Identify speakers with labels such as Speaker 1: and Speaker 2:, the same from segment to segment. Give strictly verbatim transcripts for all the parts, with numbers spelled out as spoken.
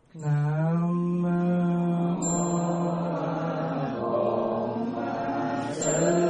Speaker 1: Nam mô Bổn Sư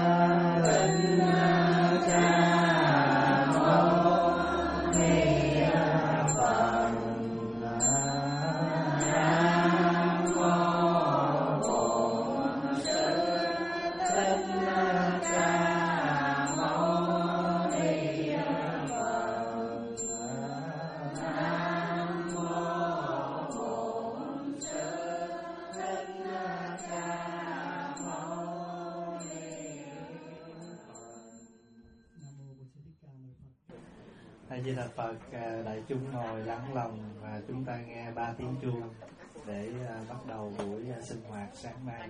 Speaker 2: A Di Đà Phật. Đại chúng ngồi lắng lòng và chúng ta nghe ba tiếng chuông để bắt đầu buổi sinh hoạt sáng nay.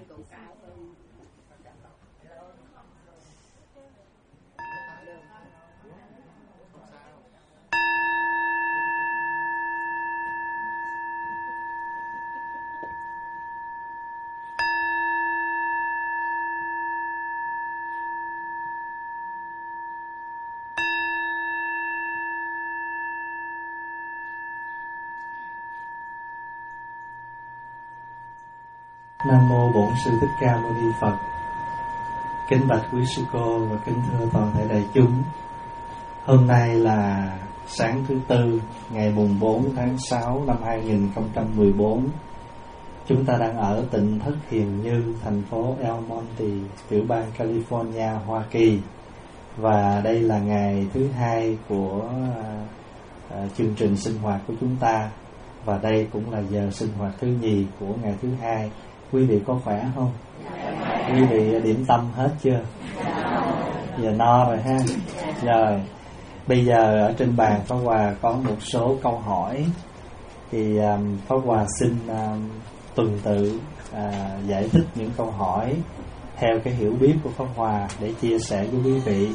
Speaker 2: Nam mô Bổn Sư Thích Ca Mâu Ni Phật. Kính bạch quý sư cô và kính thưa toàn thể đại chúng. Hôm nay là sáng thứ tư, ngày mùng bốn tháng sáu năm hai nghìn không trăm mười bốn. Chúng ta đang ở tỉnh Thất Hiền Như, thành phố El Monte, tiểu bang California, Hoa Kỳ. Và đây là ngày thứ hai của uh, chương trình sinh hoạt của chúng ta. Và đây cũng là giờ sinh hoạt thứ nhì của ngày thứ hai. Quý vị có khỏe không? Quý vị điểm tâm hết chưa? Giờ no rồi ha. Rồi, bây giờ ở trên bàn Pháp Hòa có một số câu hỏi. Thì um, Pháp Hòa xin um, tuần tự uh, giải thích những câu hỏi theo cái hiểu biết của Pháp Hòa để chia sẻ với quý vị.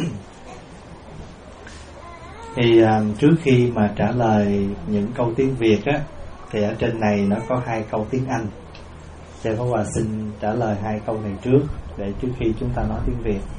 Speaker 2: Thì um, trước khi mà trả lời những câu tiếng Việt á, thì ở trên này nó có hai câu tiếng Anh. Cho Pháp Hòa xin trả lời hai câu này trước, để trước khi chúng ta nói tiếng Việt.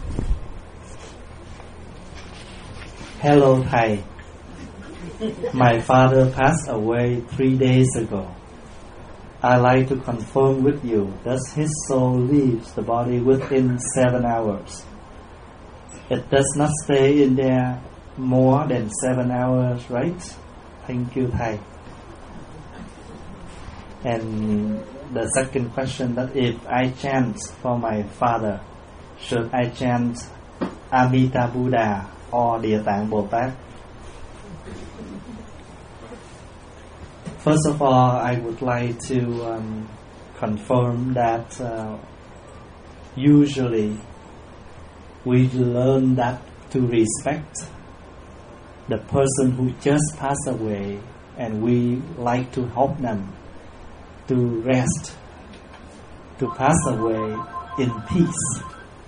Speaker 2: Hello thầy. My father passed away three days ago. I like to confirm with you, does his soul leaves the body within seven hours? It does not stay in there more than seven hours, right? Thank you, thầy. And the second question, that if I chant for my father, should I chant Amitabha Buddha or Địa Tạng Bồ Tát? First of all, I would like to um, confirm that uh, usually we learn that to respect the person who just passed away, and we like to help them to rest, to pass away in peace.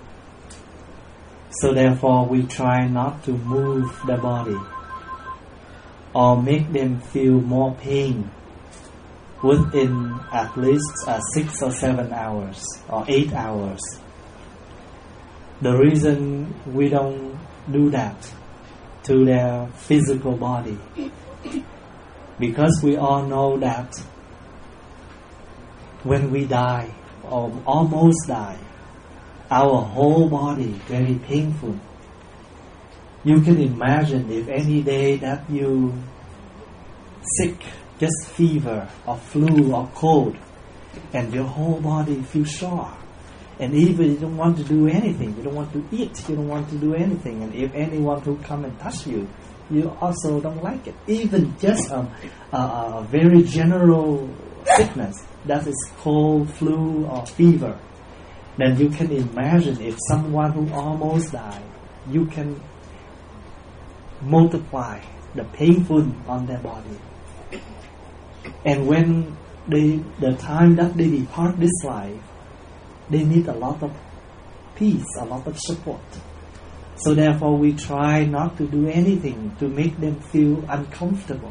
Speaker 2: So therefore we try not to move the body or make them feel more pain within at least uh, six or seven hours or eight hours. The reason we don't do that to their physical body, because we all know that when we die or almost die, our whole body very painful. You can imagine if any day that you sick, just fever or flu or cold, and your whole body feels sore, and even you don't want to do anything, you don't want to eat, you don't want to do anything, and if anyone who come and touch you, you also don't like it. Even just a, a, a very general sickness, that is cold, flu or fever, then you can imagine if someone who almost died, you can multiply the painful on their body. And when they, the time that they depart this life, they need a lot of peace, a lot of support. So therefore we try not to do anything to make them feel uncomfortable,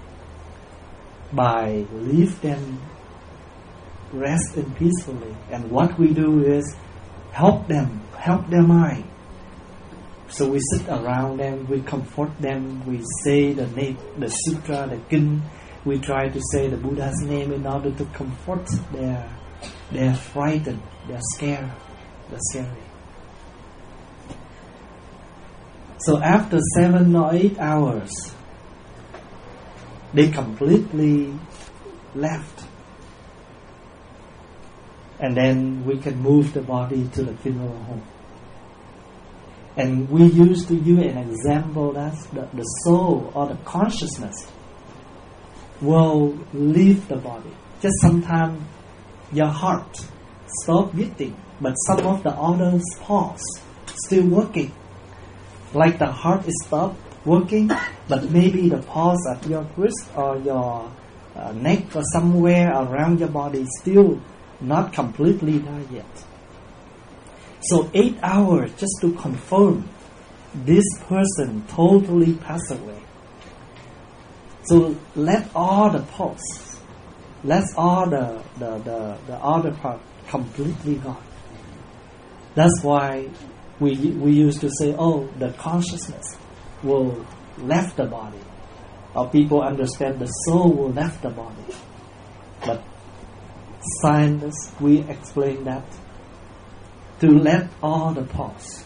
Speaker 2: by leave them rest in peacefully. And what we do is help them, help their mind. So we sit around them, we comfort them, we say the name, the sutra, the kin, we try to say the Buddha's name in order to comfort their, their frightened, their scared, they're scary. So after seven or eight hours, they completely left. And then we can move the body to the funeral home. And we used to use an example that the, the soul or the consciousness will leave the body. Just sometimes your heart stop beating, but some of the other parts still working. Like the heart is stopped working, but maybe the pulse at your wrist or your uh, neck or somewhere around your body still not completely die yet. So eight hours just to confirm this person totally passed away. So let all the pulse, let all the, the, the, the other part completely gone. That's why we we used to say, oh, the consciousness will left the body. Or people understand the soul will left the body. But scientists, we explain that to let all the parts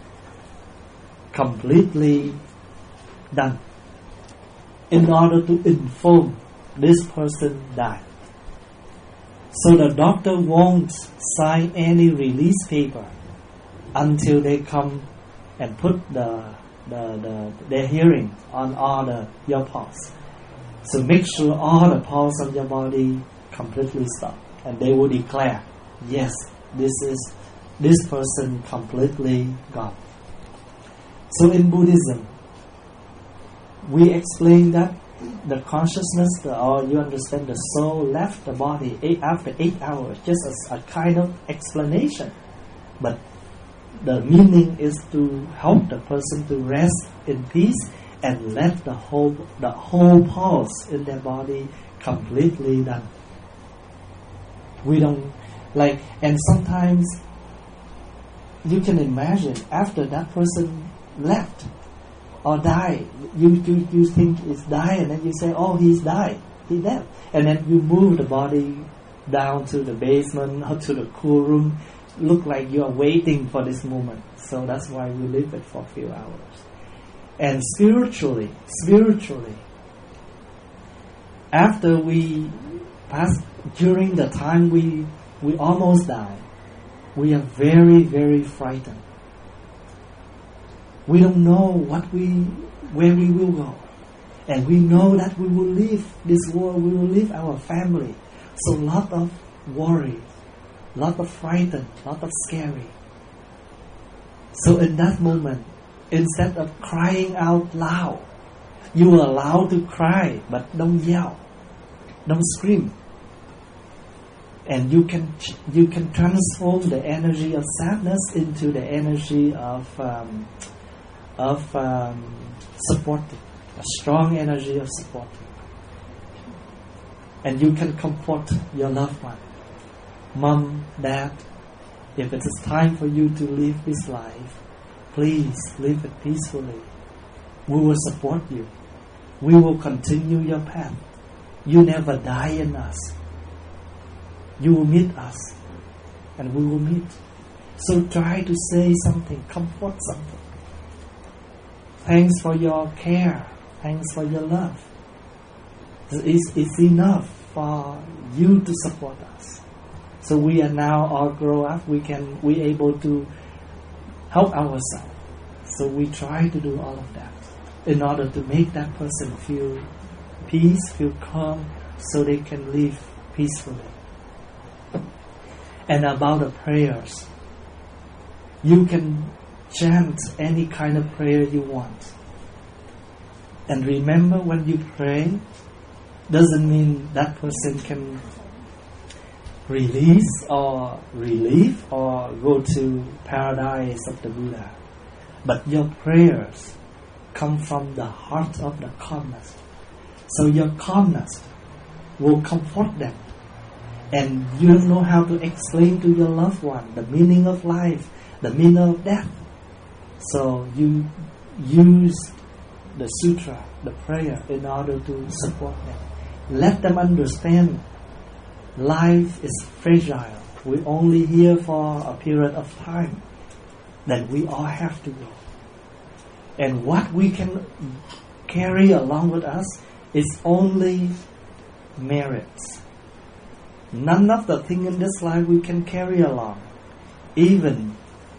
Speaker 2: completely done in order to inform this person died. So the doctor won't sign any release paper until they come and put the the, the their hearing on all the your pulse. So make sure all the pulse of your body completely stop, and they will declare, yes, this is this person completely gone. So in Buddhism, we explain that the consciousness, the, or you understand, the soul left the body eight, after eight hours, just as a kind of explanation. But the meaning is to help the person to rest in peace and let the whole the whole pulse in their body completely done. We don't like, and sometimes you can imagine after that person left or died, you you, you think it's died, and then you say, oh, he's died, he left, and then you move the body down to the basement or to the cool room. Look like you are waiting for this moment. So that's why we leave it for a few hours. And spiritually, spiritually, after we pass, during the time we we almost die, we are very, very frightened. We don't know what we, where we will go, and we know that we will leave this world, we will leave our family. So lot of worry, lot of frightened, lot of scary. So in that moment, instead of crying out loud, you are allowed to cry, but don't yell, don't scream. And you can you can transform the energy of sadness into the energy of um, of um, supporting, a strong energy of supporting. And you can comfort your loved one, mom, dad. If it is time for you to live this life, please live it peacefully. We will support you. We will continue your path. You never die in us. You will meet us, and we will meet. So try to say something, comfort something. Thanks for your care. Thanks for your love. It's, it's enough for you to support us. So we are now all grow up. We can we able to help ourselves. So we try to do all of that in order to make that person feel peace, feel calm, so they can live peacefully. And about the prayers, you can chant any kind of prayer you want. And remember, when you pray, doesn't mean that person can release or relieve or go to paradise of the Buddha. But your prayers come from the heart of the calmness. So your calmness will comfort them. And you don't know how to explain to your loved one the meaning of life, the meaning of death. So you use the sutra, the prayer, in order to support them. Let them understand life is fragile. We only here for a period of time. Then we all have to go. And what we can carry along with us is only merits. None of the things in this life we can carry along. Even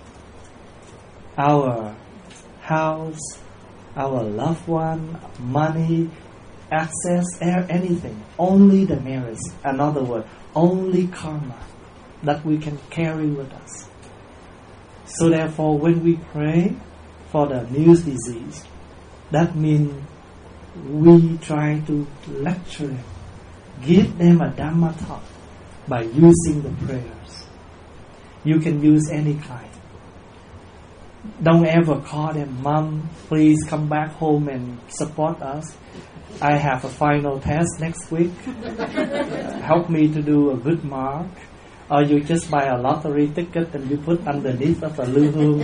Speaker 2: our house, our loved one, money, access, air, anything. Only the merits. In other words, only karma that we can carry with us. So therefore, when we pray for the new disease, that means we try to lecture them, give them a Dhamma talk by using the prayers. You can use any kind. Don't ever call them, Mom, please come back home and support us. I have a final test next week. Help me to do a good mark. Or you just buy a lottery ticket and you put underneath of a lưu hương.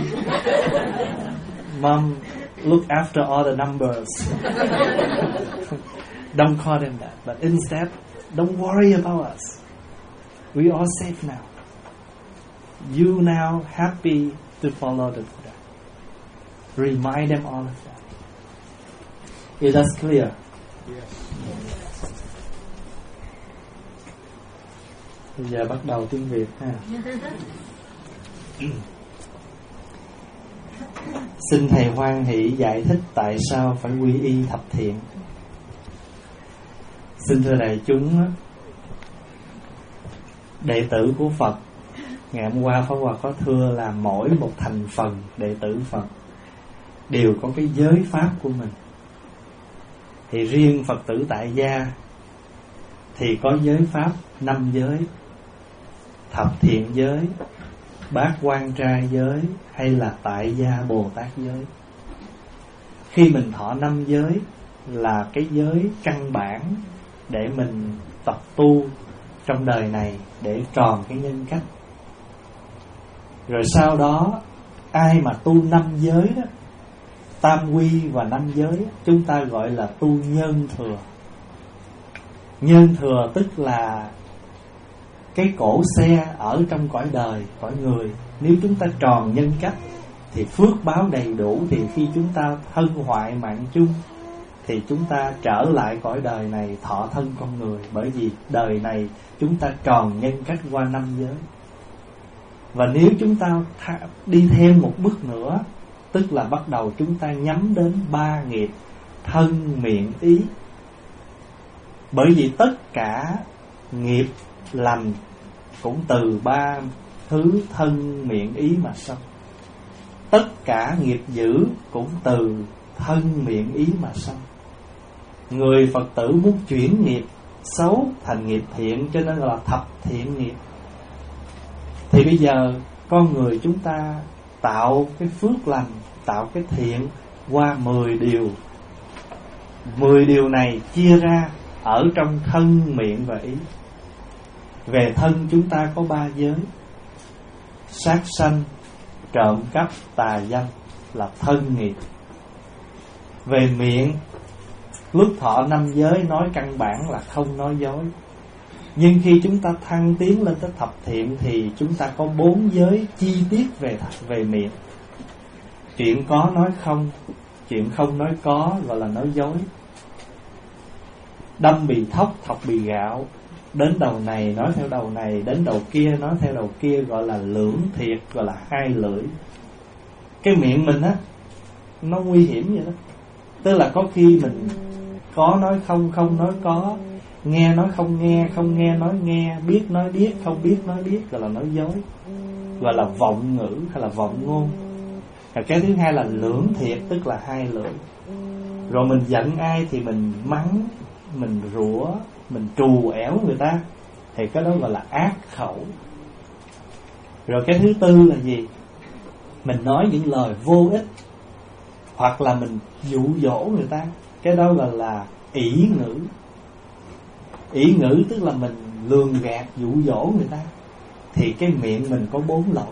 Speaker 2: Mom, look after all the numbers. Don't call them that. But instead, don't worry about us. We are safe now. You now happy to follow the Buddha. Remind them all of that. Is that clear?
Speaker 1: Yes.
Speaker 2: Bây giờ bắt đầu tiếng Việt ha. Xin Thầy hoan hỷ giải thích tại sao phải quy y thập thiện. Xin thưa đại chúng, đệ tử của Phật, ngày hôm qua Pháp Hòa có thưa là mỗi một thành phần đệ tử Phật đều có cái giới pháp của mình. Thì riêng Phật tử tại gia thì có giới pháp năm giới: thập thiện giới, bát quan trai giới hay là tại gia Bồ Tát giới. Khi mình thọ năm giới là cái giới căn bản để mình tập tu trong đời này để tròn cái nhân cách. Rồi sau đó ai mà tu năm giới đó, tam quy và năm giới, chúng ta gọi là tu nhân thừa. Nhân thừa tức là cái cỗ xe ở trong cõi đời, cõi người. Nếu chúng ta tròn nhân cách thì phước báo đầy đủ, thì khi chúng ta thân hoại mạng chung thì chúng ta trở lại cõi đời này thọ thân con người. Bởi vì đời này chúng ta tròn nhân cách qua năm giới. Và nếu chúng ta đi thêm một bước nữa, tức là bắt đầu chúng ta nhắm đến ba nghiệp thân, miệng, ý. Bởi vì tất cả nghiệp lành cũng từ ba thứ thân, miệng, ý mà sanh. Tất cả nghiệp dữ cũng từ thân, miệng, ý mà sanh. Người Phật tử muốn chuyển nghiệp xấu thành nghiệp thiện, cho nên là thập thiện nghiệp. Thì bây giờ con người chúng ta tạo cái phước lành, tạo cái thiện qua mười điều. Mười điều này chia ra ở trong thân, miệng và ý. Về thân chúng ta có ba giới: sát sanh, trộm cắp, tà dâm là thân nghiệp. Về miệng, lúc thọ năm giới nói căn bản là không nói dối. Nhưng khi chúng ta thăng tiến lên tới thập thiện thì chúng ta có bốn giới chi tiết về về miệng. Chuyện có nói không, chuyện không nói có gọi là nói dối. Đâm bì thóc, thọc bì gạo. Đến đầu này nói theo đầu này, đến đầu kia nói theo đầu kia, gọi là lưỡng thiệt, gọi là hai lưỡi. Cái miệng mình á, nó nguy hiểm vậy đó. Tức là có khi mình có nói không, không nói có, nghe nói không nghe, không nghe nói nghe, biết nói biết, không biết nói biết, gọi là nói dối, gọi là vọng ngữ hay là vọng ngôn. Và cái thứ hai là lưỡng thiệt, tức là hai lưỡi. Rồi mình giận ai thì mình mắng, mình rủa, mình trù ẻo người ta, thì cái đó gọi là ác khẩu. Rồi cái thứ tư là gì? Mình nói những lời vô ích, hoặc là mình dụ dỗ người ta, cái đó gọi là ỷ ngữ. Ỷ ngữ tức là mình lường gạt, dụ dỗ người ta. Thì cái miệng mình có bốn lỗi.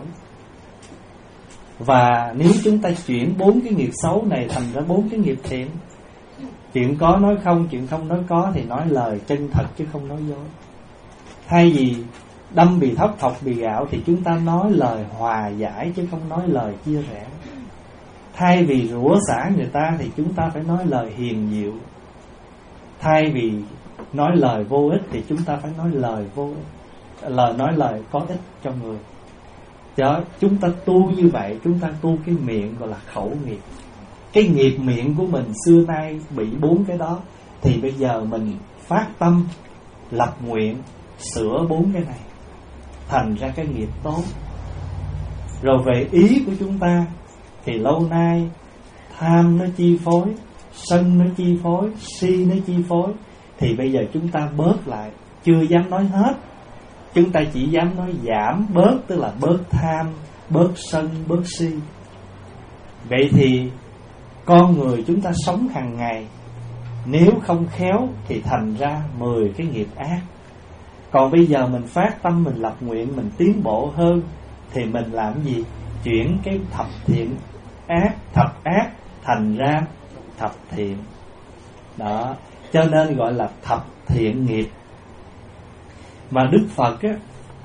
Speaker 2: Và nếu chúng ta chuyển bốn cái nghiệp xấu này thành ra bốn cái nghiệp thiện, Chuyện có nói không, chuyện không nói có, thì nói lời chân thật chứ không nói dối. Thay vì đâm bì thóc thọc bì gạo thì chúng ta nói lời hòa giải chứ không nói lời chia rẽ. Thay vì rủa xả người ta thì chúng ta phải nói lời hiền diệu. Thay vì nói lời vô ích thì chúng ta phải nói lời vô ích, lời nói lời có ích cho người. Đó, chúng ta tu như vậy, chúng ta tu cái miệng gọi là khẩu nghiệp. Cái nghiệp miệng của mình xưa nay bị bốn cái đó, thì bây giờ mình phát tâm lập nguyện sửa bốn cái này, thành ra cái nghiệp tốt. Rồi về ý của chúng ta thì lâu nay tham nó chi phối, sân nó chi phối, si nó chi phối, thì bây giờ chúng ta bớt lại, chưa dám nói hết, chúng ta chỉ dám nói giảm bớt, tức là bớt tham, bớt sân, bớt si. Vậy thì con người chúng ta sống hàng ngày, nếu không khéo thì thành ra mười cái nghiệp ác. Còn bây giờ mình phát tâm, mình lập nguyện, mình tiến bộ hơn, thì mình làm gì? Chuyển cái thập thiện ác, thập ác thành ra thập thiện. Đó, cho nên gọi là thập thiện nghiệp. Mà Đức Phật á,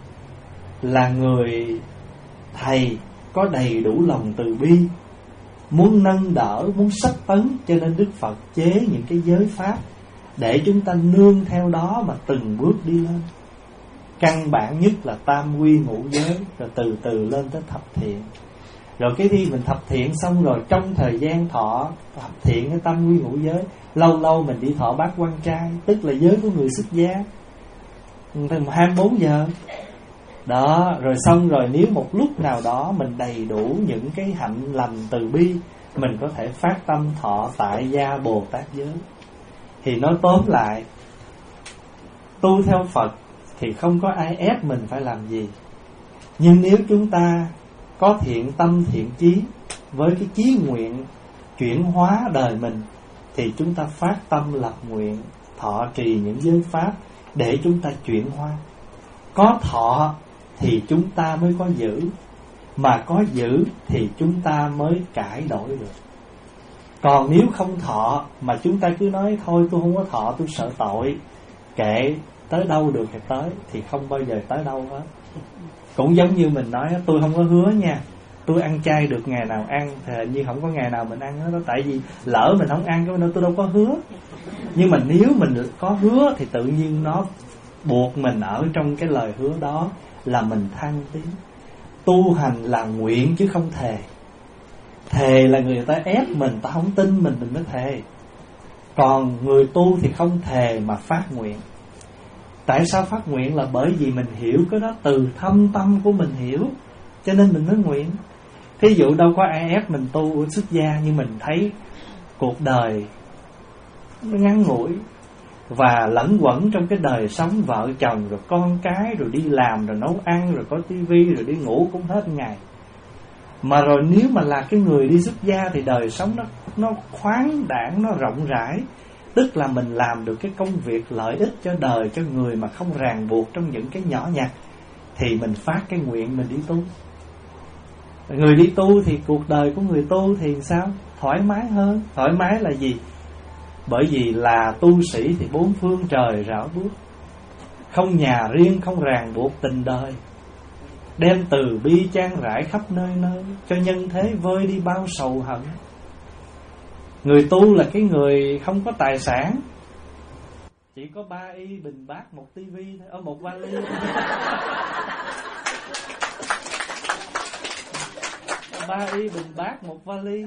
Speaker 2: là người thầy có đầy đủ lòng từ bi, muốn nâng đỡ, muốn sách tấn, cho nên Đức Phật chế những cái giới pháp để chúng ta nương theo đó mà từng bước đi lên. Căn bản nhất là tam quy ngũ giới, rồi từ từ lên tới thập thiện. Rồi cái khi mình thập thiện xong rồi, trong thời gian thọ thập thiện cái tam quy ngũ giới, lâu lâu mình đi thọ bát quan trai, tức là giới của người xuất gia, hai mươi bốn giờ. Đó, rồi xong rồi nếu một lúc nào đó mình đầy đủ những cái hạnh lành từ bi, mình có thể phát tâm thọ tại gia Bồ Tát giới. Thì nói tóm lại, tu theo Phật thì không có ai ép mình phải làm gì. Nhưng nếu chúng ta có thiện tâm thiện chí, với cái chí nguyện chuyển hóa đời mình, thì chúng ta phát tâm lập nguyện, thọ trì những giới pháp để chúng ta chuyển hóa. Có thọ thì chúng ta mới có giữ, mà có giữ thì chúng ta mới cải đổi được. Còn nếu không thọ mà chúng ta cứ nói thôi tôi không có thọ, tôi sợ tội, kệ tới đâu được thì tới, thì không bao giờ tới đâu hết. Cũng giống như mình nói, tôi không có hứa nha, tôi ăn chay được ngày nào ăn, thì hình như không có ngày nào mình ăn hết đó. Tại vì lỡ mình không ăn, cái tôi đâu có hứa. Nhưng mà nếu mình có hứa thì tự nhiên nó buộc mình ở trong cái lời hứa đó là mình thăng tiến. Tu hành là nguyện chứ không thề. Thề là người ta ép mình, ta không tin mình, mình mới thề. Còn người tu thì không thề mà phát nguyện. Tại sao phát nguyện? Là bởi vì mình hiểu cái đó từ thâm tâm của mình hiểu, cho nên mình mới nguyện. Thí dụ đâu có ai ép mình tu ở xuất gia, nhưng mình thấy cuộc đời nó ngắn ngủi, và lẫn quẩn trong cái đời sống vợ chồng, rồi con cái, rồi đi làm, rồi nấu ăn, rồi có tivi, rồi đi ngủ cũng hết ngày. Mà rồi nếu mà là cái người đi xuất gia thì đời sống nó, nó khoáng đãng, nó rộng rãi. Tức là mình làm được cái công việc lợi ích cho đời, cho người mà không ràng buộc trong những cái nhỏ nhặt, thì mình phát cái nguyện mình đi tu. Người đi tu thì cuộc đời của người tu thì sao? Thoải mái hơn. Thoải mái là gì? Bởi vì là tu sĩ thì bốn phương trời rảo bước, không nhà riêng, không ràng buộc tình đời, đem từ bi chan rải khắp nơi nơi, cho nhân thế vơi đi bao sầu hận. Người tu là cái người không có tài sản, chỉ có ba y bình bát, một tivi thôi, ở một vali. Ba y bình bát, một vali.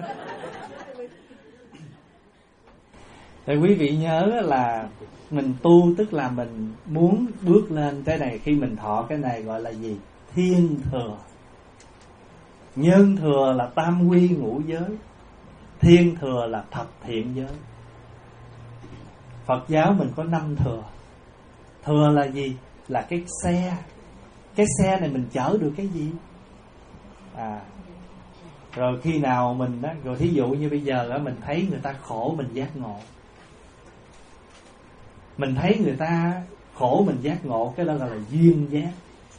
Speaker 2: Thì quý vị nhớ là mình tu tức là mình muốn bước lên cái này. Khi mình thọ cái này gọi là gì? Thiên thừa. Nhân thừa là tam quy ngũ giới, thiên thừa là thập thiện giới. Phật giáo mình có năm thừa. Thừa là gì? Là cái xe. Cái xe này mình chở được cái gì? À, rồi khi nào mình đó, rồi thí dụ như bây giờ đó, mình thấy người ta khổ mình giác ngộ. Mình thấy người ta khổ mình giác ngộ, cái đó gọi là duyên giác.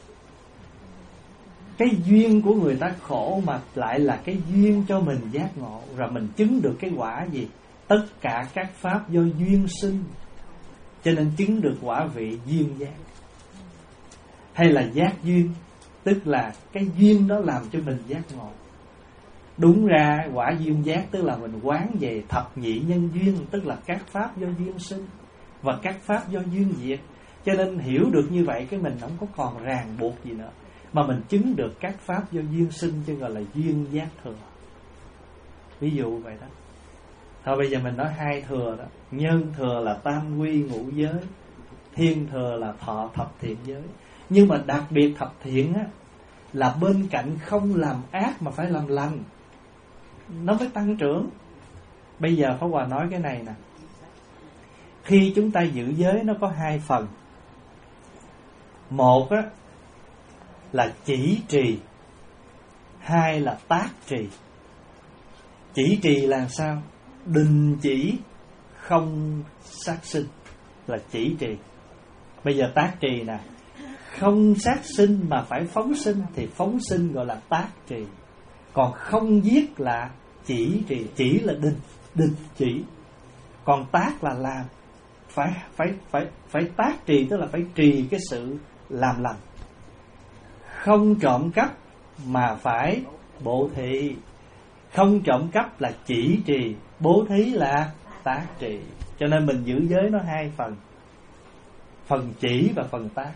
Speaker 2: Cái duyên của người ta khổ mà lại là cái duyên cho mình giác ngộ. Rồi mình chứng được cái quả gì? tất cả các pháp do duyên sinh, cho nên chứng được quả vị duyên giác. Hay là giác duyên, tức là cái duyên đó làm cho mình giác ngộ. Đúng ra quả duyên giác tức là mình quán về thập nhị nhân duyên, tức là các pháp do duyên sinh và các pháp do duyên diệt. Cho nên hiểu được như vậy, cái mình không có còn ràng buộc gì nữa, mà mình chứng được các pháp do duyên sinh, chứ gọi là duyên giác thừa. Ví dụ vậy đó. Thôi bây giờ mình nói hai thừa đó. Nhân thừa là tam quy ngũ giới, thiên thừa là thọ thập thiện giới. Nhưng mà đặc biệt thập thiện á, là bên cạnh không làm ác mà phải làm lành, nó mới tăng trưởng. Bây giờ Pháp Hòa nói cái này nè. Khi chúng ta giữ giới nó có hai phần. Một á, là chỉ trì, hai là tác trì. Chỉ trì là sao? Đình chỉ không sát sinh là chỉ trì. Bây giờ tác trì nè, không sát sinh mà phải phóng sinh thì phóng sinh gọi là tác trì. Còn không giết là chỉ trì. Chỉ là định, định chỉ. Còn tác là làm. Phải phải phải phải tác trì, tức là phải trì cái sự làm lành. Không trộm cắp mà phải bố thí. Không trộm cắp là chỉ trì, bố thí là tác trì. Cho nên mình giữ giới nó hai phần, phần chỉ và phần tác.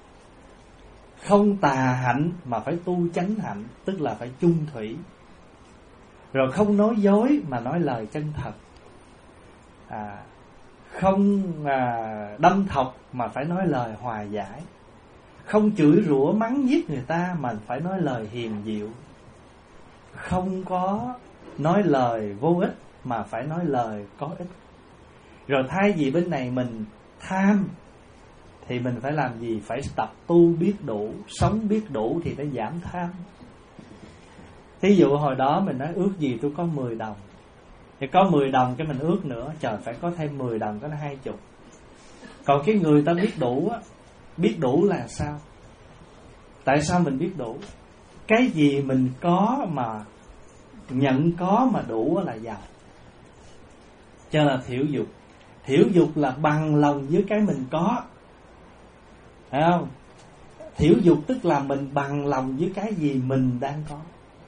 Speaker 2: Không tà hạnh mà phải tu chánh hạnh, tức là phải chung thủy. Rồi không nói dối mà nói lời chân thật. à, Không à, đâm thọc mà phải nói lời hòa giải. Không chửi rủa mắng giết người ta mà phải nói lời hiền diệu. Không có nói lời vô ích mà phải nói lời có ích. Rồi thay vì bên này mình tham thì mình phải làm gì? Phải tập tu biết đủ, sống biết đủ thì phải giảm tham. Thí dụ hồi đó mình nói ước gì tôi có mười đồng, thì có mười đồng cái mình ước nữa, trời phải có thêm mười đồng, có nó hai chục. Còn cái người ta biết đủ á, biết đủ là sao? Tại sao mình biết đủ? Cái gì mình có mà nhận có mà đủ là giàu. Cho là thiểu dục. Thiểu dục là bằng lòng với cái mình có, phải không? Thiểu dục tức là mình bằng lòng với cái gì mình đang có.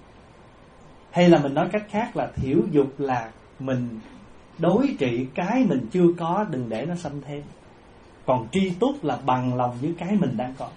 Speaker 2: Hay là mình nói cách khác là thiểu dục là mình đối trị cái mình chưa có, đừng để nó sanh thêm. Còn tri túc là bằng lòng với cái mình đang có.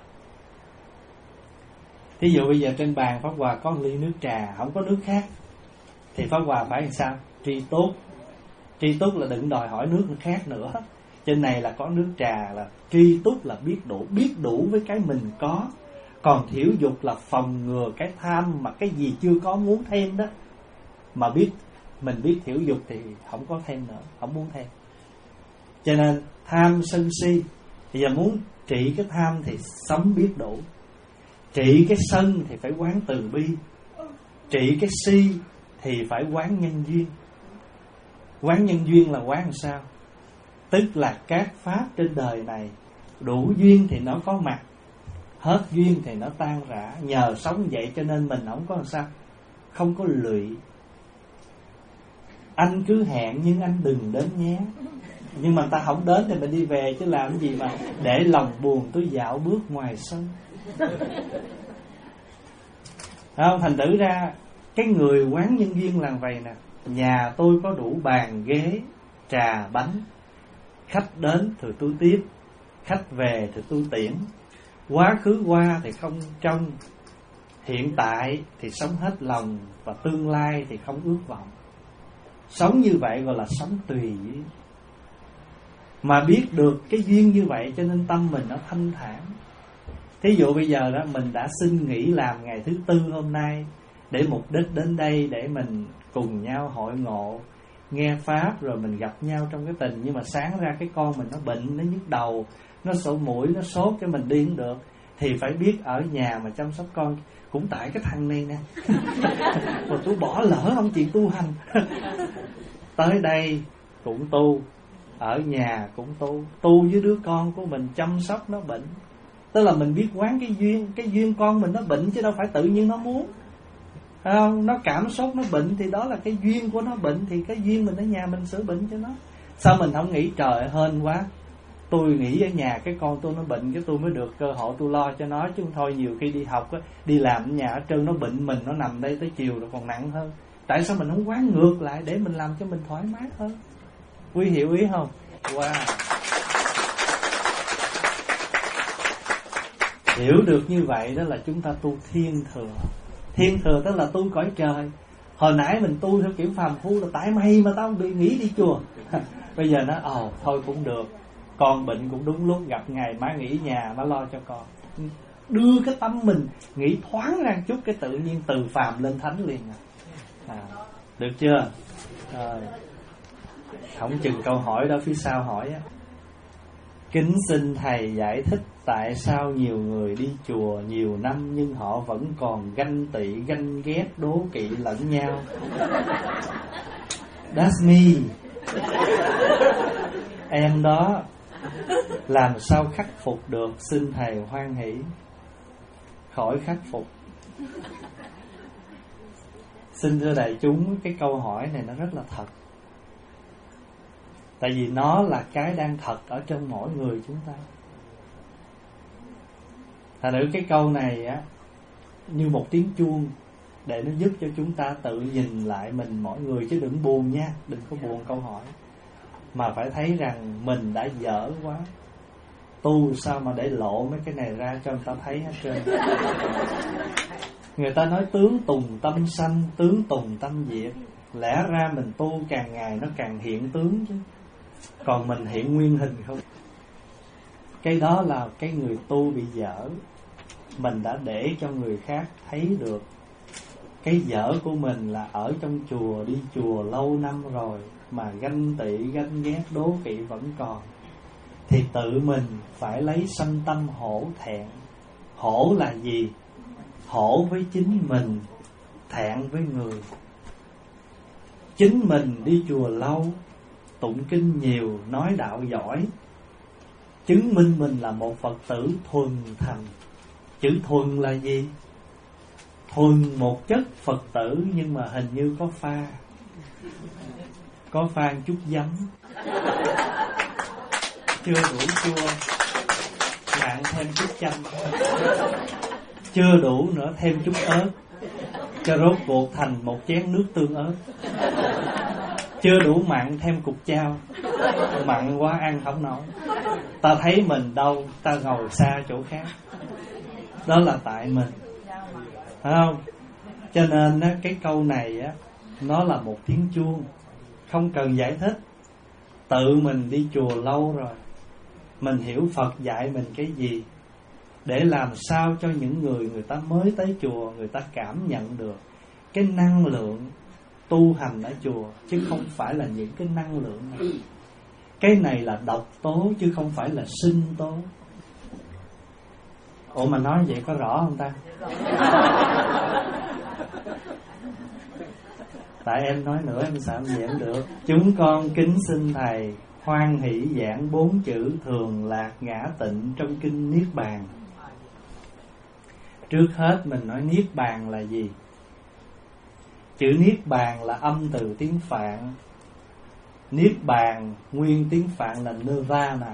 Speaker 2: Thí dụ bây giờ trên bàn Pháp Hòa có một ly nước trà, không có nước khác, thì Pháp Hòa phải làm sao? Tri túc. Tri túc là đừng đòi hỏi nước khác nữa. Trên này là có nước trà, là tri túc là biết đủ. Biết đủ với cái mình có. Còn thiểu dục là phòng ngừa cái tham, mà cái gì chưa có muốn thêm đó. Mà biết mình biết thiểu dục thì không có thêm nữa, không muốn thêm. Cho nên tham sân si, bây giờ muốn trị cái tham thì sống biết đủ. Trị cái sân thì phải quán từ bi. Trị cái si thì phải quán nhân duyên. Quán nhân duyên là quán làm sao? Tức là các pháp trên đời này, đủ duyên thì nó có mặt, hết duyên thì nó tan rã. Nhờ sống vậy cho nên mình không có làm sao? Không có lụy. Anh cứ hẹn nhưng anh đừng đến nhé. Nhưng mà ta không đến thì mình đi về, chứ làm gì mà để lòng buồn tôi dạo bước ngoài sân. Không, thành thử ra cái người quán nhân duyên là vậy nè. Nhà tôi có đủ bàn ghế, trà bánh, khách đến thì tôi tiếp, khách về thì tôi tiễn. Quá khứ qua thì không trông, hiện tại thì sống hết lòng, và tương lai thì không ước vọng. Sống như vậy gọi là sống tùy duyên. Mà biết được cái duyên như vậy cho nên tâm mình nó thanh thản. Thí dụ bây giờ đó mình đã xin nghỉ làm ngày thứ tư hôm nay, để mục đích đến đây để mình cùng nhau hội ngộ, nghe Pháp, rồi mình gặp nhau trong cái tình. Nhưng mà sáng ra cái con mình nó bệnh, nó nhức đầu, nó sổ mũi, nó sốt, cái mình đi không được. Thì phải biết ở nhà mà chăm sóc con. Cũng tại cái thằng này nè mà tôi bỏ lỡ không chuyện tu hành. Tới đây cũng tu, ở nhà cũng tu, tu với đứa con của mình, chăm sóc nó bệnh. Tức là mình biết quán cái duyên. Cái duyên con mình nó bệnh chứ đâu phải tự nhiên nó muốn. Phải không? Nó cảm sốt, nó bệnh thì đó là cái duyên của nó bệnh, thì cái duyên mình ở nhà mình sửa bệnh cho nó. Sao mình không nghĩ trời hên quá, tôi nghĩ ở nhà cái con tôi nó bệnh, cái tôi mới được cơ hội tôi lo cho nó, chứ không thôi nhiều khi đi học á, đi làm ở nhà ở trơn nó bệnh mình, nó nằm đây tới chiều rồi còn nặng hơn. Tại sao mình không quán ngược lại để mình làm cho mình thoải mái hơn? Quý hiểu ý không? Wow. Hiểu được như vậy đó là chúng ta tu thiên thừa. Thiên thừa tức là tu cõi trời. Hồi nãy mình tu theo kiểu phàm phu là tại mày mà tao bị nghỉ đi chùa. Bây giờ nó ồ thôi cũng được, con bệnh cũng đúng lúc, gặp ngày má nghỉ nhà má lo cho con. Đưa cái tâm mình nghĩ thoáng ra chút, cái tự nhiên từ phàm lên thánh liền à. À, được chưa? À, không chừng câu hỏi đó phía sau hỏi á. Kính xin thầy giải thích tại sao nhiều người đi chùa nhiều năm nhưng họ vẫn còn ganh tị, ganh ghét, đố kỵ lẫn nhau. That's me. Em đó. Làm sao khắc phục được? Xin thầy hoan hỷ. Khỏi khắc phục. Xin thưa đại chúng, cái câu hỏi này nó rất là thật. Tại vì nó là cái đang thật ở trong mỗi người chúng ta. Thành thử cái câu này á, như một tiếng chuông để nó giúp cho chúng ta tự nhìn lại mình mỗi người. Chứ đừng buồn nha, đừng có buồn câu hỏi, mà phải thấy rằng mình đã dở quá. Tu sao mà để lộ mấy cái này ra cho người ta thấy hết trơn. Người ta nói tướng tùng tâm sanh, tướng tùng tâm diệt. Lẽ ra mình tu càng ngày nó càng hiện tướng chứ, còn mình hiện nguyên hình không. Cái đó là cái người tu bị dở. Mình đã để cho người khác thấy được cái dở của mình là ở trong chùa, đi chùa lâu năm rồi mà ganh tị, ganh ghét, đố kỵ vẫn còn. Thì tự mình phải lấy sanh tâm hổ thẹn. Hổ là gì? Hổ với chính mình, thẹn với người. Chính mình đi chùa lâu, tụng kinh nhiều, nói đạo giỏi, chứng minh mình là một Phật tử thuần thành. Chữ thuần là gì? Thuần một chất Phật tử, nhưng mà hình như có pha Có pha chút giấm, chưa đủ chua, nặng thêm chút chanh, chưa đủ nữa thêm chút ớt, cho rốt cuộc thành một chén nước tương ớt. Chưa đủ mặn thêm cục chao, mặn quá ăn không nổi. Ta thấy mình đâu, ta ngồi xa chỗ khác. Đó là tại mình, phải không? Cho nên á, cái câu này á, nó là một tiếng chuông, không cần giải thích. Tự mình đi chùa lâu rồi, mình hiểu Phật dạy mình cái gì, để làm sao cho những người người ta mới tới chùa, người ta cảm nhận được cái năng lượng tu hành ở chùa, chứ không phải là những cái năng lượng này. Cái này là độc tố chứ không phải là sinh tố. Ủa mà nói vậy có rõ không ta? Tại em nói nữa em sợ em giảng được. Chúng con kính xin thầy hoan hỷ giảng bốn chữ thường lạc ngã tịnh trong kinh Niết Bàn. Trước hết mình nói Niết Bàn là gì? Chữ Niết Bàn là âm từ tiếng Phạn. Niết Bàn nguyên tiếng Phạn là Nirvana.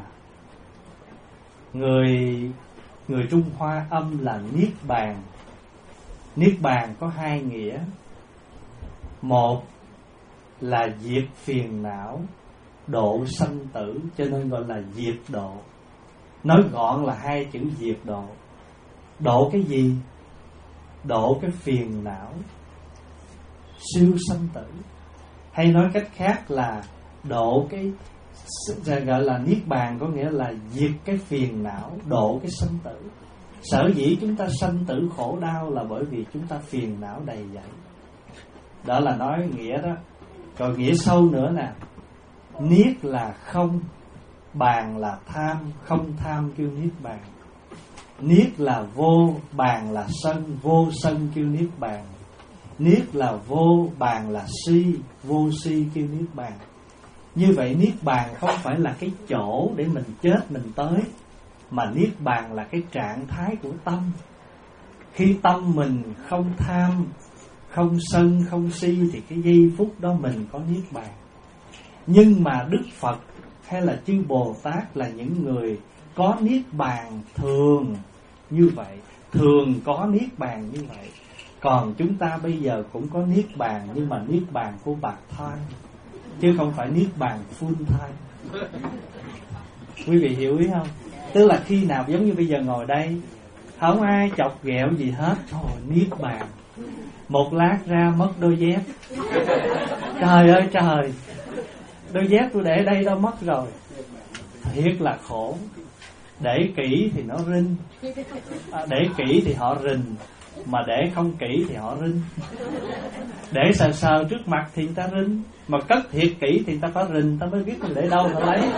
Speaker 2: Người người Trung Hoa âm là Niết Bàn. Niết Bàn có hai nghĩa. Một là diệt phiền não, độ sanh tử, cho nên gọi là diệt độ. Nói gọn là hai chữ diệt độ. Độ cái gì? Độ cái phiền não, siêu sanh tử. Hay nói cách khác là độ cái, gọi là Niết Bàn có nghĩa là diệt cái phiền não, độ cái sanh tử. Sở dĩ chúng ta sanh tử khổ đau là bởi vì chúng ta phiền não đầy dẫy. Đó là nói nghĩa đó. Rồi nghĩa sâu nữa nè. Niết là không, bàn là tham, không tham kêu Niết Bàn. Niết là vô, bàn là sân, vô sân kêu Niết Bàn. Niết là vô, bàn là si, vô si kêu Niết Bàn. Như vậy Niết Bàn không phải là cái chỗ để mình chết mình tới, mà Niết Bàn là cái trạng thái của tâm. Khi tâm mình không tham, không sân, không si, thì cái giây phút đó mình có niết bàn. Nhưng mà Đức Phật hay là chư Bồ Tát là những người có niết bàn thường như vậy, thường có niết bàn như vậy. Còn chúng ta bây giờ cũng có niết bàn, nhưng mà niết bàn của bạc thai, chứ không phải niết bàn full time. Quý vị hiểu ý không? Tức là khi nào giống như bây giờ ngồi đây, không ai chọc ghẹo gì hết, thôi niết bàn. Một lát ra mất đôi dép. Trời ơi trời, đôi dép tôi để đây đâu mất rồi. Thiệt là khổ. Để kỹ thì nó rinh, à, để kỹ thì họ rình, mà để không kỹ thì họ rinh. Để sờ sờ trước mặt thì người ta rinh, mà cất thiệt kỹ thì người ta phải rình, người ta mới biết mình để đâu mà lấy.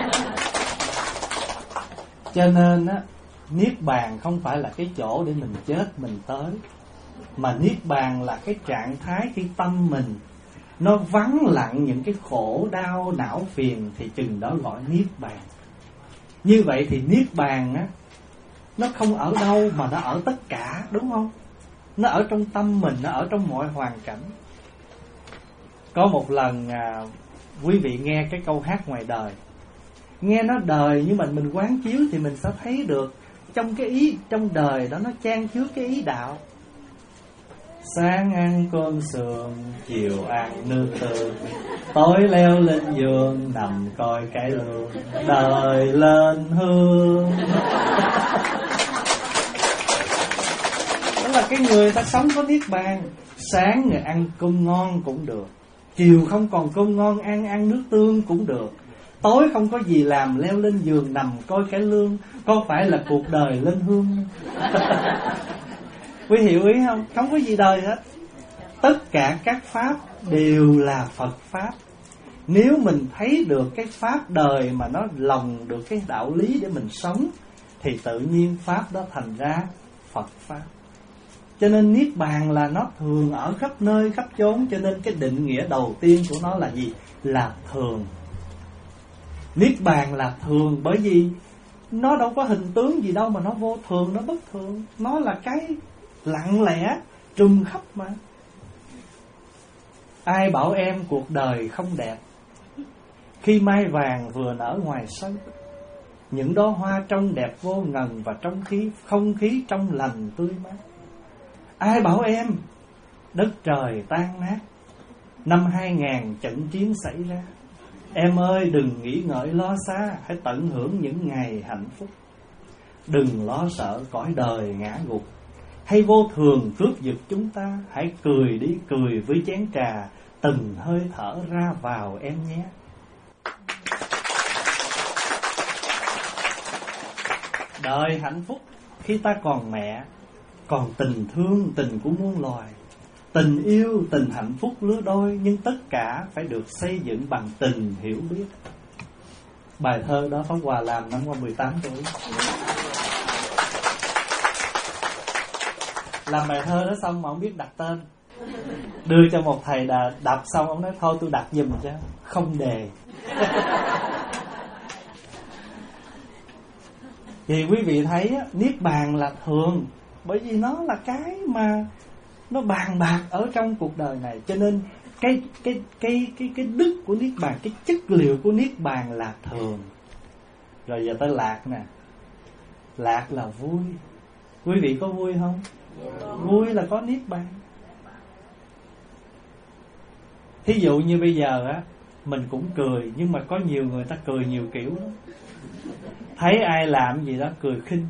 Speaker 2: Cho nên á, niết bàn không phải là cái chỗ để mình chết mình tới, mà niết bàn là cái trạng thái khi tâm mình nó vắng lặng những cái khổ đau não phiền, thì chừng đó gọi niết bàn. Như vậy thì niết bàn á, nó không ở đâu mà nó ở tất cả, đúng không? Nó ở trong tâm mình, nó ở trong mọi hoàn cảnh. Có một lần à, quý vị nghe cái câu hát ngoài đời, nghe nó đời nhưng mà mình quán chiếu thì mình sẽ thấy được trong cái ý, trong đời đó nó chan chứa cái ý đạo. Sáng ăn cơm sườn, chiều ăn nước tương, tối leo lên giường nằm coi cái lương, đời lên hương. Đó là cái người ta sống có niết bàn. Sáng người ăn cơm ngon cũng được, chiều không còn cơm ngon ăn, ăn nước tương cũng được, tối không có gì làm leo lên giường nằm coi cái lương. Có phải là cuộc đời lên hương? Quý hiểu ý không? Không có gì đời hết. Tất cả các pháp đều là Phật pháp. Nếu mình thấy được cái pháp đời mà nó lòng được cái đạo lý để mình sống, thì tự nhiên pháp đó thành ra Phật pháp. Cho nên niết bàn là nó thường ở khắp nơi khắp chốn. Cho nên cái định nghĩa đầu tiên của nó là gì? Là thường. Niết bàn là thường, bởi vì nó đâu có hình tướng gì đâu mà nó vô thường, nó bất thường. Nó là cái lặng lẽ trùm khắp mà. Ai bảo em cuộc đời không đẹp, khi mai vàng vừa nở ngoài sân, những đóa hoa trong đẹp vô ngần, và trong khí không khí trong lành tươi mát. Ai bảo em đất trời tan nát, năm hai ngàn trận chiến xảy ra. Em ơi đừng nghĩ ngợi lo xa, hãy tận hưởng những ngày hạnh phúc. Đừng lo sợ cõi đời ngã gục, hay vô thường cướp giật chúng ta. Hãy cười đi, cười với chén trà, từng hơi thở ra vào em nhé. Đời hạnh phúc khi ta còn mẹ, còn tình thương, tình của muôn loài, tình yêu, tình hạnh phúc lứa đôi. Nhưng tất cả phải được xây dựng bằng tình hiểu biết. Bài thơ đó Pháp Hòa làm năm qua mười tám tuổi. Làm bài thơ đó xong mà không biết đặt tên, đưa cho một thầy đà, đọc xong ông nói thôi tôi đặt giùm cho, không đề. Thì quý vị thấy á, niết bàn là thường, bởi vì nó là cái mà nó bàn bạc ở trong cuộc đời này. Cho nên cái cái cái cái cái đức của niết bàn, cái chất liệu của niết bàn là thường. Rồi giờ tới lạc nè. Lạc là vui. Quý vị có vui không? Vui là có niết bàn. Thí dụ như bây giờ á, mình cũng cười, nhưng mà có nhiều người ta cười nhiều kiểu lắm. Thấy ai làm gì đó cười khinh,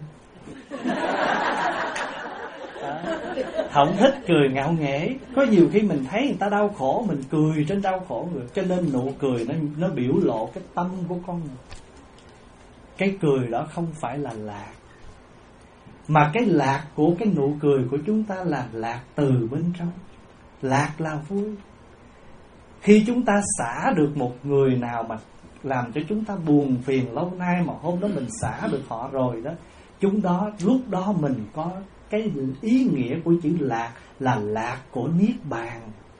Speaker 2: không thích cười ngạo nghễ. Có nhiều khi mình thấy người ta đau khổ, mình cười trên đau khổ người. Cho nên nụ cười nó, nó biểu lộ cái tâm của con người. Cái cười đó không phải là lạc, mà cái lạc của cái nụ cười của chúng ta là lạc từ bên trong. Lạc là vui. Khi chúng ta xả được một người nào mà làm cho chúng ta buồn phiền lâu nay, mà hôm đó mình xả được họ rồi đó, chúng đó lúc đó mình có cái ý nghĩa của chữ lạc là lạc của niết bàn.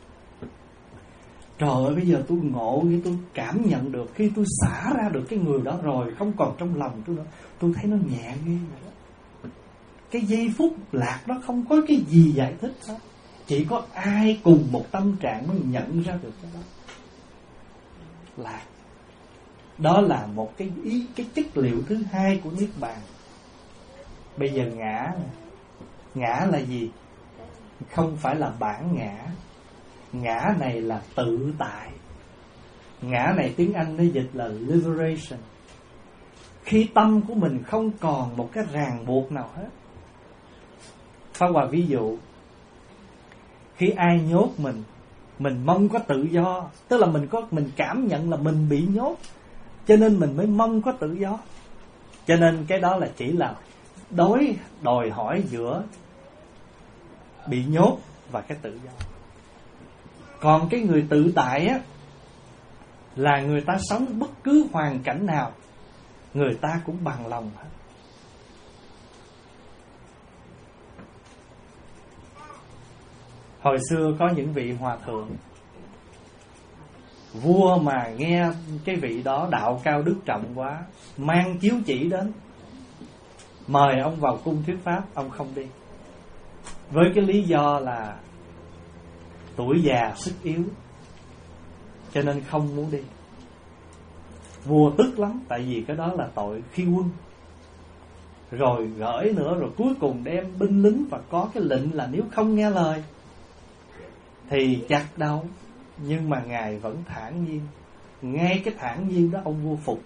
Speaker 2: Trời ơi, bây giờ tôi ngộ như tôi cảm nhận được, khi tôi xả ra được cái người đó rồi, không còn trong lòng tôi nữa, tôi thấy nó nhẹ ghê vậy đó. Cái giây phút lạc đó không có cái gì giải thích hết. Chỉ có ai cùng một tâm trạng mới nhận ra được cái đó. Lạc. Đó là một cái ý, cái chất liệu thứ hai của Niết Bàn. Bây giờ ngã. Ngã là gì? Không phải là bản ngã. Ngã này là tự tại. Ngã này tiếng Anh nó dịch là liberation. Khi tâm của mình không còn một cái ràng buộc nào hết. Pháp Hòa ví dụ, khi ai nhốt mình, mình mong có tự do, tức là mình có mình cảm nhận là mình bị nhốt, cho nên mình mới mong có tự do. Cho nên cái đó là chỉ là đối đòi hỏi giữa bị nhốt và cái tự do. Còn cái người tự tại á, là người ta sống bất cứ hoàn cảnh nào, người ta cũng bằng lòng hết. Hồi xưa có những vị hòa thượng, vua mà nghe cái vị đó đạo cao đức trọng quá, mang chiếu chỉ đến, mời ông vào cung thuyết pháp, ông không đi. Với cái lý do là tuổi già sức yếu, cho nên không muốn đi. Vua tức lắm, tại vì cái đó là tội khi quân. Rồi gửi nữa, rồi cuối cùng đem binh lính và có cái lệnh là nếu không nghe lời thì chặt đầu. Nhưng mà Ngài vẫn thản nhiên. Ngay cái thản nhiên đó ông vua phục.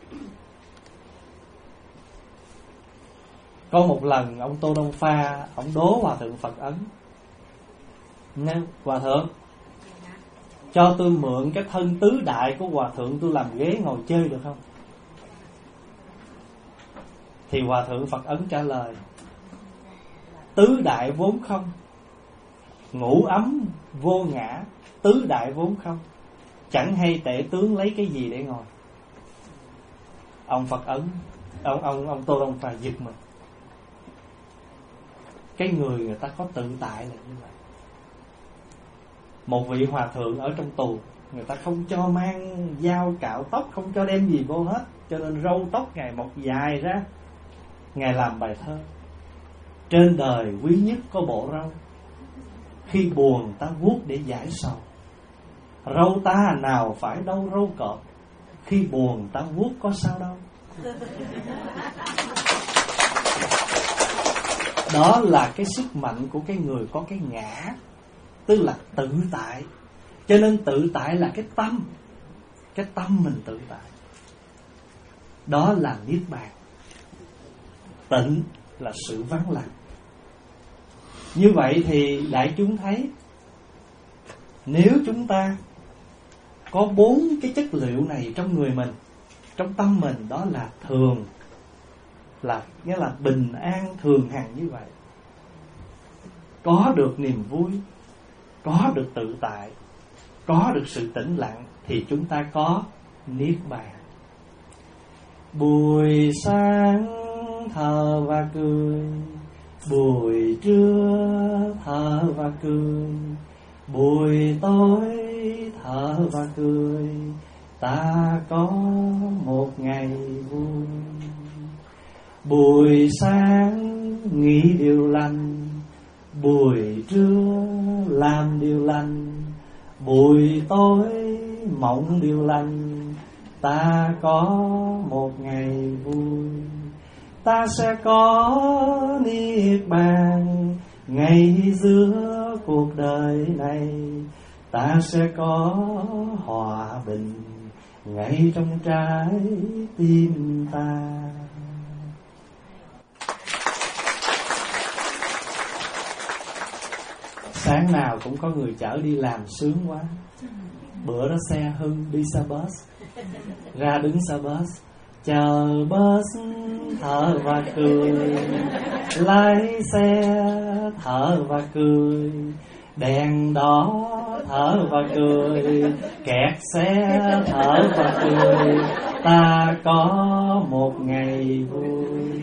Speaker 2: Có một lần ông Tô Đông Pha, ông đố Hòa thượng Phật Ấn: Nè Hòa thượng, cho tôi mượn cái thân tứ đại của Hòa thượng, tôi làm ghế ngồi chơi được không? Thì Hòa thượng Phật Ấn trả lời: tứ đại vốn không, ngũ ấm vô ngã, tứ đại vốn không, chẳng hay tể tướng lấy cái gì để ngồi. Ông Phật Ấn, Ông ông ông Tô Đông Pha giật mình. Cái người người ta có tự tại là như vậy. Một vị hòa thượng ở trong tù, người ta không cho mang dao cạo tóc, không cho đem gì vô hết, cho nên râu tóc Ngài mọc dài ra. Ngài làm bài thơ: trên đời quý nhất có bộ râu, khi buồn ta vuốt để giải sầu. Râu ta nào phải đâu râu cọp, khi buồn ta vuốt có sao đâu. Đó là cái sức mạnh của cái người có cái ngã, tức là tự tại. Cho nên tự tại là cái tâm. Cái tâm mình tự tại. Đó là Niết Bàn. Tịnh là sự vắng lặng. Như vậy thì đại chúng thấy, nếu chúng ta có bốn cái chất liệu này trong người mình, trong tâm mình, đó là thường, là nghĩa là bình an thường hằng như vậy, có được niềm vui, có được tự tại, có được sự tĩnh lặng, thì chúng ta có Niết Bàn. Buổi sáng thở và cười, buổi trưa thở và cười, buổi tối thở và cười, ta có một ngày vui. Buổi sáng nghĩ điều lành, buổi trưa làm điều lành, buổi tối mộng điều lành, ta có một ngày vui. Ta sẽ có Niết Bàn ngay giữa cuộc đời này, ta sẽ có hòa bình ngay trong trái tim ta. Sáng nào cũng có người chở đi làm sướng quá. Bữa đó xe Hưng đi xe bus, ra đứng xe bus, chờ bus thở và cười, lái xe thở và cười, đèn đỏ thở và cười, kẹt xe thở và cười, ta có một ngày vui.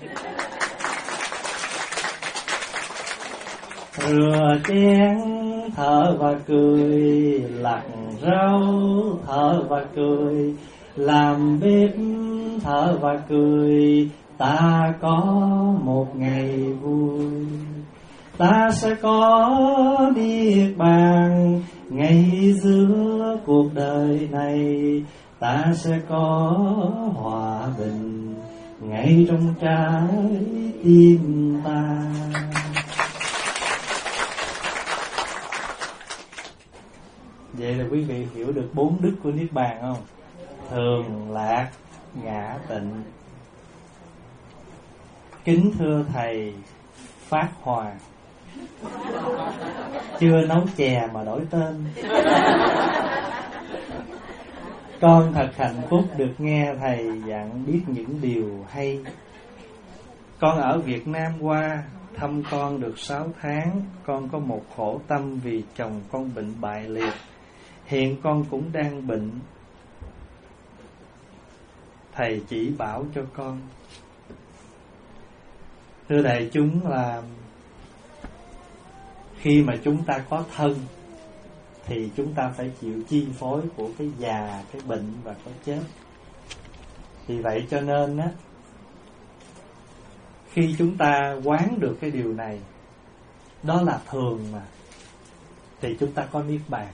Speaker 2: Rửa chén thở và cười, lặt rau thở và cười, làm bếp thở và cười, ta có một ngày vui. ta sẽ có niết bàn. Ngay giữa cuộc đời này ta sẽ có hòa bình ngay trong trái tim ta. Vậy là quý vị hiểu được bốn đức của niết bàn không? Thường, lạc, ngã, tịnh. Kính thưa thầy Phát Hòa, chưa nấu chè mà đổi tên. Con thật hạnh phúc được nghe thầy dặn biết những điều hay. Con ở Việt Nam qua thăm con được sáu tháng. Con có một khổ tâm vì chồng con bệnh bại liệt. Hiện con cũng đang bệnh. Thầy chỉ bảo cho con. Thưa đại chúng, là khi mà chúng ta có thân thì chúng ta phải chịu chi phối của cái già, cái bệnh và cái chết. Vì vậy cho nên á, khi chúng ta quán được cái điều này, đó là thường mà, thì chúng ta có niết bàn.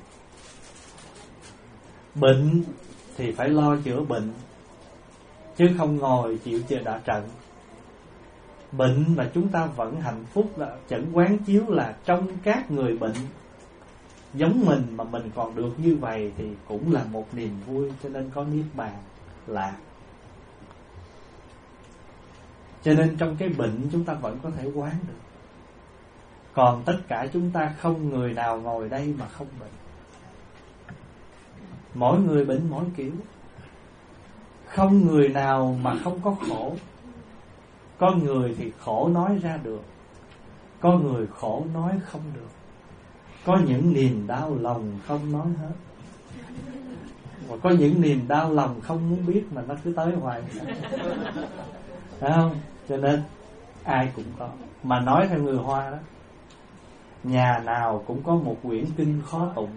Speaker 2: Bệnh thì phải lo chữa bệnh, chứ không ngồi chịu chờ đợi trận. Bệnh mà chúng ta vẫn hạnh phúc là chẩn quán chiếu là trong các người bệnh giống mình mà mình còn được như vậy thì cũng là một niềm vui. Cho nên có niết bàn lạc. Cho nên trong cái bệnh chúng ta vẫn có thể quán được. Còn tất cả chúng ta không người nào ngồi đây mà không bệnh. Mỗi người bệnh mỗi kiểu. Không người nào mà không có khổ. Có người thì khổ nói ra được, có người khổ nói không được, có những niềm đau lòng không nói hết, và có những niềm đau lòng không muốn biết mà nó cứ tới hoài. Phải không? Cho nên ai cũng có. Mà nói theo người Hoa đó, nhà nào cũng có một quyển kinh khó tụng.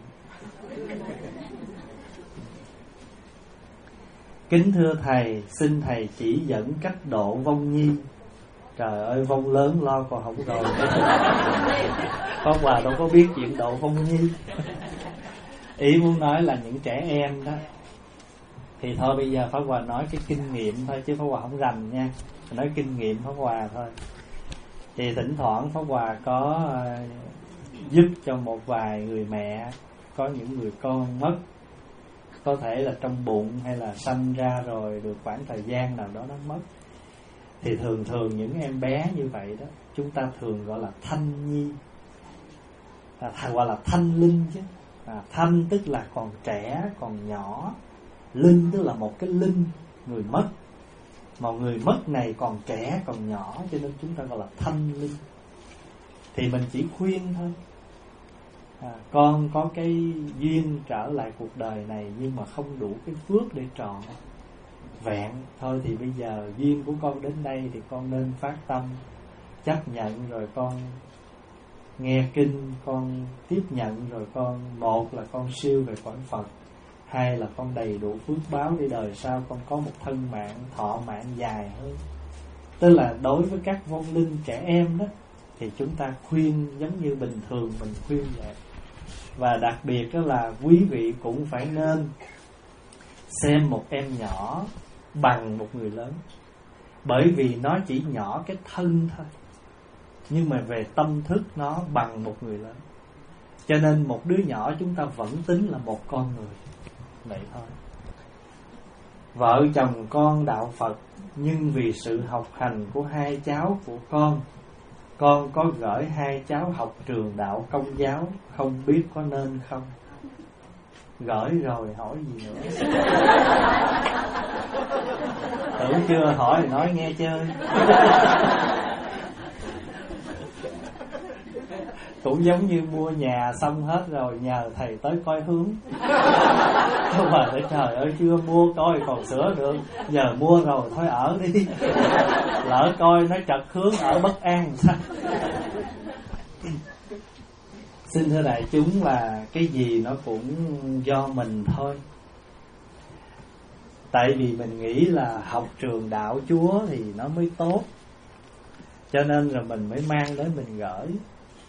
Speaker 2: Kính thưa thầy, xin thầy chỉ dẫn cách độ vong nhi. Trời ơi, vong lớn lo còn không rồi. Pháp Hòa đâu có biết chuyện độ vong nhi. Ý muốn nói là những trẻ em đó. Thì thôi bây giờ Pháp Hòa nói cái kinh nghiệm thôi, chứ Pháp Hòa không rành nha. Nói kinh nghiệm Pháp Hòa thôi. Thì thỉnh thoảng Pháp Hòa có uh, giúp cho một vài người mẹ, có những người con mất, có thể là trong bụng hay là sanh ra rồi được khoảng thời gian nào đó nó mất. Thì thường thường những em bé như vậy đó, chúng ta thường gọi là thanh nhi, à, gọi là thanh linh chứ. à, Thanh tức là còn trẻ, còn nhỏ. Linh tức là một cái linh, người mất. Mà người mất này còn trẻ, còn nhỏ, cho nên chúng ta gọi là thanh linh. Thì mình chỉ khuyên thôi, à, con có cái duyên trở lại cuộc đời này nhưng mà không đủ cái phước để trọn vẹn. Thôi thì bây giờ duyên của con đến đây thì con nên phát tâm chấp nhận, rồi con nghe kinh, con tiếp nhận, rồi con, một là con siêu về cõi Phật, hai là con đầy đủ phước báo để đời sau con có một thân mạng, thọ mạng dài hơn. Tức là đối với các vong linh trẻ em đó, thì chúng ta khuyên giống như bình thường mình khuyên vậy. Và đặc biệt đó là quý vị cũng phải nên xem một em nhỏ bằng một người lớn. Bởi vì nó chỉ nhỏ cái thân thôi, nhưng mà về tâm thức nó bằng một người lớn. Cho nên một đứa nhỏ chúng ta vẫn tính là một con người. Vậy thôi. Vợ chồng con đạo Phật, nhưng vì sự học hành của hai cháu của con, con có gửi hai cháu học trường đạo Công giáo, không biết có nên không? Gửi rồi hỏi gì nữa. Tưởng chưa hỏi thì nói nghe chơi. Cũng giống như mua nhà xong hết rồi nhờ thầy tới coi hướng. Nhưng mà trời ơi, chưa mua coi còn sửa được, giờ mua rồi thôi ở đi. Lỡ coi nó trật hướng ở bất an sao? Xin thưa đại chúng là cái gì nó cũng do mình thôi. Tại vì mình nghĩ là học trường đạo Chúa thì nó mới tốt, cho nên rồi mình mới mang đến mình gửi.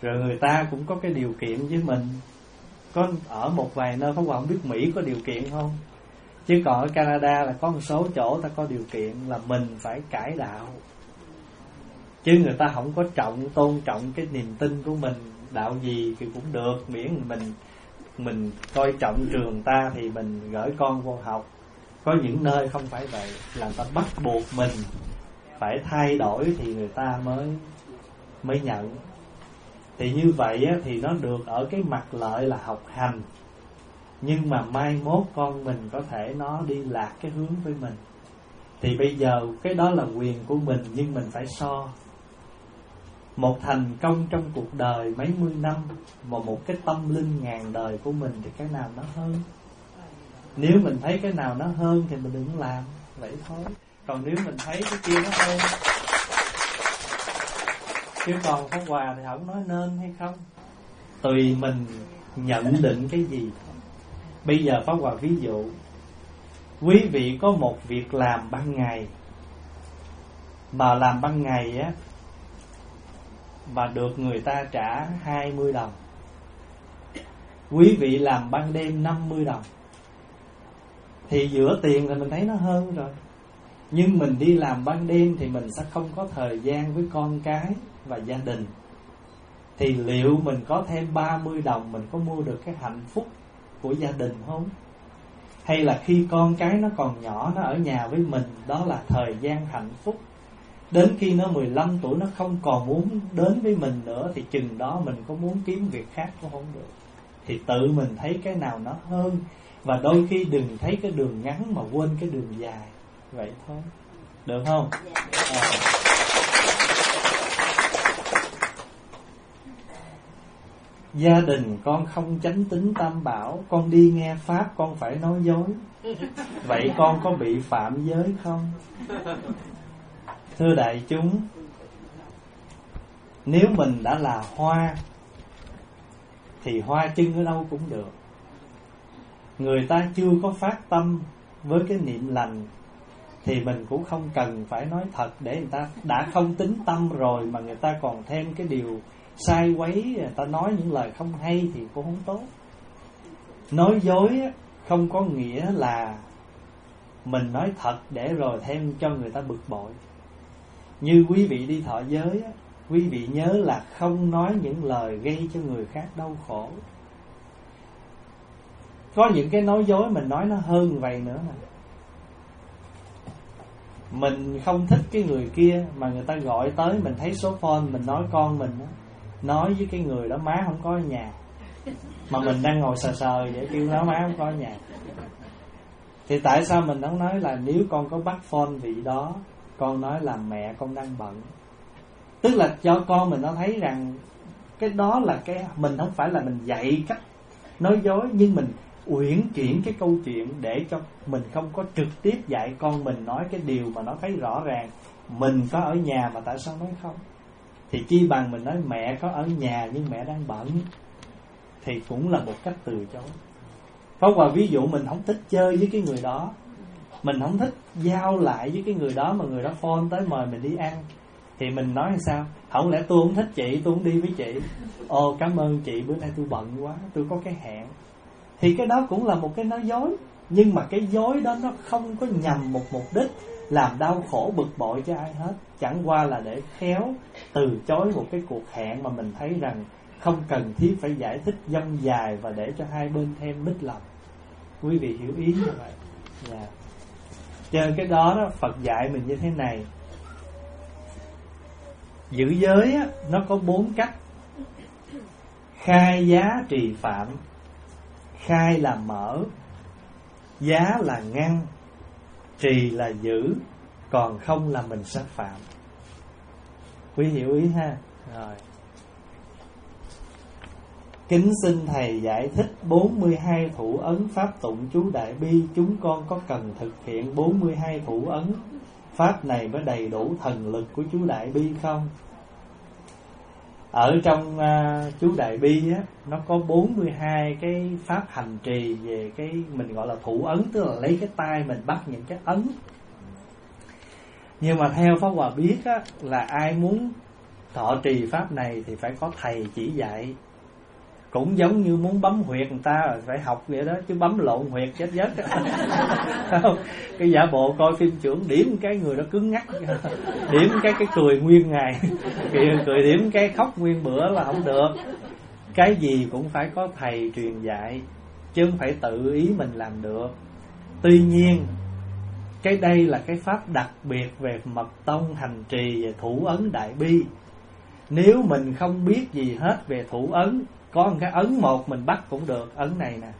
Speaker 2: Rồi người ta cũng có cái điều kiện với mình. Có ở một vài nơi, Pháp Hòa không biết Mỹ có điều kiện không, chứ còn ở Canada là có một số chỗ ta có điều kiện là mình phải cải đạo. Chứ người ta không có trọng, tôn trọng cái niềm tin của mình. Đạo gì thì cũng được, miễn mình mình coi trọng trường ta thì mình gửi con vô học. Có những nơi không phải vậy, là ta bắt buộc mình phải thay đổi thì người ta mới mới nhận. Thì như vậy á, thì nó được ở cái mặt lợi là học hành. Nhưng mà mai mốt con mình có thể nó đi lạc cái hướng với mình. Thì bây giờ cái đó là quyền của mình, nhưng mình phải so. Một thành công trong cuộc đời mấy mươi năm mà một cái tâm linh ngàn đời của mình thì cái nào nó hơn? Nếu mình thấy cái nào nó hơn thì mình đừng làm, vậy thôi. Còn nếu mình thấy cái kia nó hơn, chứ còn Pháp Hòa thì không nói nên hay không, tùy mình nhận định cái gì. Bây giờ Pháp Hòa ví dụ, quý vị có một việc làm ban ngày, mà làm ban ngày á mà được người ta trả hai mươi đồng. Quý vị làm ban đêm năm mươi đồng. Thì giữa tiền thì mình thấy nó hơn rồi. Nhưng mình đi làm ban đêm thì mình sẽ không có thời gian với con cái và gia đình. Thì liệu mình có thêm ba mươi đồng, mình có mua được cái hạnh phúc của gia đình không? Hay là khi con cái nó còn nhỏ, nó ở nhà với mình, đó là thời gian hạnh phúc. Đến khi nó mười lăm tuổi nó không còn muốn đến với mình nữa, thì chừng đó mình có muốn kiếm việc khác cũng không được. Thì tự mình thấy cái nào nó hơn. Và đôi khi đừng thấy cái đường ngắn mà quên cái đường dài. Vậy thôi. Được không? À. Gia đình con không chánh tín tam bảo, con đi nghe pháp con phải nói dối. Vậy con có bị phạm giới không? Thưa đại chúng, nếu mình đã là hoa thì hoa chân ở đâu cũng được. Người ta chưa có phát tâm với cái niệm lành thì mình cũng không cần phải nói thật, để người ta đã không tín tâm rồi mà người ta còn thêm cái điều sai quấy, người ta nói những lời không hay thì cũng không tốt. Nói dối không có nghĩa là mình nói thật để rồi thêm cho người ta bực bội. Như quý vị đi thọ giới, quý vị nhớ là không nói những lời gây cho người khác đau khổ. Có những cái nói dối mình nói nó hơn vậy nữa nè. Mình không thích cái người kia mà người ta gọi tới, mình thấy số phone, mình nói con mình đó, nói với cái người đó má không có ở nhà, mà mình đang ngồi sờ sờ vậy kêu nó má không có ở nhà. Thì tại sao mình không nói là nếu con có bắt phone vị đó, con nói là mẹ con đang bận. Tức là cho con mình nó thấy rằng cái đó là cái, mình không phải là mình dạy cách nói dối, nhưng mình uyển chuyển cái câu chuyện để cho mình không có trực tiếp dạy con mình nói cái điều mà nó thấy rõ ràng mình có ở nhà mà tại sao nói không. Thì chi bằng mình nói mẹ có ở nhà nhưng mẹ đang bận, thì cũng là một cách từ chối. Pháp Hòa ví dụ mình không thích chơi với cái người đó, mình không thích giao lại với cái người đó, mà người đó phone tới mời mình đi ăn, thì mình nói làm sao? Không lẽ tôi không thích chị, tôi không đi với chị. Ồ cảm ơn chị, bữa nay tôi bận quá, tôi có cái hẹn. Thì cái đó cũng là một cái nói dối. Nhưng mà cái dối đó nó không có nhằm một mục đích làm đau khổ bực bội cho ai hết. Chẳng qua là để khéo từ chối một cái cuộc hẹn mà mình thấy rằng không cần thiết phải giải thích dông dài và để cho hai bên thêm mít lòng. Quý vị hiểu ý như vậy. Yeah. Cho nên cái đó, đó Phật dạy mình như thế này. Giữ giới á, nó có bốn cách. Khai giá trì phạm. Khai là mở, giá là ngăn, trì là giữ, còn không là mình sẽ phạm. Quý hiểu ý ha? Rồi. Kính xin Thầy giải thích bốn mươi hai thủ ấn pháp tụng chú Đại Bi. Chúng con có cần thực hiện bốn mươi hai thủ ấn pháp này mới đầy đủ thần lực của chú Đại Bi không? Ở trong uh, chú Đại Bi á, nó có bốn mươi hai cái pháp hành trì về cái mình gọi là thủ ấn, tức là lấy cái tay mình bắt những cái ấn. Nhưng mà theo Pháp Hòa biết á, là ai muốn thọ trì pháp này thì phải có thầy chỉ dạy. Cũng giống như muốn bấm huyệt người ta rồi phải học vậy đó, chứ bấm lộn huyệt chết giấc. Không, cái giả bộ coi phim trưởng điểm cái người đó cứng ngắc, điểm cái cái cười nguyên ngày, cười, cười điểm cái khóc nguyên bữa là không được. Cái gì cũng phải có thầy truyền dạy, chứ không phải tự ý mình làm được. Tuy nhiên cái đây là cái pháp đặc biệt về mật tông hành trì về thủ ấn đại bi. Nếu mình không biết gì hết về thủ ấn, có một cái ấn một mình bắt cũng được. Ấn này nè,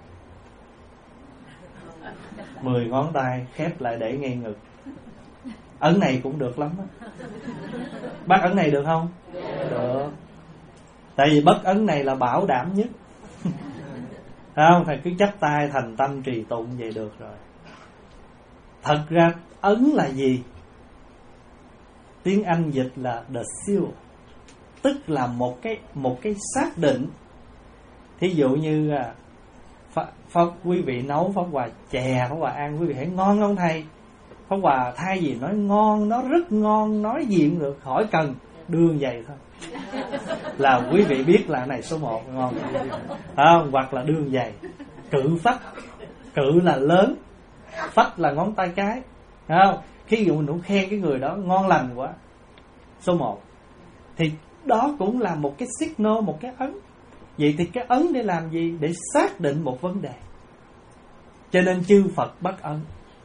Speaker 2: mười ngón tay khép lại để ngay ngực. Ấn này cũng được lắm đó. Bắt ấn này được không? Được. Tại vì bất ấn này là bảo đảm nhất. Không, thầy cứ chắp tay thành tâm trì tụng vậy được rồi. Thật ra ấn là gì? Tiếng Anh dịch là the seal, tức là một cái một cái xác định. Thí dụ như Pháp, Pháp quý vị nấu Pháp Hòa chè, Pháp Hòa ăn quý vị thấy ngon không thầy? Pháp Hòa thay vì nói ngon, nó rất ngon, nói gì cũng được, hỏi cần đường vậy thôi là quý vị biết là này số một ngon. À, hoặc là đường dày, cự phách. Cự là lớn, phách là ngón tay cái. Không? Khi dụ mình cũng khen cái người đó ngon lành quá, số một. Thì đó cũng là một cái signal, một cái ấn. Vậy thì cái ấn để làm gì? Để xác định một vấn đề. Cho nên chư Phật bắt ấn.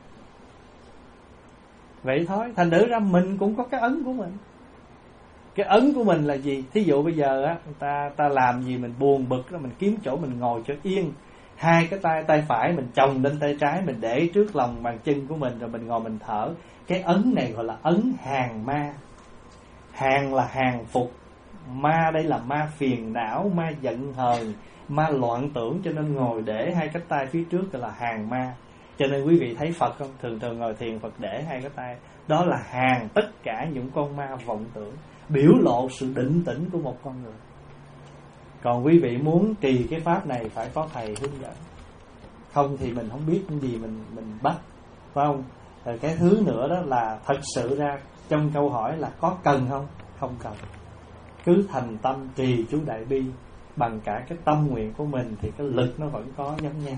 Speaker 2: Vậy thôi, thành thử ra mình cũng có cái ấn của mình. Cái ấn của mình là gì? Thí dụ bây giờ á, ta ta làm gì mình buồn bực đó, mình kiếm chỗ mình ngồi cho yên. Hai cái tay tay phải mình chồng lên tay trái, mình để trước lòng bàn chân của mình, rồi mình ngồi mình thở. Cái ấn này gọi là ấn hàng ma. Hàng là hàng phục, ma đây là ma phiền não, ma giận hờn, ma loạn tưởng, cho nên ngồi để hai cái tay phía trước gọi là hàng ma. Cho nên quý vị thấy Phật không? Thường thường ngồi thiền Phật để hai cái tay, đó là hàng tất cả những con ma vọng tưởng, biểu lộ sự định tĩnh của một con người. Còn quý vị muốn trì cái pháp này phải có thầy hướng dẫn, không thì mình không biết cái gì mình mình bắt, phải không? Rồi cái thứ nữa đó là thật sự ra trong câu hỏi là có cần không? Không cần. Cứ thành tâm trì chú Đại Bi bằng cả cái tâm nguyện của mình thì cái lực nó vẫn có giống nhau.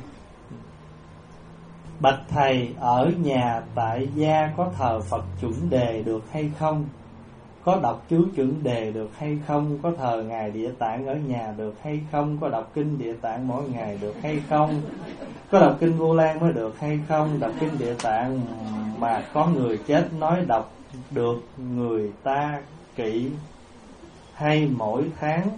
Speaker 2: Bạch thầy, ở nhà tại gia có thờ Phật chuẩn đề được hay không? Có đọc chú chuẩn đề được hay không? Có thờ Ngài Địa Tạng ở nhà được hay không? Có đọc kinh Địa Tạng mỗi ngày được hay không? Có đọc kinh Vô Lan mới được hay không? Đọc kinh Địa Tạng mà có người chết nói đọc được người ta kỵ, hay mỗi tháng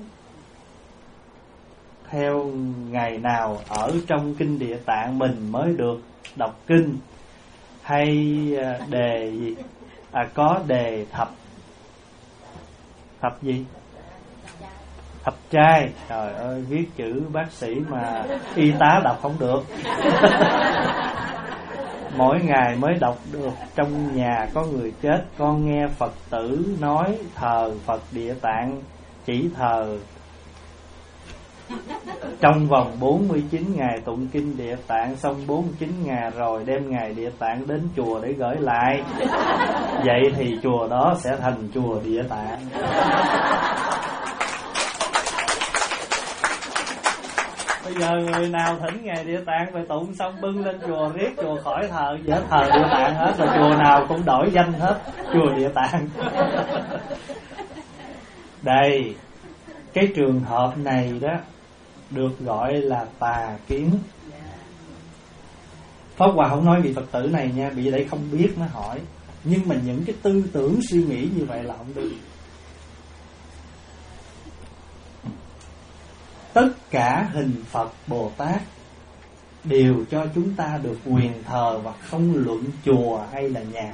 Speaker 2: theo ngày nào ở trong kinh Địa Tạng mình mới được đọc kinh, hay đề gì? À, có đề thập thập gì? Thập trai. Trời ơi, viết chữ bác sĩ mà y tá đọc không được. Mỗi ngày mới đọc được. Trong nhà có người chết, con nghe Phật tử nói thờ Phật Địa Tạng, chỉ thờ trong vòng bốn mươi chín ngày tụng kinh Địa Tạng, xong bốn mươi chín ngày rồi đem Ngài Địa Tạng đến chùa để gửi lại. Vậy thì chùa đó sẽ thành chùa Địa Tạng. Bây giờ người nào thỉnh Ngài Địa Tạng về tụng xong bưng lên chùa riết, chùa khỏi thờ gì hết, thờ Địa Tạng hết, rồi chùa nào cũng đổi danh hết, chùa Địa Tạng. Đây, cái trường hợp này đó được gọi là tà kiến. Pháp Hòa không nói vị Phật tử này nha, bị đây không biết nó hỏi. Nhưng mà những cái tư tưởng suy nghĩ như vậy là không được. Tất cả hình Phật Bồ Tát đều cho chúng ta được quyền thờ, và không luận chùa hay là nhà.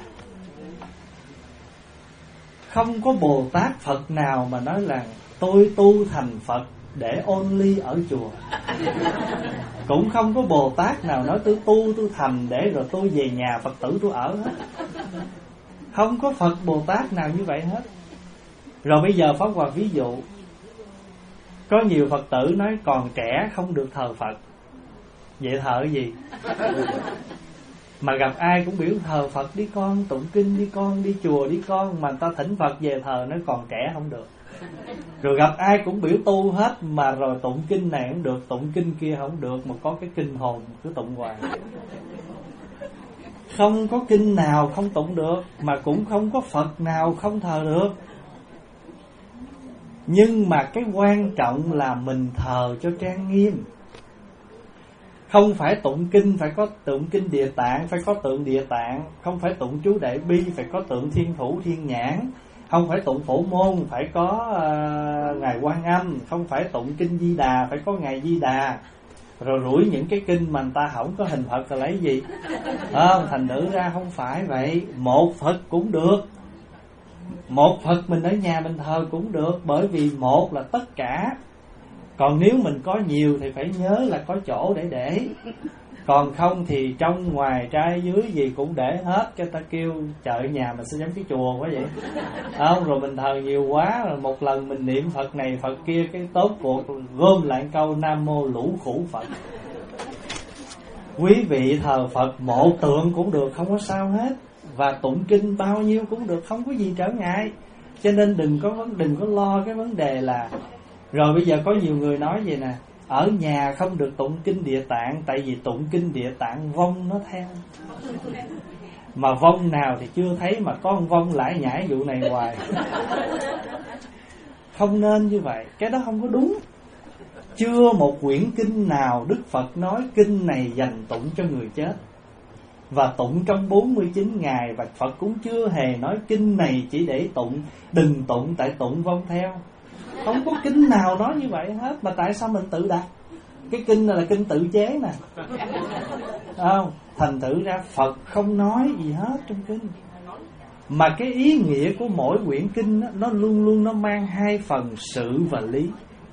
Speaker 2: Không có Bồ Tát Phật nào mà nói là tôi tu thành Phật để only ở chùa. Cũng không có Bồ Tát nào nói tôi tu tôi thành để rồi tôi về nhà Phật tử tôi ở hết. Không có Phật Bồ Tát nào như vậy hết. Rồi bây giờ Pháp Hòa ví dụ, có nhiều Phật tử nói còn trẻ không được thờ Phật. Vậy thờ cái gì? Mà gặp ai cũng biểu thờ Phật đi con, tụng kinh đi con, đi chùa đi con. Mà người ta thỉnh Phật về thờ nó còn trẻ không được. Rồi gặp ai cũng biểu tu hết, mà rồi tụng kinh này không được, tụng kinh kia không được. Mà có cái kinh hồn cứ tụng hoài. Không có kinh nào không tụng được, mà cũng không có Phật nào không thờ được. Nhưng mà cái quan trọng là mình thờ cho trang nghiêm. Không phải tụng kinh phải có tượng kinh Địa Tạng, phải có tượng Địa Tạng. Không phải tụng chú Đại Bi phải có tượng Thiên Thủ Thiên Nhãn. Không phải tụng Phổ Môn phải có uh, Ngài Quan Âm. Không phải tụng kinh Di Đà phải có Ngài Di Đà. Rồi rủi những cái kinh mà người ta không có hình Phật là lấy gì? Không, thành thử ra không phải vậy. Một Phật cũng được, một Phật mình ở nhà mình thờ cũng được. Bởi vì một là tất cả. Còn nếu mình có nhiều thì phải nhớ là có chỗ để để. Còn không thì trong ngoài trai dưới gì cũng để hết. Cái ta kêu chợ nhà mình sẽ giống cái chùa quá vậy. Không, rồi mình thờ nhiều quá, rồi một lần mình niệm Phật này Phật kia, cái tốt cuộc gom lại câu Nam Mô Lũ Khủ Phật. Quý vị thờ Phật một tượng cũng được, không có sao hết. Và tụng kinh bao nhiêu cũng được, không có gì trở ngại. Cho nên đừng có đừng có lo cái vấn đề là. Rồi bây giờ có nhiều người nói vậy nè, ở nhà không được tụng kinh Địa Tạng, tại vì tụng kinh Địa Tạng vong nó theo. Mà vong nào thì chưa thấy, mà có con vong lải nhải vụ này hoài. Không nên như vậy, cái đó không có đúng. Chưa một quyển kinh nào Đức Phật nói kinh này dành tụng cho người chết, và tụng trong bốn mươi chín ngày. Và Phật cũng chưa hề nói kinh này chỉ để tụng, đừng tụng tại tụng vong theo. Không có kinh nào nói như vậy hết. Mà tại sao mình tự đặt? Cái kinh này là kinh tự chế nè, không? Thành thử ra Phật không nói gì hết trong kinh. Mà cái ý nghĩa của mỗi quyển kinh đó, nó luôn luôn nó mang hai phần sự và lý.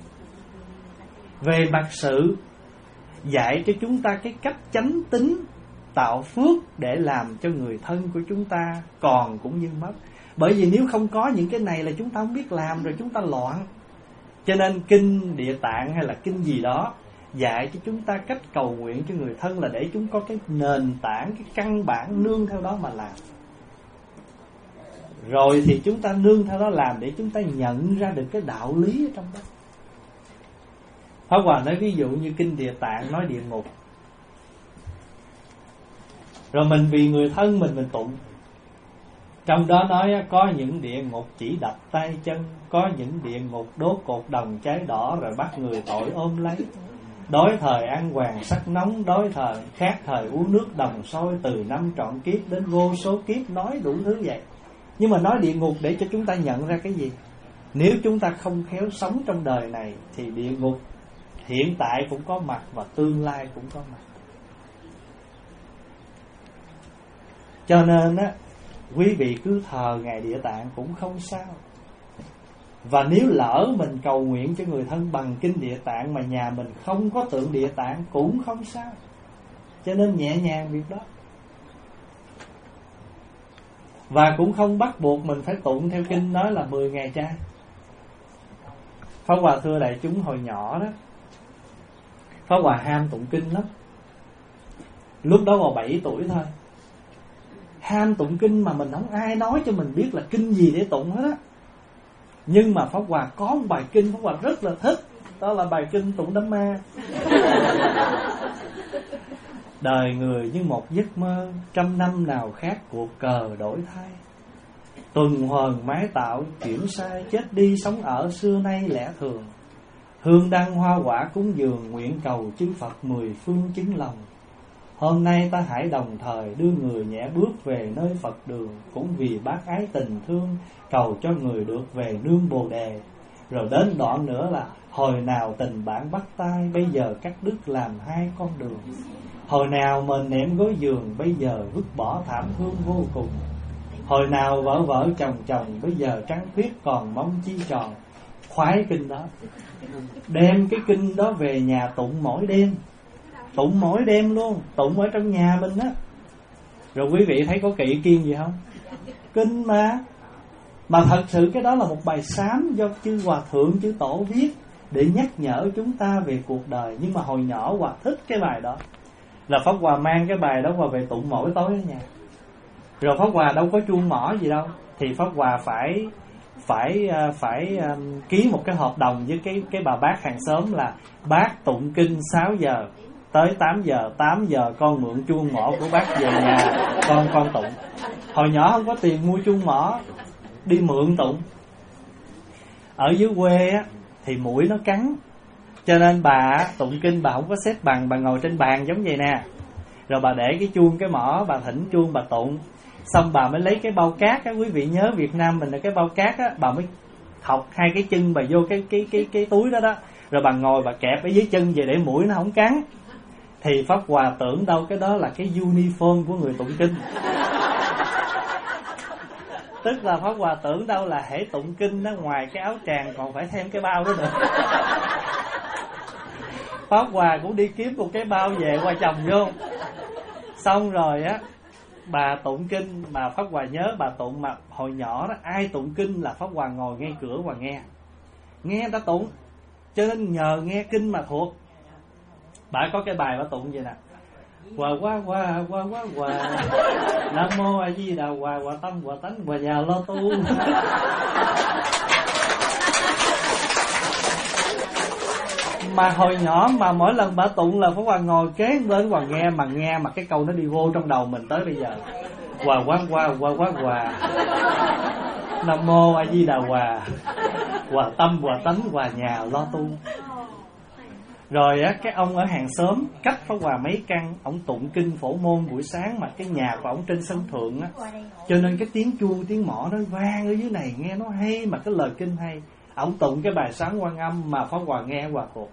Speaker 2: Về mặt sự, dạy cho chúng ta cái cách chánh tín, tạo phước để làm cho người thân của chúng ta còn cũng như mất. Bởi vì nếu không có những cái này là chúng ta không biết làm, rồi chúng ta loạn. Cho nên kinh Địa Tạng hay là kinh gì đó dạy cho chúng ta cách cầu nguyện cho người thân, là để chúng có cái nền tảng, cái căn bản nương theo đó mà làm. Rồi thì chúng ta nương theo đó làm để chúng ta nhận ra được cái đạo lý ở trong đó. Pháp Hòa nói ví dụ như kinh Địa Tạng nói địa ngục. Rồi mình vì người thân mình mình tụng. Trong đó nói có những địa ngục chỉ đập tay chân, có những địa ngục đốt cột đồng cháy đỏ rồi bắt người tội ôm lấy. Đói thời ăn hoàng sắc nóng, đói thời khát thời uống nước đồng sôi, từ năm trọn kiếp đến vô số kiếp, nói đủ thứ vậy. Nhưng mà nói địa ngục để cho chúng ta nhận ra cái gì? Nếu chúng ta không khéo sống trong đời này thì địa ngục hiện tại cũng có mặt và tương lai cũng có mặt. Cho nên á, quý vị cứ thờ Ngài Địa Tạng cũng không sao. Và nếu lỡ mình cầu nguyện cho người thân bằng kinh Địa Tạng mà nhà mình không có tượng Địa Tạng cũng không sao. Cho nên nhẹ nhàng việc đó. Và cũng không bắt buộc mình phải tụng theo kinh nói là mười ngày trai. Pháp Hòa thưa đại chúng, hồi nhỏ đó Pháp Hòa ham tụng kinh lắm. Lúc đó còn bảy tuổi thôi. Ham tụng kinh mà mình không ai nói cho mình biết là kinh gì để tụng hết á. Nhưng mà Pháp Hòa có một bài kinh Pháp Hòa rất là thích. Đó là bài kinh tụng đám ma. Đời người như một giấc mơ, trăm năm nào khác cuộc cờ đổi thay. Tuần hoàn mái tạo chuyển sai, chết đi sống ở xưa nay lẽ thường. Hương đăng hoa quả cúng dường, nguyện cầu chư Phật mười phương chứng lòng. Hôm nay ta hãy đồng thời đưa người nhẹ bước về nơi Phật đường, cũng vì bác ái tình thương, cầu cho người được về nương Bồ Đề. Rồi đến đoạn nữa là hồi nào tình bạn bắt tay, bây giờ cắt đứt làm hai con đường. Hồi nào mình ném gối giường, bây giờ vứt bỏ thảm thương vô cùng. Hồi nào vợ vợ chồng chồng, bây giờ trắng khuyết còn mong chi tròn. Khoái kinh đó, đem cái kinh đó về nhà tụng mỗi đêm. Tụng mỗi đêm luôn, tụng ở trong nhà mình á. Rồi quý vị thấy có kỵ kiêng gì không? Kinh mà. Mà thật sự cái đó là một bài sám do chư Hòa Thượng, chư Tổ viết để nhắc nhở chúng ta về cuộc đời. Nhưng mà hồi nhỏ Hòa thích cái bài đó. là Pháp Hòa mang cái bài đó qua về tụng mỗi tối ở nhà. Rồi Pháp Hòa đâu có chuông mỏ gì đâu, thì Pháp Hòa phải phải phải um, ký một cái hợp đồng với cái cái bà bác hàng xóm là bác tụng kinh sáu giờ tới tám giờ, tám giờ con mượn chuông mỏ của bác về nhà con con tụng. Hồi nhỏ không có tiền mua chuông mỏ, đi mượn tụng. Ở dưới quê á thì muỗi nó cắn, cho nên bà tụng kinh bà không có xếp bằng, bà ngồi trên bàn giống vậy nè. Rồi bà để cái chuông cái mỏ, bà thỉnh chuông bà tụng. Xong bà mới lấy cái bao cát á, quý vị nhớ Việt Nam mình là cái bao cát á, bà mới thọc hai cái chân bà vô cái cái cái cái túi đó đó. Rồi bà ngồi bà kẹp ở dưới chân vậy để muỗi nó không cắn. Thì Pháp Hòa tưởng đâu cái đó là cái uniform của người tụng kinh. Tức là Pháp Hòa tưởng đâu là hễ tụng kinh đó, ngoài cái áo tràng còn phải thêm cái bao đó nữa. Pháp Hòa cũng đi kiếm một cái bao về qua chồng vô. Xong rồi á, bà tụng kinh mà Pháp Hòa nhớ bà tụng mà hồi nhỏ đó, ai tụng kinh là Pháp Hòa ngồi ngay cửa và nghe. Nghe người ta tụng, cho nên nhờ nghe kinh mà thuộc. Bà có cái bài bà tụng vậy nè: Hòa quá hòa hòa quá hòa, Nam mô A Di Đà hòa, hòa tâm hòa tánh hòa nhà lo tu. Mà hồi nhỏ mà mỗi lần bà tụng là Pháp Hòa ngồi kế bên Hòa nghe, mà nghe mà cái câu nó đi vô trong đầu mình tới bây giờ. Hòa quá hòa hòa quá hòa, Nam mô A Di Đà hòa, hòa tâm hòa tánh hòa nhà lo tu. Rồi á, cái ông ở hàng xóm cách Pháp Hòa mấy căn, ông tụng kinh Phổ Môn buổi sáng mà cái nhà của ông trên sân thượng á, cho nên cái tiếng chuông tiếng mõ nó vang ở dưới này nghe nó hay, mà cái lời kinh hay. Ông tụng cái bài Sáng Quan Âm mà Pháp Hòa nghe Hòa thuộc.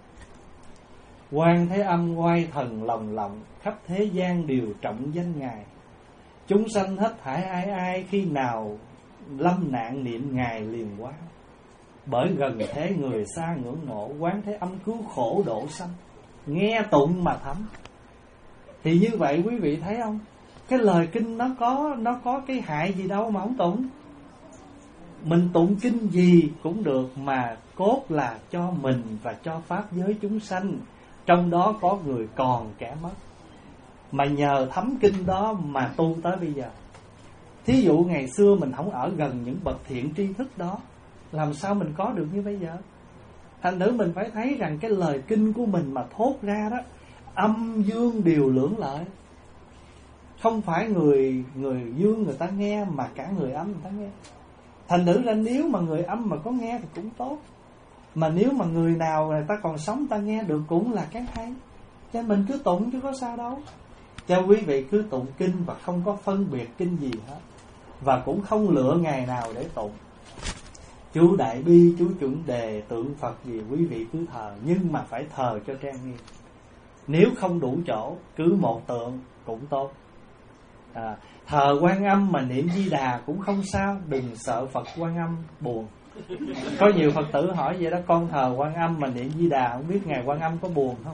Speaker 2: Quan Thế Âm oai thần lòng lộng, khắp thế gian đều trọng danh Ngài. Chúng sanh hết thảy ai ai, khi nào lâm nạn niệm Ngài liền quá. Bởi gần thế người xa ngưỡng mộ, Quán Thế Âm cứu khổ độ sanh. Nghe tụng mà thấm. Thì như vậy quý vị thấy không, cái lời kinh nó có Nó có cái hại gì đâu mà không tụng. Mình tụng kinh gì cũng được, mà cốt là cho mình và cho pháp giới chúng sanh, trong đó có người còn kẻ mất. Mà nhờ thấm kinh đó mà tu tới bây giờ. Thí dụ ngày xưa mình không ở gần những bậc thiện tri thức đó, làm sao mình có được như bây giờ? Thành thử mình phải thấy rằng cái lời kinh của mình mà thốt ra đó, âm dương đều lưỡng lợi. Không phải người người dương người ta nghe, mà cả người âm người ta nghe. Thành thử ra nếu mà người âm mà có nghe thì cũng tốt, mà nếu mà người nào người ta còn sống ta nghe được cũng là cái hay. Cho mình cứ tụng chứ có sao đâu. Cho quý vị cứ tụng kinh và không có phân biệt kinh gì hết, và cũng không lựa ngày nào để tụng. Chú Đại Bi, chú Chuẩn Đề, tượng Phật gì quý vị cứ thờ, nhưng mà phải thờ cho trang nghiêm. Nếu không đủ chỗ, cứ một tượng cũng tốt. à, Thờ Quan Âm mà niệm Di Đà cũng không sao, đừng sợ Phật Quan Âm buồn. Có nhiều Phật tử hỏi vậy đó: con thờ Quan Âm mà niệm Di Đà, không biết Ngài Quan Âm có buồn không?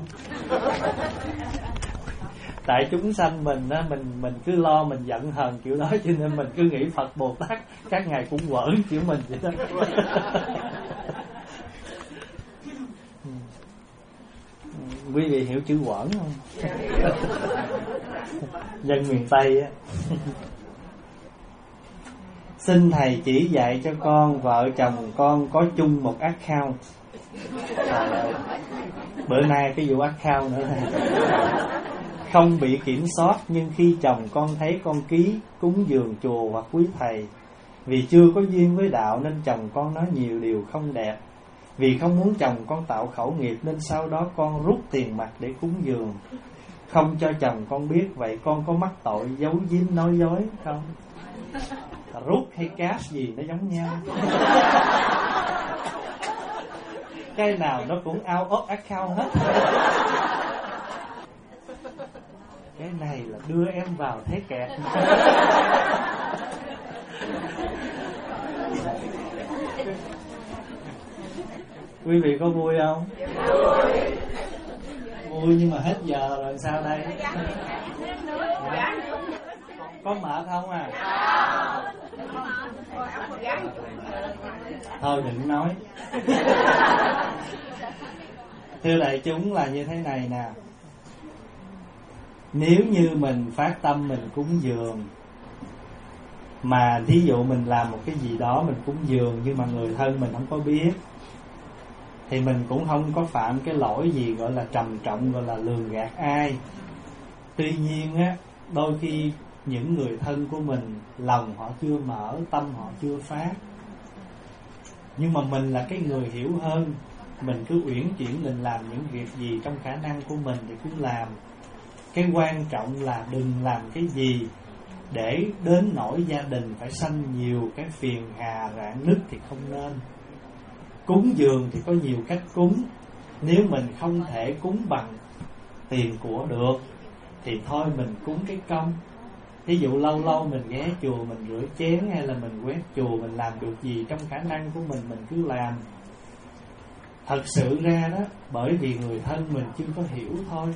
Speaker 2: Tại chúng sanh mình á, mình mình cứ lo mình giận hờn kiểu đó, cho nên mình cứ nghĩ Phật Bồ Tát các ngài cũng quở kiểu mình vậy đó. Quý vị hiểu chữ quở không? Dân miền Tây á. Xin thầy chỉ dạy cho con, vợ chồng con có chung một account. À, bữa nay cái vụ account nữa này. Không bị kiểm soát, nhưng khi chồng con thấy con ký cúng dường chùa hoặc quý thầy, vì chưa có duyên với đạo nên chồng con nói nhiều điều không đẹp. Vì không muốn chồng con tạo khẩu nghiệp nên sau đó con rút tiền mặt để cúng dường, không cho chồng con biết. Vậy con có mắc tội giấu giếm nói dối không? Rút hay cash gì nó giống nhau. Cái nào nó cũng out of account hết. Cái này là đưa em vào thế kẹt. Quý vị có vui không? Vui nhưng mà hết giờ rồi sao đây? Có mệt không à? Thôi đừng nói. Thưa đại chúng là như thế này nè. Nếu như mình phát tâm mình cúng dường, mà thí dụ mình làm một cái gì đó mình cúng dường nhưng mà người thân mình không có biết, thì mình cũng không có phạm cái lỗi gì gọi là trầm trọng, gọi là lường gạt ai. Tuy nhiên á, đôi khi những người thân của mình lòng họ chưa mở, tâm họ chưa phát, nhưng mà mình là cái người hiểu hơn, mình cứ uyển chuyển mình làm những việc gì trong khả năng của mình thì cứ làm. Cái quan trọng là đừng làm cái gì để đến nỗi gia đình phải sanh nhiều cái phiền hà rạn nứt thì không nên. Cúng dường thì có nhiều cách cúng. Nếu mình không thể cúng bằng tiền của được thì thôi mình cúng cái công. Ví dụ lâu lâu mình ghé chùa mình rửa chén, hay là mình quét chùa, mình làm được gì trong khả năng của mình mình cứ làm. Thật sự ra đó, bởi vì người thân mình chưa có hiểu thôi.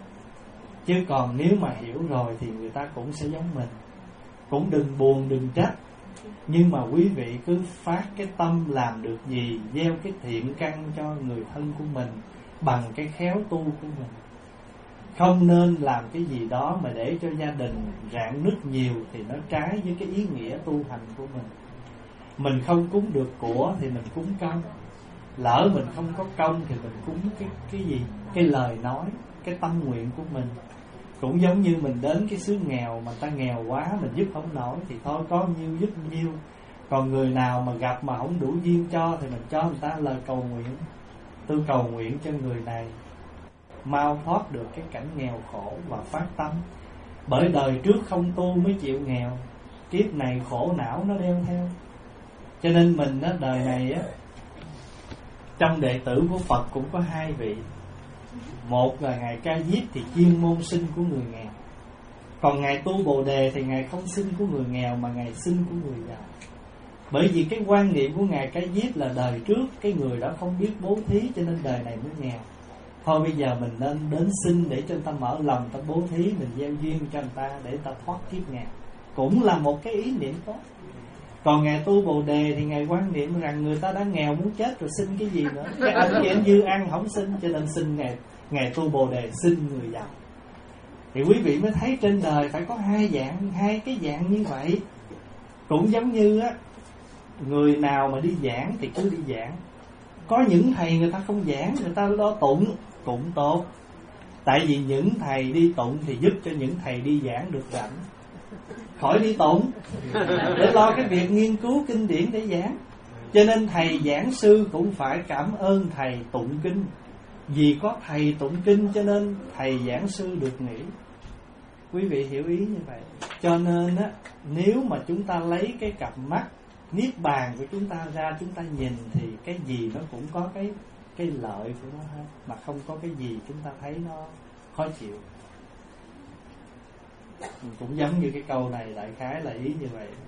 Speaker 2: Chứ còn nếu mà hiểu rồi thì người ta cũng sẽ giống mình. Cũng đừng buồn, đừng trách. Nhưng mà quý vị cứ phát cái tâm làm được gì, gieo cái thiện căn cho người thân của mình bằng cái khéo tu của mình. Không nên làm cái gì đó mà để cho gia đình rạn nứt nhiều, thì nó trái với cái ý nghĩa tu hành của mình. Mình không cúng được của thì mình cúng công. Lỡ mình không có công thì mình cúng cái, cái gì? Cái lời nói, cái tâm nguyện của mình. Cũng giống như mình đến cái xứ nghèo mà ta nghèo quá, mình giúp không nổi thì thôi có nhiêu giúp nhiêu. Còn người nào mà gặp mà không đủ duyên cho thì mình cho người ta lời cầu nguyện. Tôi cầu nguyện cho người này mau thoát được cái cảnh nghèo khổ và phát tâm. Bởi đời trước không tu mới chịu nghèo, kiếp này khổ não nó đeo theo. Cho nên mình á, đời này á, trong đệ tử của Phật cũng có hai vị. Một là Ngài Ca Diếp thì chuyên môn sinh của người nghèo. Còn Ngài Tu Bồ Đề thì Ngài không sinh của người nghèo mà Ngài sinh của người giàu. Bởi vì cái quan niệm của Ngài Ca Diếp là đời trước cái người đó không biết bố thí, cho nên đời này mới nghèo. Thôi bây giờ mình nên đến xin để cho người ta mở lòng, ta bố thí, mình gieo duyên cho người ta để người ta thoát kiếp nghèo. Cũng là một cái ý niệm tốt. Còn Ngài Tu Bồ Đề thì Ngài quan niệm rằng người ta đã nghèo muốn chết rồi xin cái gì nữa. Cái anh kia anh dư ăn không xin, cho nên xin Ngài, Ngài Tu Bồ Đề xin người giàu. Thì quý vị mới thấy trên đời phải có hai dạng, hai cái dạng như vậy. Cũng giống như á, người nào mà đi giảng thì cứ đi giảng. Có những thầy người ta không giảng, người ta đó tụng cũng tốt. Tại vì những thầy đi tụng thì giúp cho những thầy đi giảng được rảnh, khỏi đi tụng, để lo cái việc nghiên cứu kinh điển để giảng. Cho nên thầy giảng sư cũng phải cảm ơn thầy tụng kinh. Vì có thầy tụng kinh cho nên thầy giảng sư được nghỉ. Quý vị hiểu ý như vậy. Cho nên á, nếu mà chúng ta lấy cái cặp mắt niết bàn của chúng ta ra, chúng ta nhìn thì cái gì nó cũng có cái cái lợi của nó hết, mà không có cái gì chúng ta thấy nó khó chịu. Cũng giống như cái câu này, đại khái là ý như vậy.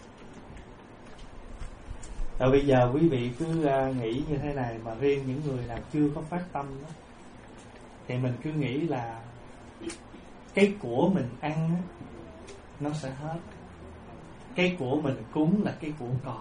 Speaker 2: Rồi bây giờ quý vị cứ uh, nghĩ như thế này, mà riêng những người nào chưa có phát tâm đó, thì mình cứ nghĩ là cái của mình ăn đó, nó sẽ hết. Cái của mình cúng là cái của còn.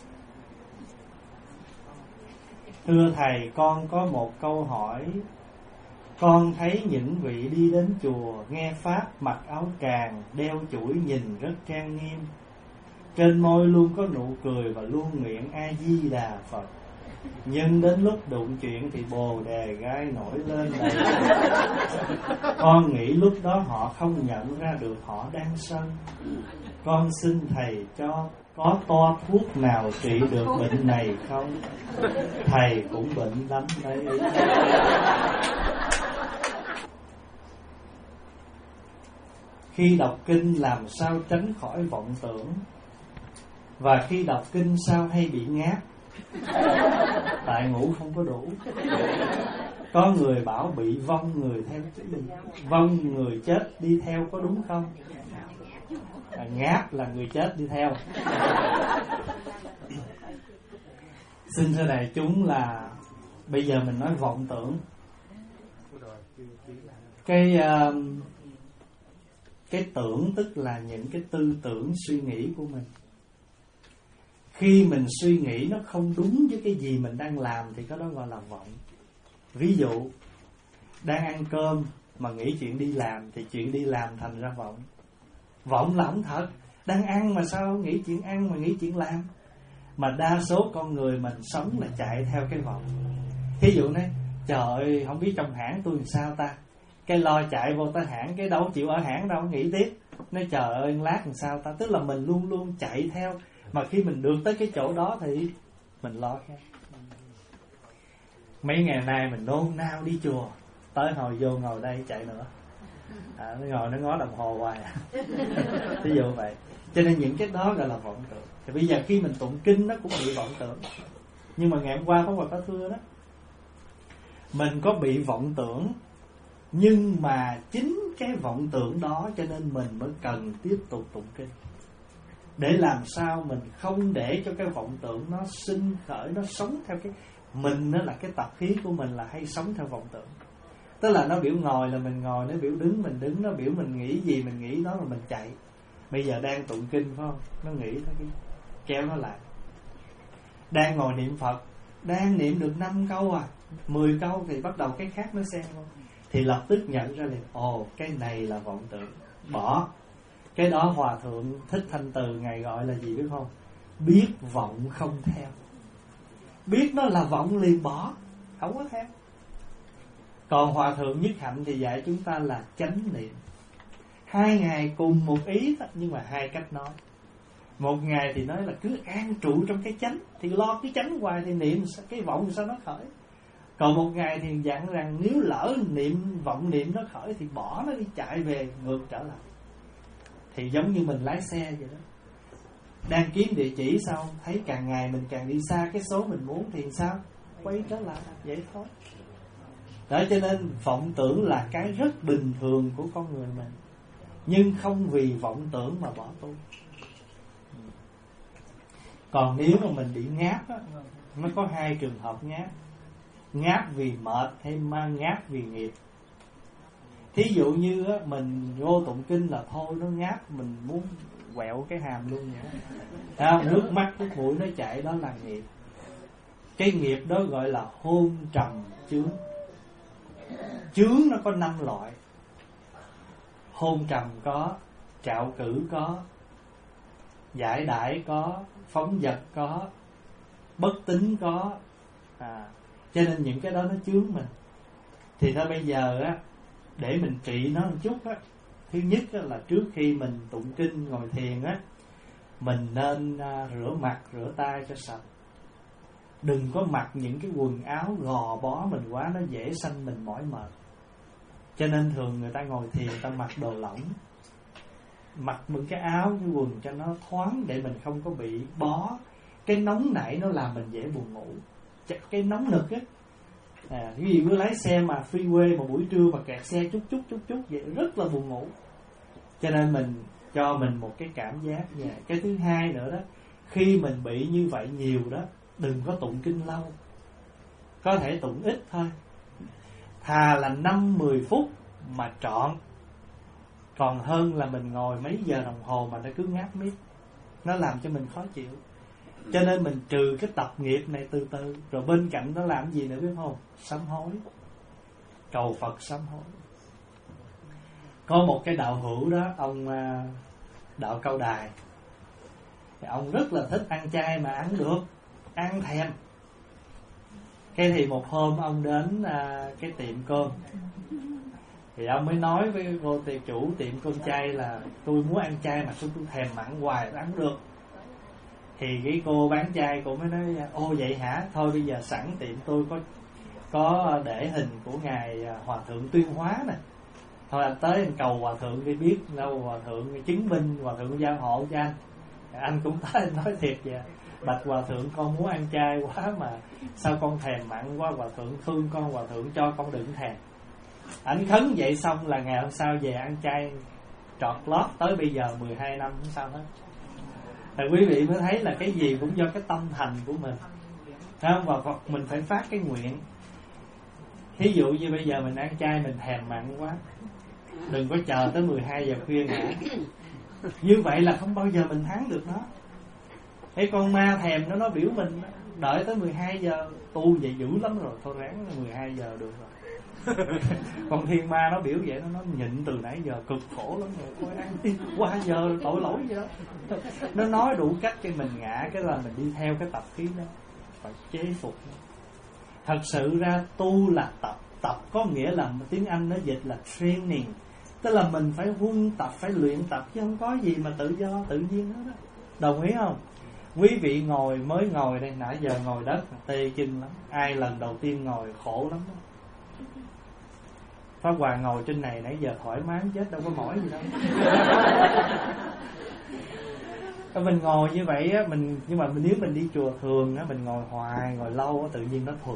Speaker 2: Thưa thầy, con có một câu hỏi. Con thấy những vị đi đến chùa nghe pháp, mặc áo tràng, đeo chuỗi nhìn rất trang nghiêm, trên môi luôn có nụ cười và luôn nguyện A Di Đà Phật. Nhưng đến lúc đụng chuyện thì bồ đề gai nổi lên đầy. Con nghĩ lúc đó họ không nhận ra được họ đang sân. Con xin thầy cho có toa thuốc nào trị được bệnh này không? Thầy cũng bệnh lắm đấy. Khi đọc kinh làm sao tránh khỏi vọng tưởng? Và khi đọc kinh sao hay bị ngáp? Tại ngủ không có đủ. Có người bảo bị vong người theo cái gì? Vong người chết đi theo có đúng không? À, ngáp là người chết đi theo. Xin thưa đại chúng là bây giờ mình nói vọng tưởng. Cái uh, cái tưởng tức là những cái tư tưởng suy nghĩ của mình. Khi mình suy nghĩ nó không đúng với cái gì mình đang làm thì cái đó gọi là vọng. Ví dụ đang ăn cơm mà nghĩ chuyện đi làm thì chuyện đi làm thành ra vọng. Vọng là không thật. Đang ăn mà sao nghĩ chuyện ăn mà nghĩ chuyện làm. Mà đa số con người mình sống là chạy theo cái vọng. Thí dụ này, trời ơi không biết trong hãng tôi làm sao ta, cái lo chạy vô tới hãng, cái đâu chịu ở hãng đâu, nghĩ tiếp. Nói trời ơi lát làm sao ta. Tức là mình luôn luôn chạy theo. Mà khi mình được tới cái chỗ đó thì mình lo khác. Mấy ngày nay mình nôn nao đi chùa, tới hồi vô ngồi đây chạy nữa, à, nó ngồi nó ngó đồng hồ hoài à. Ví dụ vậy. Cho nên những cái đó gọi là vọng tưởng. Thì bây giờ khi mình tụng kinh nó cũng bị vọng tưởng. Nhưng mà ngày hôm qua có một có thưa đó, mình có bị vọng tưởng, nhưng mà chính cái vọng tưởng đó cho nên mình mới cần tiếp tục tụng kinh, để làm sao mình không để cho cái vọng tưởng nó sinh khởi, nó sống theo cái mình. Nó là cái tập khí của mình là hay sống theo vọng tưởng. Tức là nó biểu ngồi là mình ngồi, nó biểu đứng mình đứng, nó biểu mình nghĩ gì mình nghĩ đó, mà mình chạy. Bây giờ đang tụng kinh phải không, nó nghĩ nó cái kéo nó lại. Đang ngồi niệm Phật, đang niệm được năm câu à, mười câu thì bắt đầu cái khác nó xen vô, thì lập tức nhận ra liền, ồ cái này là vọng tưởng, bỏ. Cái đó Hòa Thượng Thích Thanh Từ Ngài gọi là gì biết không? Biết vọng không theo. Biết nó là vọng liền bỏ, không có theo. Còn Hòa Thượng Nhất Hạnh thì dạy chúng ta là chánh niệm. Hai ngày cùng một ý đó, nhưng mà hai cách nói. Một ngày thì nói là cứ an trụ trong cái chánh, thì lo cái chánh hoài thì niệm cái vọng sao nó khởi. Còn một ngày thì dặn rằng nếu lỡ niệm vọng niệm nó khởi thì bỏ nó đi, chạy về ngược trở lại. Thì giống như mình lái xe vậy đó, đang kiếm địa chỉ sao thấy càng ngày mình càng đi xa cái số mình muốn thì sao quay trở lại, vậy thôi. Đó, cho nên vọng tưởng là cái rất bình thường của con người mình, nhưng không vì vọng tưởng mà bỏ tu. Còn nếu mà mình bị ngáp á, nó có hai trường hợp ngáp. Ngáp vì mệt hay mang ngáp vì nghiệp. Thí dụ như á, mình vô tụng kinh là thôi nó ngáp, mình muốn quẹo cái hàm luôn vậy đó. Nước mắt nước mũi nó chảy, đó là nghiệp. Cái nghiệp đó gọi là hôn trầm chướng. Chướng nó có năm loại. Hôn trầm có, trạo cử có, giải đãi có, phóng dật có, bất tín có, à, cho nên những cái đó nó chướng mình. Thì thôi bây giờ á, để mình trị nó một chút á, thứ nhất á, là trước khi mình tụng kinh ngồi thiền á, mình nên à, rửa mặt rửa tay cho sạch. Đừng có mặc những cái quần áo gò bó mình quá, nó dễ sanh mình mỏi mệt. Cho nên thường người ta ngồi thiền ta mặc đồ lỏng, mặc một cái áo cái quần cho nó thoáng, để mình không có bị bó. Cái nóng nảy nó làm mình dễ buồn ngủ, cái nóng nực á. À, ví dụ cứ lái xe mà freeway mà buổi trưa mà kẹt xe chút chút chút chút vậy rất là buồn ngủ. Cho nên mình cho mình một cái cảm giác vậy. Cái thứ hai nữa đó, khi mình bị như vậy nhiều đó, đừng có tụng kinh lâu, có thể tụng ít thôi. Thà là năm mười phút mà trọn, còn hơn là mình ngồi mấy giờ đồng hồ mà nó cứ ngáp miết, nó làm cho mình khó chịu. Cho nên mình trừ cái tập nghiệp này từ từ. Rồi bên cạnh đó làm gì nữa biết không? Sám hối, cầu Phật sám hối. Có một cái đạo hữu đó, ông Đạo Cao Đài, thì ông rất là thích ăn chay mà ăn được, ăn thèm. Cái thì một hôm ông đến à, cái tiệm cơm, thì ông mới nói với cô tiệm chủ tiệm cơm chay là tôi muốn ăn chay mà tôi, tôi thèm mặn hoài, tôi ăn được. Thì cái cô bán chay cô mới nói, ô vậy hả, thôi bây giờ sẵn tiệm tôi có có để hình của ngài Hòa Thượng Tuyên Hóa nè, thôi anh tới anh cầu Hòa Thượng đi, biết đâu Hòa Thượng chứng minh, Hòa Thượng gia hộ cho anh. Anh cũng tới anh nói thiệt vậy, bạch Hòa Thượng con muốn ăn chay quá mà sao con thèm mặn quá, Hòa Thượng thương con, Hòa Thượng cho con đừng thèm. Anh khấn vậy xong là ngày hôm sau về ăn chay trọt lót, tới bây giờ mười hai năm không sao hết. Thì quý vị mới thấy là cái gì cũng do cái tâm thành của mình, không? Và Phật mình phải phát cái nguyện. Thí dụ như bây giờ mình ăn chay mình thèm mặn quá, đừng có chờ tới mười hai giờ khuya nữa. Như vậy là không bao giờ mình thắng được nó. Cái con ma thèm nó nó biểu mình đợi tới mười hai giờ, tu vậy dữ lắm rồi, thôi ráng mười hai giờ được rồi. Còn thiên ma nó biểu vậy, nó nói nhịn từ nãy giờ cực khổ lắm rồi, thôi ăn đi, qua giờ tội lỗi gì đó. Nó nói đủ cách cho mình ngã, cái là mình đi theo cái tập khí đó, phải chế phục nó. Thật sự ra tu là tập. Tập có nghĩa là tiếng Anh nó dịch là training, tức là mình phải huân tập, phải luyện tập, chứ không có gì mà tự do tự nhiên hết đó. Đồng ý không? Quý vị ngồi, mới ngồi đây, nãy giờ ngồi đất tê chân lắm. Ai lần đầu tiên ngồi khổ lắm đó. Pháp Hòa ngồi trên này nãy giờ thoải mái chết, đâu có mỏi gì đâu. Mình ngồi như vậy á, mình nhưng mà nếu mình đi chùa thường á, mình ngồi hoài, ngồi lâu á, tự nhiên nó thuần.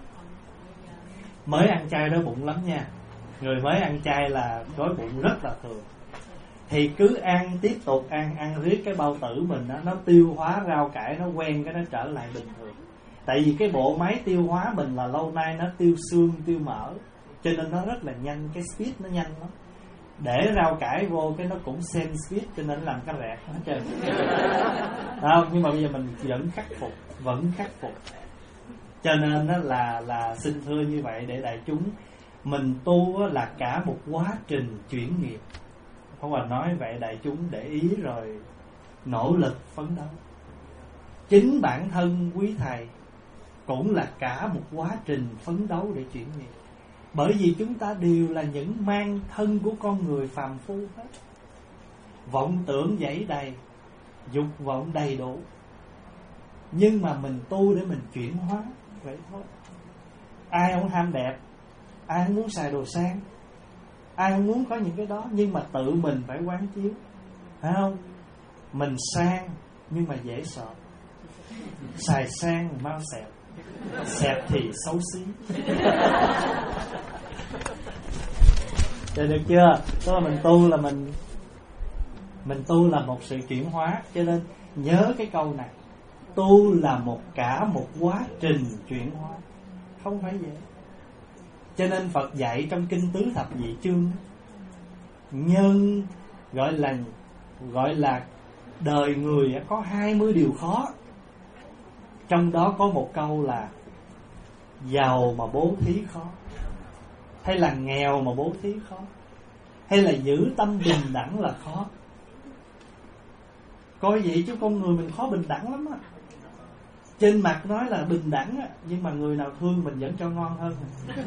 Speaker 2: Mới ăn chay đói bụng lắm nha. Người mới ăn chay là đói bụng rất là thường. Thì cứ ăn, tiếp tục ăn, ăn riết cái bao tử mình đó, nó tiêu hóa rau cải, nó quen cái nó trở lại bình thường. Tại vì cái bộ máy tiêu hóa mình là lâu nay nó tiêu xương, tiêu mỡ, cho nên nó rất là nhanh, cái speed nó nhanh lắm. Để rau cải vô cái nó cũng same speed, cho nên làm cái rẹt hết trơn. Không, nhưng mà bây giờ mình vẫn khắc phục, vẫn khắc phục. Cho nên đó là là xin thưa như vậy để đại chúng, mình tu là cả một quá trình chuyển nghiệp. Pháp Hòa nói vậy đại chúng để ý rồi nỗ lực phấn đấu. Chính bản thân quý thầy cũng là cả một quá trình phấn đấu để chuyển nghiệp. Bởi vì chúng ta đều là những mang thân của con người phàm phu hết. Vọng tưởng dẫy đầy, dục vọng đầy đủ. Nhưng mà mình tu để mình chuyển hóa, vậy thôi. Ai không ham đẹp, ai không muốn xài đồ sang, ai không muốn có những cái đó, nhưng mà tự mình phải quán chiếu, phải không? Mình sang nhưng mà dễ sợ, xài sang mau xẹp, xẹp thì xấu xí. Được chưa? Tức là mình tu là mình Mình tu là một sự chuyển hóa. Cho nên nhớ cái câu này, tu là một cả một quá trình chuyển hóa, không phải vậy. Cho nên Phật dạy trong kinh Tứ Thập Nhị Chương, nhân gọi là gọi là đời người có hai mươi điều khó. Trong đó có một câu là giàu mà bố thí khó, hay là nghèo mà bố thí khó, hay là giữ tâm bình đẳng là khó. Coi vậy chứ con người mình khó bình đẳng lắm á. Trên mặt nói là bình đẳng á, nhưng mà người nào thương mình vẫn cho ngon hơn.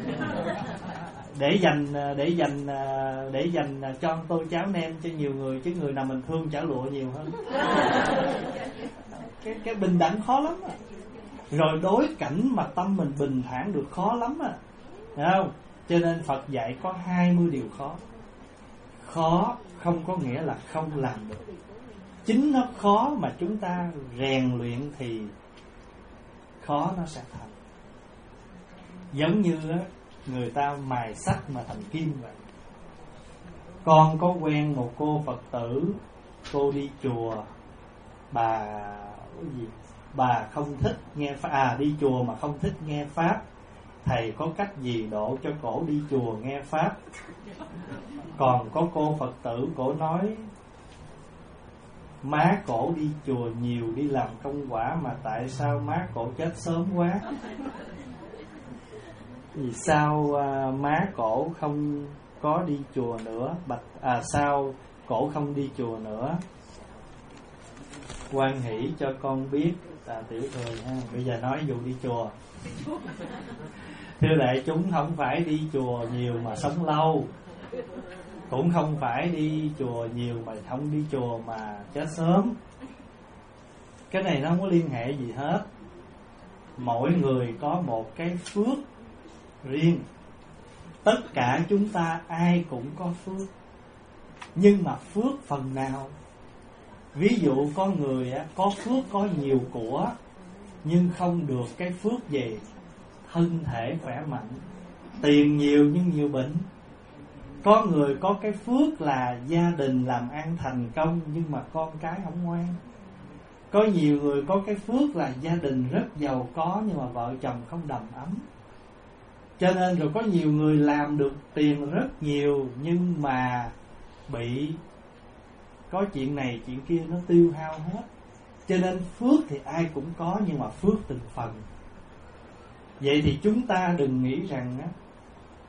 Speaker 2: Để dành để dành để dành cho tô cháo nem cho nhiều người, chứ người nào mình thương chả lụa nhiều hơn. Cái cái bình đẳng khó lắm á. Rồi đối cảnh mà tâm mình bình thản được khó lắm á. Thấy không? Cho nên Phật dạy có hai mươi điều khó. Khó không có nghĩa là không làm được. Chính nó khó mà chúng ta rèn luyện thì khó nó sẽ thành. Giống như á, người ta mài sắt mà thành kim vậy. Con có quen một cô Phật tử, cô đi chùa, bà cái gì? Bà không thích nghe pháp, à đi chùa mà không thích nghe pháp. Thầy có cách gì độ cho cổ đi chùa nghe pháp? Còn có cô Phật tử, cổ nói má cổ đi chùa nhiều, đi làm công quả, mà tại sao má cổ chết sớm quá? Vì sao à, má cổ không có đi chùa nữa? Bạch à sao cổ không đi chùa nữa? Hoan hỷ cho con biết. À, tiểu thừa ha. Bây giờ nói dù đi chùa. Thưa đại chúng, không phải đi chùa nhiều mà sống lâu, cũng không phải đi chùa nhiều mà không đi chùa mà chết sớm. Cái này nó không có liên hệ gì hết. Mỗi người có một cái phước riêng. Tất cả chúng ta ai cũng có phước, nhưng mà phước phần nào. Ví dụ có người có phước có nhiều của, nhưng không được cái phước gì? Thân thể khỏe mạnh, tiền nhiều nhưng nhiều bệnh. Có người có cái phước là gia đình làm ăn thành công, nhưng mà con cái không ngoan. Có nhiều người có cái phước là gia đình rất giàu có, nhưng mà vợ chồng không đầm ấm. Cho nên rồi có nhiều người làm được tiền rất nhiều, nhưng mà bị có chuyện này chuyện kia nó tiêu hao hết. Cho nên phước thì ai cũng có, nhưng mà phước từng phần. Vậy thì chúng ta đừng nghĩ rằng á,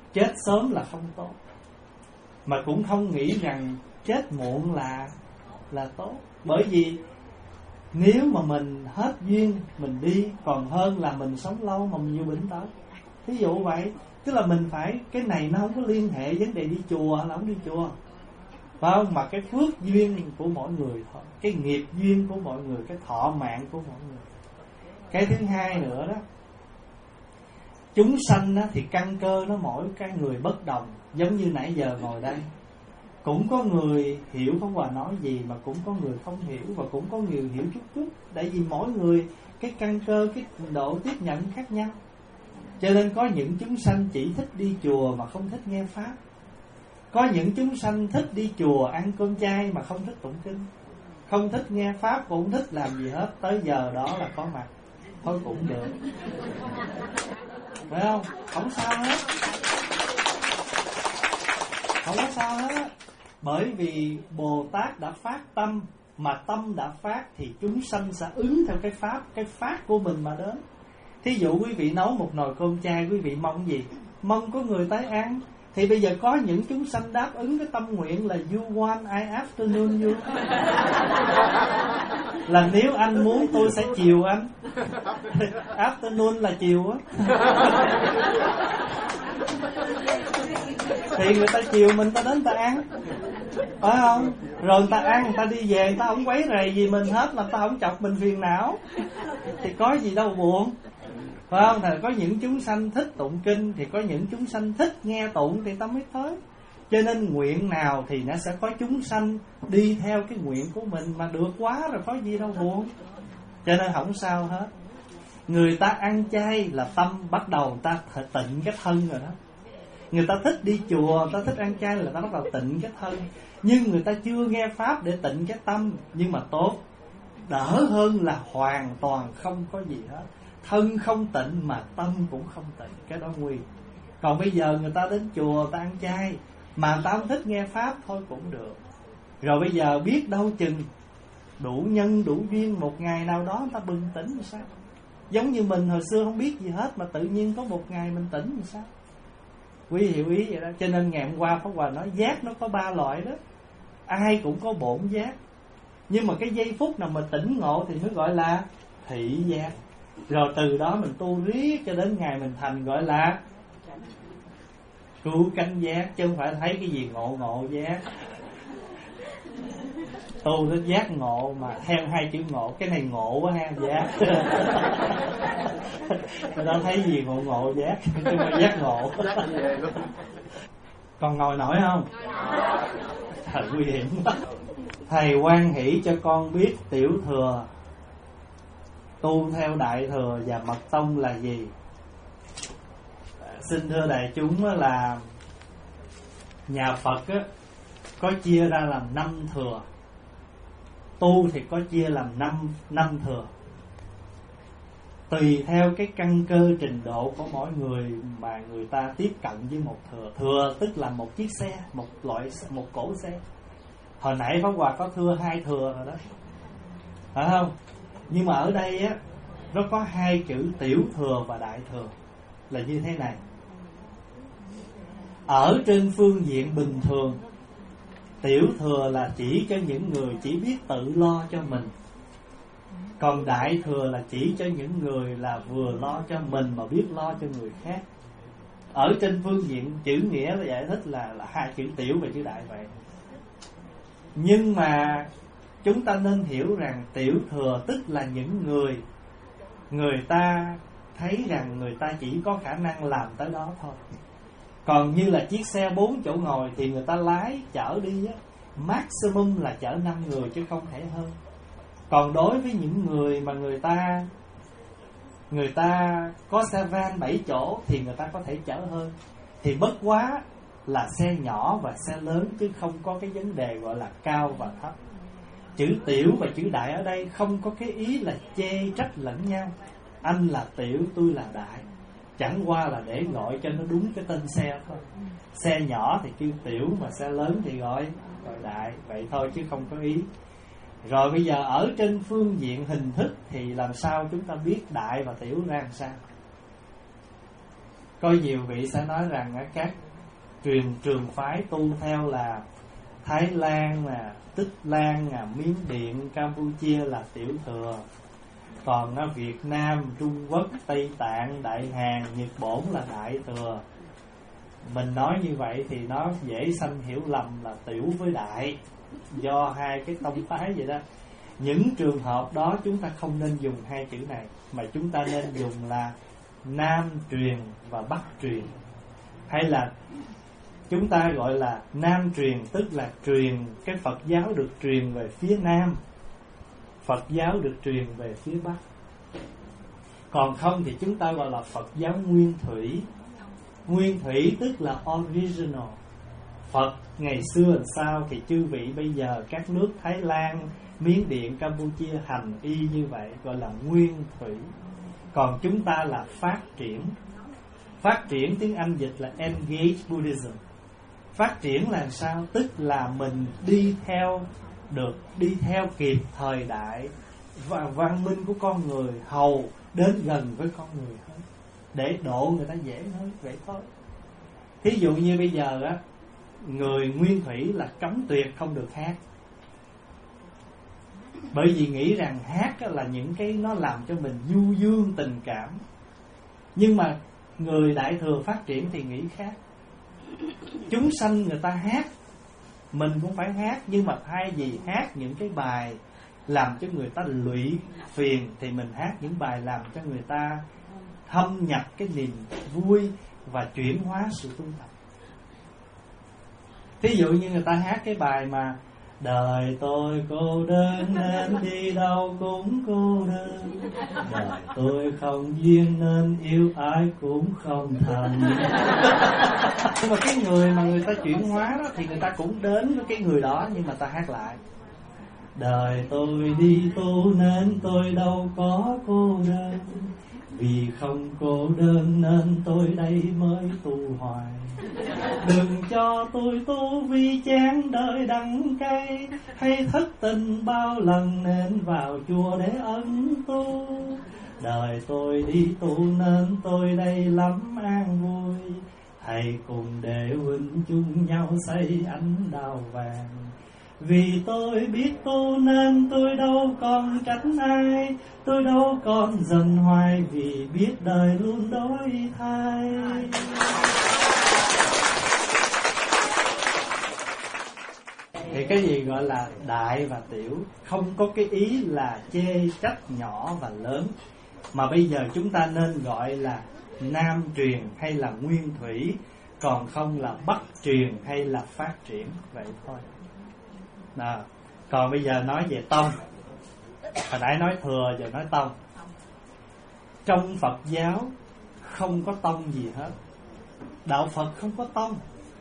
Speaker 2: chết sớm là không tốt, mà cũng không nghĩ rằng chết muộn là là tốt. Bởi vì nếu mà mình hết duyên mình đi còn hơn là mình sống lâu mà mình nhiều bệnh tật. Ví dụ vậy, tức là mình phải, cái này nó không có liên hệ vấn đề đi chùa hay là không đi chùa, phải không? Mà cái phước duyên của mỗi người thôi, cái nghiệp duyên của mọi người, cái thọ mạng của mọi người. Cái thứ hai nữa đó, chúng sanh đó, thì căn cơ nó mỗi cái người bất đồng. Giống như nãy giờ ngồi đây, cũng có người hiểu Pháp Hòa nói gì, mà cũng có người không hiểu, và cũng có người hiểu chút chút. Tại vì mỗi người cái căn cơ, cái độ tiếp nhận khác nhau. Cho nên có những chúng sanh chỉ thích đi chùa mà không thích nghe Pháp. Có những chúng sanh thích đi chùa ăn cơm chay mà không thích tụng kinh, không thích nghe Pháp, cũng không thích làm gì hết. Tới giờ đó là có mặt, thôi cũng được, phải không? Không sao hết, không có sao hết. Bởi vì Bồ Tát đã phát tâm, mà tâm đã phát thì chúng sanh sẽ ứng theo cái Pháp, cái phát của mình mà đến. Thí dụ quý vị nấu một nồi cơm chay, quý vị mong gì? Mong có người tới ăn. Thì bây giờ có những chúng sanh đáp ứng cái tâm nguyện là you want I afternoon you, là nếu anh muốn tôi sẽ chiều anh. Afternoon là chiều á. Thì người ta chiều mình, ta đến ta ăn, phải không? Rồi người ta ăn, người ta đi về, người ta không quấy rầy gì mình hết, mà người ta không chọc mình phiền não, thì có gì đâu buồn, phải không? Thì có những chúng sanh thích tụng kinh, thì có những chúng sanh thích nghe tụng, thì ta mới tới. Cho nên nguyện nào thì nó sẽ có chúng sanh đi theo cái nguyện của mình, mà được quá rồi có gì đâu buồn. Cho nên không sao hết. Người ta ăn chay là tâm bắt đầu người ta tịnh cái thân rồi đó. Người ta thích đi chùa, người ta thích ăn chay là người ta bắt đầu tịnh cái thân. Nhưng người ta chưa nghe Pháp để tịnh cái tâm. Nhưng mà tốt, đỡ hơn là hoàn toàn không có gì hết. Thân không tịnh mà tâm cũng không tịnh, cái đó nguy. Còn bây giờ người ta đến chùa, người ta ăn chay mà người ta không thích nghe Pháp, thôi cũng được. Rồi bây giờ biết đâu chừng đủ nhân đủ duyên, một ngày nào đó người ta bừng tỉnh làm sao? Giống như mình hồi xưa không biết gì hết, mà tự nhiên có một ngày mình tỉnh làm sao? Quý hiểu ý vậy đó. Cho nên ngày hôm qua Pháp Hòa nói giác nó có ba loại đó. Ai cũng có bổn giác, nhưng mà cái giây phút nào mà tỉnh ngộ thì mới gọi là thị giác. Rồi từ đó mình tu riết cho đến ngày mình thành gọi là cứu cánh giác, chứ không phải thấy cái gì ngộ ngộ giác. Tu tới giác ngộ mà theo hai chữ ngộ, cái này ngộ quá ha, giác. Người ta thấy gì ngộ ngộ giác, chứ không phải giác ngộ. Còn ngồi nổi không? Thật nguy hiểm quá. Thầy hoan hỷ cho con biết tiểu thừa, tu theo đại thừa và mật tông là gì? Xin thưa đại chúng là nhà Phật á, có chia ra làm năm thừa. Tu thì có chia làm năm năm thừa. Tùy theo cái căn cơ trình độ của mỗi người mà người ta tiếp cận với một thừa. Thừa tức là một chiếc xe, một loại một cỗ xe. Hồi nãy Pháp Hòa có thưa hai thừa rồi đó, phải không? Nhưng mà ở đây á, nó có hai chữ tiểu thừa và đại thừa là như thế này. Ở trên phương diện bình thường, tiểu thừa là chỉ cho những người chỉ biết tự lo cho mình. Còn đại thừa là chỉ cho những người là vừa lo cho mình mà biết lo cho người khác. Ở trên phương diện chữ nghĩa là giải thích là, là hai chữ tiểu và chữ đại vậy. Nhưng mà chúng ta nên hiểu rằng tiểu thừa tức là những người người ta thấy rằng người ta chỉ có khả năng làm tới đó thôi. Còn như là chiếc xe bốn chỗ ngồi thì người ta lái chở đi á, maximum là chở năm người chứ không thể hơn. Còn đối với những người mà người ta người ta có xe van bảy chỗ thì người ta có thể chở hơn. Thì bất quá là xe nhỏ và xe lớn, chứ không có cái vấn đề gọi là cao và thấp. Chữ tiểu và chữ đại ở đây không có cái ý là chê trách lẫn nhau. Anh là tiểu, tôi là đại. Chẳng qua là để gọi cho nó đúng cái tên xe thôi. Xe nhỏ thì kêu tiểu, mà xe lớn thì gọi gọi đại, vậy thôi chứ không có ý. Rồi bây giờ ở trên phương diện hình thức thì làm sao chúng ta biết đại và tiểu ra làm sao? Có nhiều vị sẽ nói rằng ở các truyền trường phái tu theo là Thái Lan nè, Tích Lan nè, Miến Điện, Campuchia là tiểu thừa. Còn ở Việt Nam, Trung Quốc, Tây Tạng, Đại Hàn, Nhật Bổn là đại thừa. Mình nói như vậy thì nó dễ sanh hiểu lầm là tiểu với đại, do hai cái tông phái vậy đó. Những trường hợp đó chúng ta không nên dùng hai chữ này, mà chúng ta nên dùng là Nam truyền và Bắc truyền. Hay là chúng ta gọi là Nam truyền, tức là truyền, cái Phật giáo được truyền về phía Nam, Phật giáo được truyền về phía Bắc. Còn không thì chúng ta gọi là Phật giáo nguyên thủy. Nguyên thủy tức là original. Phật ngày xưa làm sao thì chư vị bây giờ các nước Thái Lan, Miến Điện, Campuchia hành y như vậy, gọi là nguyên thủy. Còn chúng ta là phát triển. Phát triển tiếng Anh dịch là engage Buddhism. Phát triển là sao? Tức là mình đi theo được, đi theo kịp thời đại và văn minh của con người, hầu đến gần với con người hơn, để độ người ta dễ hơn, vậy thôi. Thí dụ như bây giờ á, người nguyên thủy là cấm tuyệt không được hát, bởi vì nghĩ rằng hát là những cái nó làm cho mình du dương tình cảm. Nhưng mà người đại thừa phát triển thì nghĩ khác. Chúng sanh người ta hát, mình cũng phải hát, nhưng mà thay vì hát những cái bài làm cho người ta lụy phiền, thì mình hát những bài làm cho người ta thâm nhập cái niềm vui và chuyển hóa sự tu tập. Thí dụ như người ta hát cái bài mà đời tôi cô đơn nên đi đâu cũng cô đơn, đời tôi không duyên nên yêu ai cũng không thành. Nhưng mà cái người mà người ta chuyển hóa đó thì người ta cũng đến với cái người đó, nhưng mà ta hát lại đời tôi đi tu nên tôi đâu có cô đơn, vì không cô đơn nên tôi đây mới tu hoài. Đừng cho tôi tu vì chán đời đắng cay, hay thất tình bao lần nên vào chùa để ân tu. Đời tôi đi tu nên tôi đây lắm an vui, thầy cùng đệ huynh chung nhau xây ánh đào vàng. Vì tôi biết tu nên tôi đâu còn tránh ai, tôi đâu còn dần hoài, vì biết đời luôn đổi thay. Thì cái gì gọi là đại và tiểu, không có cái ý là chê trách nhỏ và lớn, mà bây giờ chúng ta nên gọi là Nam truyền hay là nguyên thủy, còn không là Bắc truyền hay là phát triển, vậy thôi. Đó. Còn bây giờ nói về tông. Hồi nãy nói thừa, giờ nói tông. Trong Phật giáo không có tông gì hết. Đạo Phật không có tông.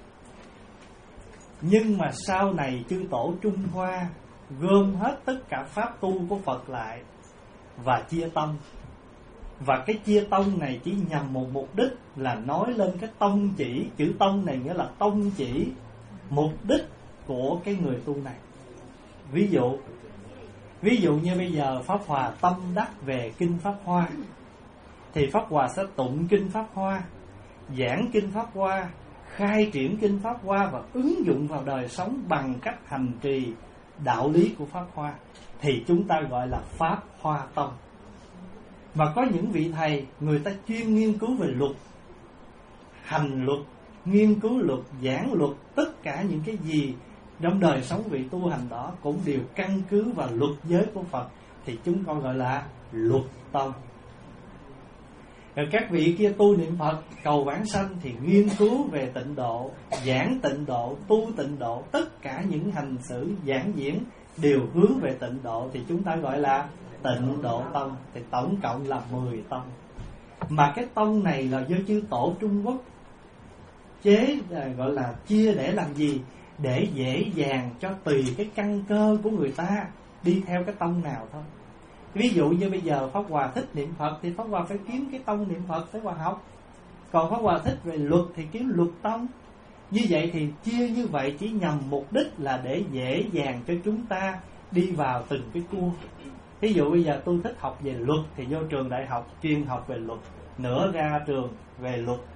Speaker 2: Nhưng mà sau này chư tổ Trung Hoa gom hết tất cả pháp tu của Phật lại và chia tông. Và cái chia tông này chỉ nhằm một mục đích là nói lên cái tông chỉ. Chữ tông này nghĩa là tông chỉ, mục đích của cái người tu này. Ví dụ Ví dụ như bây giờ Pháp Hòa tâm đắc về Kinh Pháp Hoa, thì Pháp Hòa sẽ tụng Kinh Pháp Hoa, giảng Kinh Pháp Hoa, khai triển Kinh Pháp Hoa và ứng dụng vào đời sống bằng cách hành trì đạo lý của Pháp Hoa, thì chúng ta gọi là Pháp Hoa Tông. Mà có những vị thầy người ta chuyên nghiên cứu về luật, hành luật, nghiên cứu luật, giảng luật, tất cả những cái gì trong đời sống vị tu hành đó cũng đều căn cứ vào luật giới của Phật, thì chúng con gọi là luật tông. Rồi các vị kia tu niệm Phật cầu vãng sanh thì nghiên cứu về tịnh độ, giảng tịnh độ, tu tịnh độ, tất cả những hành xử giảng diễn đều hướng về tịnh độ, thì chúng ta gọi là Tịnh Độ Tông. Thì tổng cộng là mười tông. Mà cái tông này là do chư tổ Trung Quốc chế, gọi là chia để làm gì? Để dễ dàng cho tùy cái căn cơ của người ta đi theo cái tông nào thôi. Ví dụ như bây giờ Pháp Hòa thích niệm Phật thì Pháp Hòa phải kiếm cái tông niệm Phật Pháp Hòa học. Còn Pháp Hòa thích về luật thì kiếm luật tông. Như vậy thì chia như vậy chỉ nhằm mục đích là để dễ dàng cho chúng ta đi vào từng cái cua. Ví dụ bây giờ tôi thích học về luật thì vô trường đại học chuyên học về luật, nữa ra trường về luật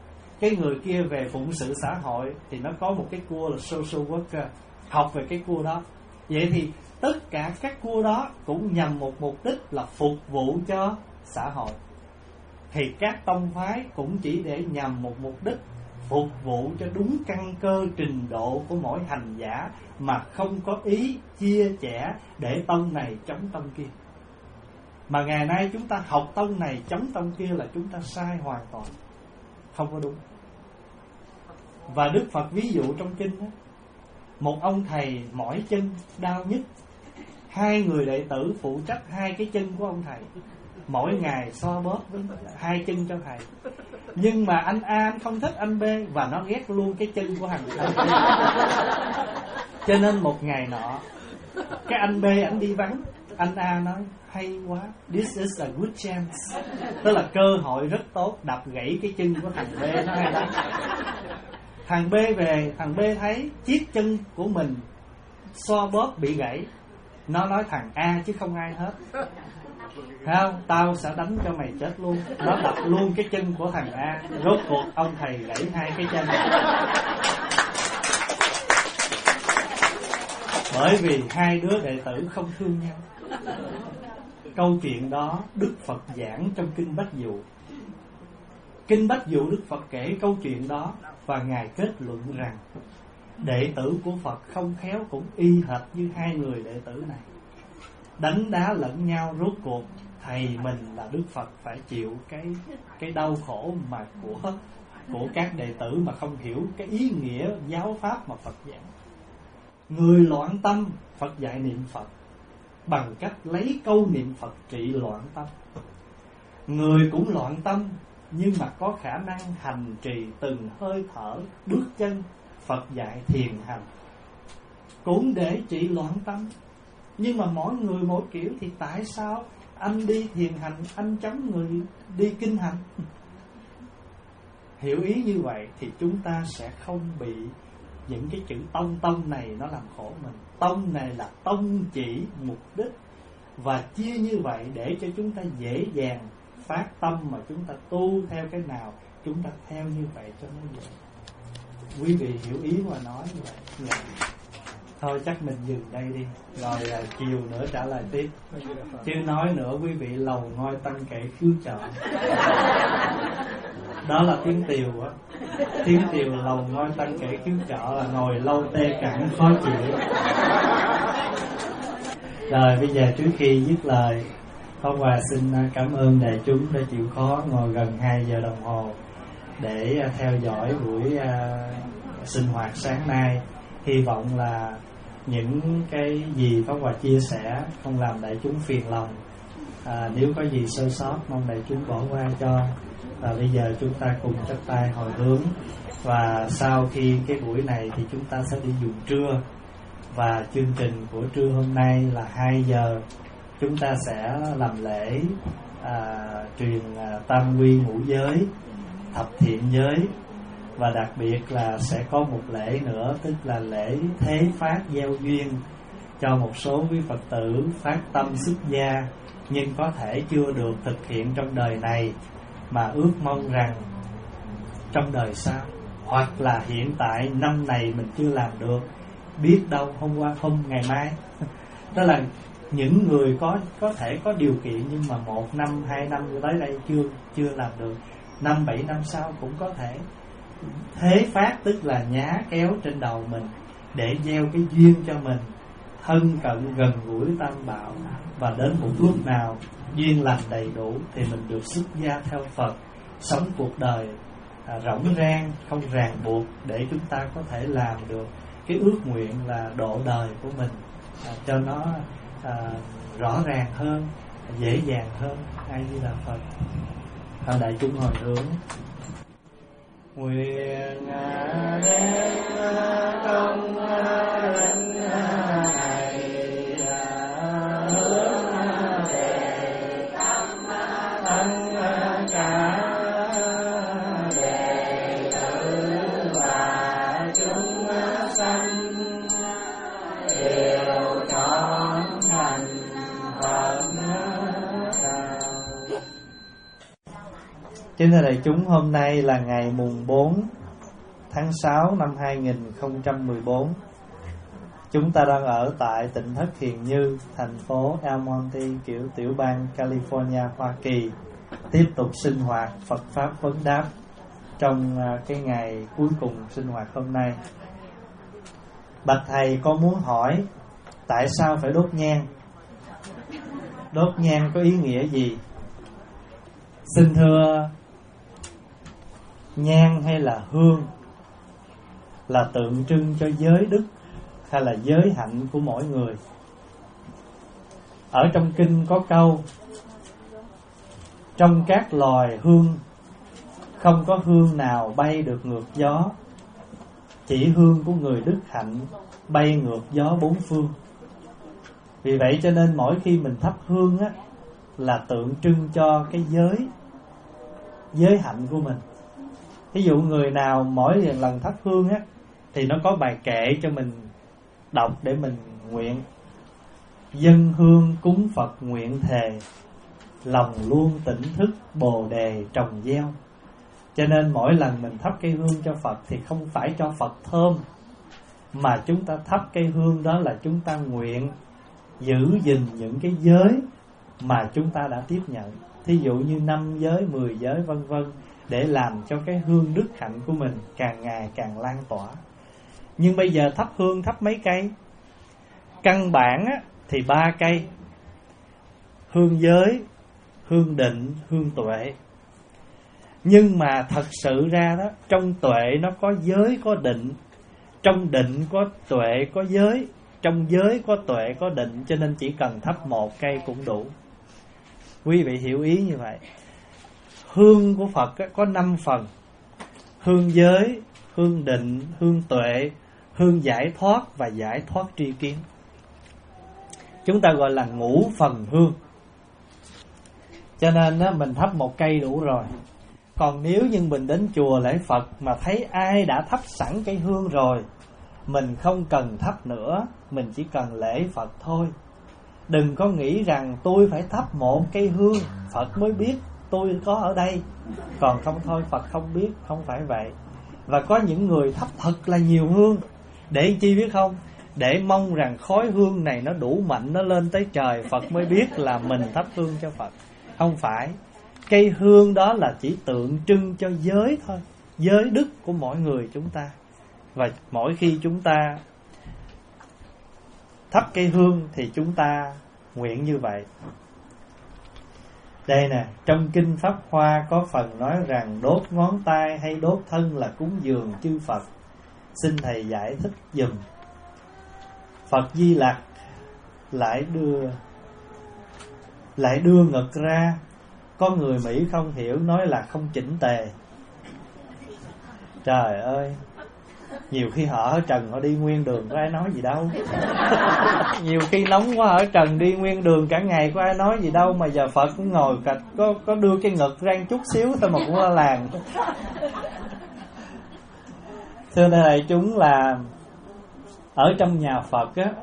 Speaker 2: cái người kia về phụng sự xã hội thì nó có một cái cua là social worker, học về cái cua đó. Vậy thì tất cả các cua đó cũng nhằm một mục đích là phục vụ cho xã hội. Thì các tông phái cũng chỉ để nhằm một mục đích phục vụ cho đúng căn cơ trình độ của mỗi hành giả, mà không có ý chia sẻ để tông này chống tông kia. Mà ngày nay chúng ta học tông này chống tông kia là chúng ta sai hoàn toàn, không có đúng. Và Đức Phật ví dụ trong kinh đó, một ông thầy mỏi chân đau nhức, hai người đệ tử phụ trách hai cái chân của ông thầy, mỗi ngày xoa bóp với hai chân cho thầy. Nhưng mà anh A anh không thích anh B, và nó ghét luôn cái chân của thằng A. Cho nên một ngày nọ, cái anh B anh đi vắng, anh A nói hay quá, this is a good chance, tức là cơ hội rất tốt, đập gãy cái chân của thằng B, nó hay lắm. Thằng B về, thằng B thấy chiếc chân của mình xoa bóp bị gãy, nó nói thằng A chứ không ai hết, thấy không? Tao sẽ đánh cho mày chết luôn. Nó đập luôn cái chân của thằng A. Rốt cuộc ông thầy gãy hai cái chân, bởi vì hai đứa đệ tử không thương nhau. Câu chuyện đó Đức Phật giảng trong Kinh Bách Dụ. Kinh Bách Dụ Đức Phật kể câu chuyện đó, và Ngài kết luận rằng đệ tử của Phật không khéo cũng y hệt như hai người đệ tử này, đánh đá lẫn nhau. Rốt cuộc thầy mình là Đức Phật phải chịu cái cái đau khổ mà của của các đệ tử mà không hiểu cái ý nghĩa giáo pháp mà Phật giảng. Người loạn tâm, Phật dạy niệm Phật bằng cách lấy câu niệm Phật trị loạn tâm. Người cũng loạn tâm nhưng mà có khả năng hành trì từng hơi thở, bước chân, Phật dạy thiền hành cũng để trị loạn tâm. Nhưng mà mỗi người mỗi kiểu, thì tại sao anh đi thiền hành, anh chấm người đi kinh hành? Hiểu ý như vậy thì chúng ta sẽ không bị những cái chữ tông tông này nó làm khổ mình. Tông này là tông chỉ mục đích, và chia như vậy để cho chúng ta dễ dàng phát tâm, mà chúng ta tu theo cái nào chúng ta theo như vậy cho nó dễ. Quý vị hiểu ý mà nói như vậy. Dạ. Thôi chắc mình dừng đây đi, rồi là chiều nữa trả lời tiếp. Chứ nói nữa quý vị lầu ngôi tăng kệ khiếu trợ. Đó là tiếng Tiều á. Tiếng Tiều lầu ngôi tăng kệ khiếu trợ là ngồi lâu tê cẳng khó chịu. Rồi bây giờ trước khi dứt lời, Pháp Hòa xin cảm ơn đại chúng đã chịu khó ngồi gần hai giờ đồng hồ để theo dõi buổi uh, sinh hoạt sáng nay. Hy vọng là những cái gì Pháp Hòa chia sẻ không làm đại chúng phiền lòng. à, Nếu có gì sơ sót mong đại chúng bỏ qua cho. Và bây giờ chúng ta cùng chắp tay hồi hướng. Và sau khi cái buổi này thì chúng ta sẽ đi dùng trưa. Và chương trình của trưa hôm nay là hai giờ chúng ta sẽ làm lễ à, truyền à, tam quy ngũ giới, thập thiện giới. Và đặc biệt là sẽ có một lễ nữa, tức là lễ thế phát gieo duyên cho một số quý Phật tử phát tâm xuất gia nhưng có thể chưa được thực hiện trong đời này, mà ước mong rằng trong đời sau, hoặc là hiện tại năm này mình chưa làm được, biết đâu hôm qua hôm ngày mai. Đó là những người có có thể có điều kiện nhưng mà một năm hai năm tới đây chưa chưa làm được, năm bảy năm sau cũng có thể. Thế phát tức là nhá kéo trên đầu mình để gieo cái duyên cho mình thân cận gần gũi Tam Bảo, và đến một lúc nào duyên lành đầy đủ thì mình được xuất gia theo Phật, sống cuộc đời à, rỗng rang, không ràng buộc, để chúng ta có thể làm được cái ước nguyện là độ đời của mình à, cho nó à, rõ ràng hơn, dễ dàng hơn. Ai Di Đà Phật. Và đại chúng hồi hướng. Nguyện đem công linh này hướng về tâm thân cả đệ tử và chúng sanh đều trọn thành Phật đạo. Kính thưa đại chúng, hôm nay là ngày mùng bốn tháng sáu năm hai nghìn không trăm mười bốn. Chúng ta đang ở tại tỉnh thất Hiền Như, thành phố El Monte, kiểu tiểu bang California, Hoa Kỳ, tiếp tục sinh hoạt Phật Pháp vấn đáp trong cái ngày cuối cùng sinh hoạt hôm nay. Bạch Thầy, con muốn hỏi tại sao phải đốt nhang? Đốt nhang có ý nghĩa gì? Xin thưa, nhang hay là hương là tượng trưng cho giới đức hay là giới hạnh của mỗi người. Ở trong kinh có câu: trong các loài hương không có hương nào bay được ngược gió, chỉ hương của người đức hạnh bay ngược gió bốn phương. Vì vậy cho nên mỗi khi mình thắp hương á, là tượng trưng cho cái giới giới hạnh của mình. Ví dụ người nào mỗi lần thắp hương á, thì nó có bài kệ cho mình đọc để mình nguyện: dân hương cúng Phật nguyện thề, lòng luôn tỉnh thức bồ đề trồng gieo. Cho nên mỗi lần mình thắp cây hương cho Phật thì không phải cho Phật thơm, mà chúng ta thắp cây hương đó là chúng ta nguyện giữ gìn những cái giới mà chúng ta đã tiếp nhận. Thí dụ như năm giới, mười giới vân vân, để làm cho cái hương đức hạnh của mình càng ngày càng lan tỏa. Nhưng bây giờ thắp hương thắp mấy cây? Căn bản á, thì ba cây: hương giới, hương định, hương tuệ. Nhưng mà thật sự ra đó, trong tuệ nó có giới có định, trong định có tuệ có giới, trong giới có tuệ có định, cho nên chỉ cần thắp một cây cũng đủ. Quý vị hiểu ý như vậy. Hương của Phật có năm phần: hương giới, hương định, hương tuệ, hương giải thoát và giải thoát tri kiến. Chúng ta gọi là ngũ phần hương. Cho nên á, mình thắp một cây đủ rồi. Còn nếu như mình đến chùa lễ Phật mà thấy ai đã thắp sẵn cây hương rồi, mình không cần thắp nữa, mình chỉ cần lễ Phật thôi. Đừng có nghĩ rằng tôi phải thắp một cây hương Phật mới biết tôi có ở đây, còn không thôi Phật không biết. Không phải vậy. Và có những người thắp thật là nhiều hương. Để chi biết không? Để mong rằng khói hương này nó đủ mạnh, nó lên tới trời, Phật mới biết là mình thắp hương cho Phật. Không phải. Cây hương đó là chỉ tượng trưng cho giới thôi, giới đức của mỗi người chúng ta. Và mỗi khi chúng ta thắp cây hương thì chúng ta nguyện như vậy. Đây nè, trong Kinh Pháp Hoa có phần nói rằng đốt ngón tay hay đốt thân là cúng dường chư Phật. Xin Thầy giải thích dùm. Phật Di Lặc lại đưa lại đưa ngực ra. Có người Mỹ không hiểu, nói là không chỉnh tề. Trời ơi, nhiều khi họ ở trần họ đi nguyên đường có ai nói gì đâu. Nhiều khi nóng quá ở trần đi nguyên đường cả ngày có ai nói gì đâu, mà giờ Phật cũng ngồi cạch có có đưa cái ngực ra chút xíu thôi mà cũng la làng. Thưa đại chúng, là ở trong nhà Phật á,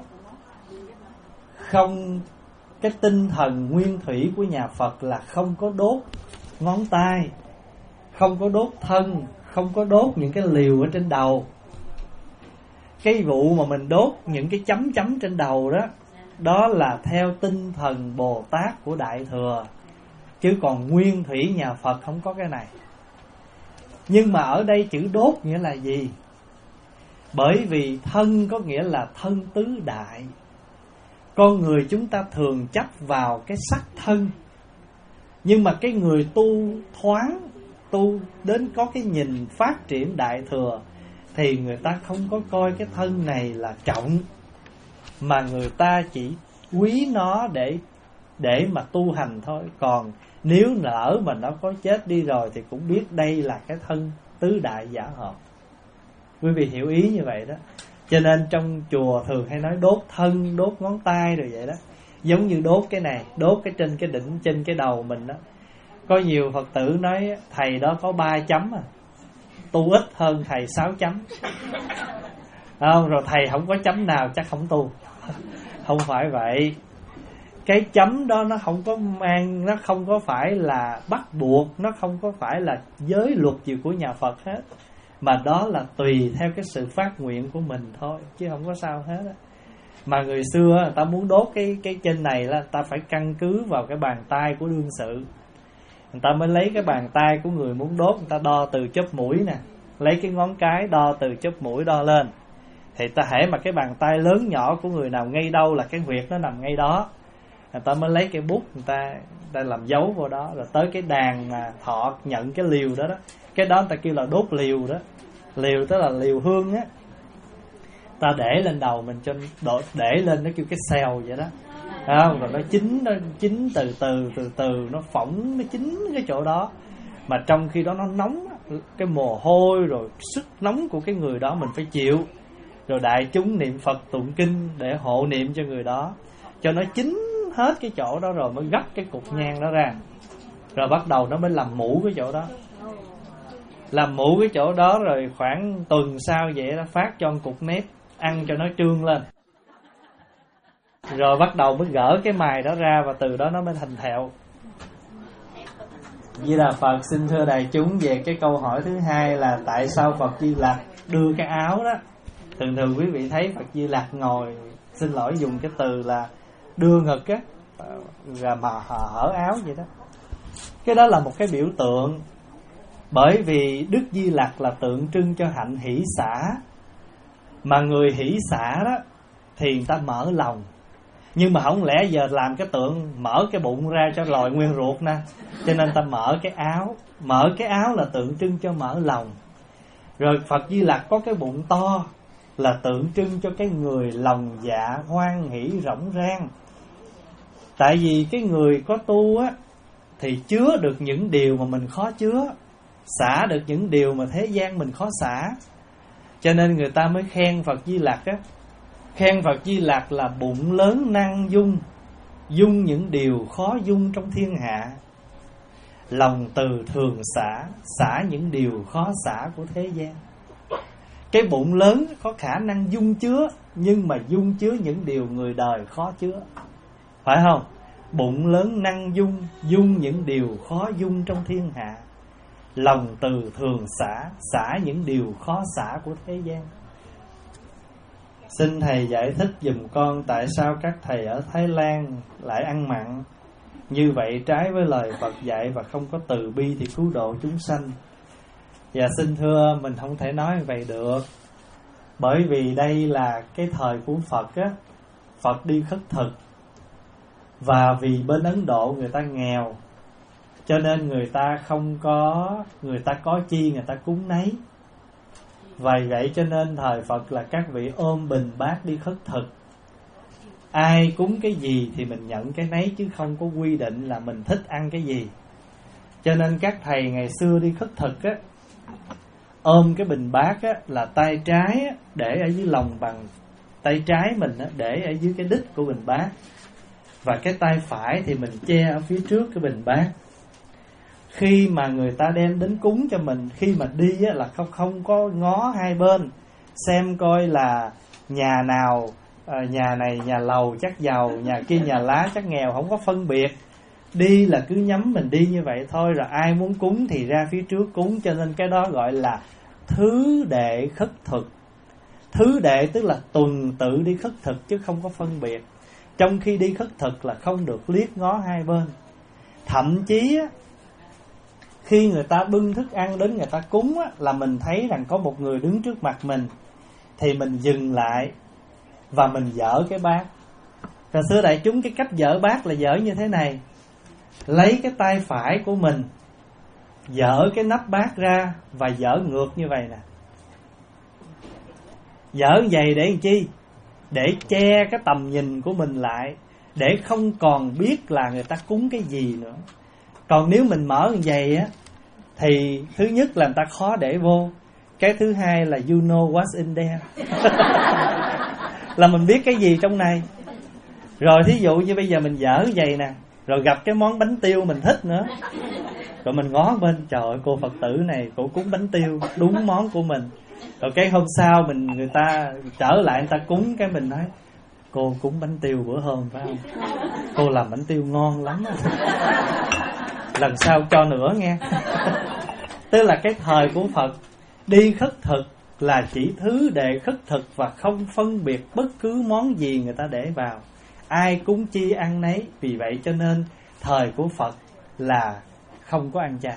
Speaker 2: không, cái tinh thần nguyên thủy của nhà Phật là không có đốt ngón tay, không có đốt thân, không có đốt những cái liều ở trên đầu. Cái vụ mà mình đốt những cái chấm chấm trên đầu đó, đó là theo tinh thần Bồ Tát của Đại Thừa, chứ còn nguyên thủy nhà Phật không có cái này. Nhưng mà ở đây chữ đốt nghĩa là gì? Bởi vì thân có nghĩa là thân tứ đại. Con người chúng ta thường chấp vào cái sắc thân, nhưng mà cái người tu thoáng, tu đến có cái nhìn phát triển Đại Thừa, thì người ta không có coi cái thân này là trọng, mà người ta chỉ quý nó để để mà tu hành thôi. Còn nếu lỡ mà nó có chết đi rồi thì cũng biết đây là cái thân tứ đại giả hợp. Quý vị hiểu ý như vậy đó. Cho nên trong chùa thường hay nói đốt thân, đốt ngón tay rồi vậy đó. Giống như đốt cái này, đốt cái trên cái đỉnh, trên cái đầu mình đó. Có nhiều Phật tử nói thầy đó có ba chấm à, tu ít hơn thầy sáu chấm. Không, rồi thầy không có chấm nào chắc không tu. Không phải vậy. Cái chấm đó nó không có mang, nó không có phải là bắt buộc, nó không có phải là giới luật gì của nhà Phật hết, mà đó là tùy theo cái sự phát nguyện của mình thôi, chứ không có sao hết á. Mà người xưa người ta muốn đốt cái cái chân này là người ta phải căn cứ vào cái bàn tay của đương sự. Người ta mới lấy cái bàn tay của người muốn đốt, người ta đo từ chóp mũi nè, lấy cái ngón cái đo từ chóp mũi đo lên. Thì ta hễ mà cái bàn tay lớn nhỏ của người nào ngay đâu là cái huyệt nó nằm ngay đó. Người ta mới lấy cái bút người ta, người ta làm dấu vào đó, rồi tới cái đàn mà thọ nhận cái liều đó đó, cái đó người ta kêu là đốt liều đó. Liều tức là liều hương á, ta để lên đầu mình cho đổ, để lên nó kêu cái xèo vậy đó, không? Rồi nó chín, nó chín từ từ từ từ nó phỏng, nó chín cái chỗ đó. Mà trong khi đó nó nóng, cái mồ hôi rồi sức nóng của cái người đó mình phải chịu. Rồi đại chúng niệm Phật tụng kinh để hộ niệm cho người đó, cho nó chín hết cái chỗ đó rồi mới gấp cái cục nhang đó ra. Rồi bắt đầu nó mới làm mũ cái chỗ đó. Làm mũ cái chỗ đó rồi khoảng tuần sau vậy đó, phát cho một cục nếp ăn cho nó trương lên. Rồi bắt đầu mới gỡ cái mài đó ra, và từ đó nó mới thành thẹo. Di Đà Phật. Xin thưa đại chúng về cái câu hỏi thứ hai là tại sao Phật Di Lặc đưa cái áo đó. Thường thường quý vị thấy Phật Di Lặc ngồi, xin lỗi dùng cái từ là đưa ngực á, và mà hở áo vậy đó. Cái đó là một cái biểu tượng. Bởi vì Đức Di Lặc là tượng trưng cho hạnh hỷ xả. Mà người hỷ xả đó thì người ta mở lòng. Nhưng mà không lẽ giờ làm cái tượng mở cái bụng ra cho lòi nguyên ruột nè. Cho nên ta mở cái áo. Mở cái áo là tượng trưng cho mở lòng. Rồi Phật Di Lặc có cái bụng to là tượng trưng cho cái người lòng dạ hoan hỷ rỗng rang. Tại vì cái người có tu á thì chứa được những điều mà mình khó chứa, xả được những điều mà thế gian mình khó xả. Cho nên người ta mới khen Phật Di Lặc á. Khen Phật Di Lặc là bụng lớn năng dung, dung những điều khó dung trong thiên hạ. Lòng từ thường xả, xả những điều khó xả của thế gian. Cái bụng lớn có khả năng dung chứa, nhưng mà dung chứa những điều người đời khó chứa, phải không? Bụng lớn năng dung, dung những điều khó dung trong thiên hạ. Lòng từ thường xả, xả những điều khó xả của thế gian. Xin Thầy giải thích giùm con tại sao các thầy ở Thái Lan lại ăn mặn. Như vậy trái với lời Phật dạy và không có từ bi thì cứu độ chúng sanh. Và xin thưa, mình không thể nói như vậy được. Bởi vì đây là cái thời của Phật á, Phật đi khất thực. Và vì bên Ấn Độ người ta nghèo, cho nên người ta không có, người ta có chi người ta cúng nấy. Vậy vậy cho nên thời Phật là các vị ôm bình bát đi khất thực. Ai cúng cái gì thì mình nhận cái nấy, chứ không có quy định là mình thích ăn cái gì. Cho nên các thầy ngày xưa đi khất thực á, ôm cái bình bát á, là tay trái á, để ở dưới lòng bằng tay trái mình á, để ở dưới cái đít của bình bát. Và cái tay phải thì mình che ở phía trước cái bình bát. Khi mà người ta đem đến cúng cho mình, khi mà đi á, là không, không có ngó hai bên, xem coi là nhà nào, à, nhà này nhà lầu chắc giàu, nhà kia nhà lá chắc nghèo, không có phân biệt. Đi là cứ nhắm mình đi như vậy thôi. Rồi ai muốn cúng thì ra phía trước cúng. Cho nên cái đó gọi là thứ đệ khất thực. Thứ đệ tức là tuần tự đi khất thực, chứ không có phân biệt. Trong khi đi khất thực là không được liếc ngó hai bên. Thậm chí á, khi người ta bưng thức ăn đến người ta cúng á, là mình thấy rằng có một người đứng trước mặt mình, thì mình dừng lại và mình dỡ cái bát. Rồi xưa đại chúng cái cách dỡ bát là dỡ như thế này. Lấy cái tay phải của mình, dỡ cái nắp bát ra và dỡ ngược như vậy nè. Dỡ vậy để làm chi? Để che cái tầm nhìn của mình lại, để không còn biết là người ta cúng cái gì nữa. Còn nếu mình mở như vậy á, thì thứ nhất là người ta khó để vô. Cái thứ hai là you know what's in there. Là mình biết cái gì trong này. Rồi thí dụ như bây giờ mình dở vậy nè, rồi gặp cái món bánh tiêu mình thích nữa, rồi mình ngó bên, trời ơi cô Phật tử này cổ cúng bánh tiêu đúng món của mình. Rồi cái hôm sau mình người ta trở lại người ta cúng, cái mình nói Cô cúng bánh tiêu bữa hôm phải không? Cô làm bánh tiêu ngon lắm á. Lần sau cho nữa nghe. Tức là cái thời của Phật đi khất thực là chỉ thứ để khất thực và không phân biệt bất cứ món gì người ta để vào. Ai cúng chi ăn nấy. Vì vậy cho nên thời của Phật là không có ăn chay.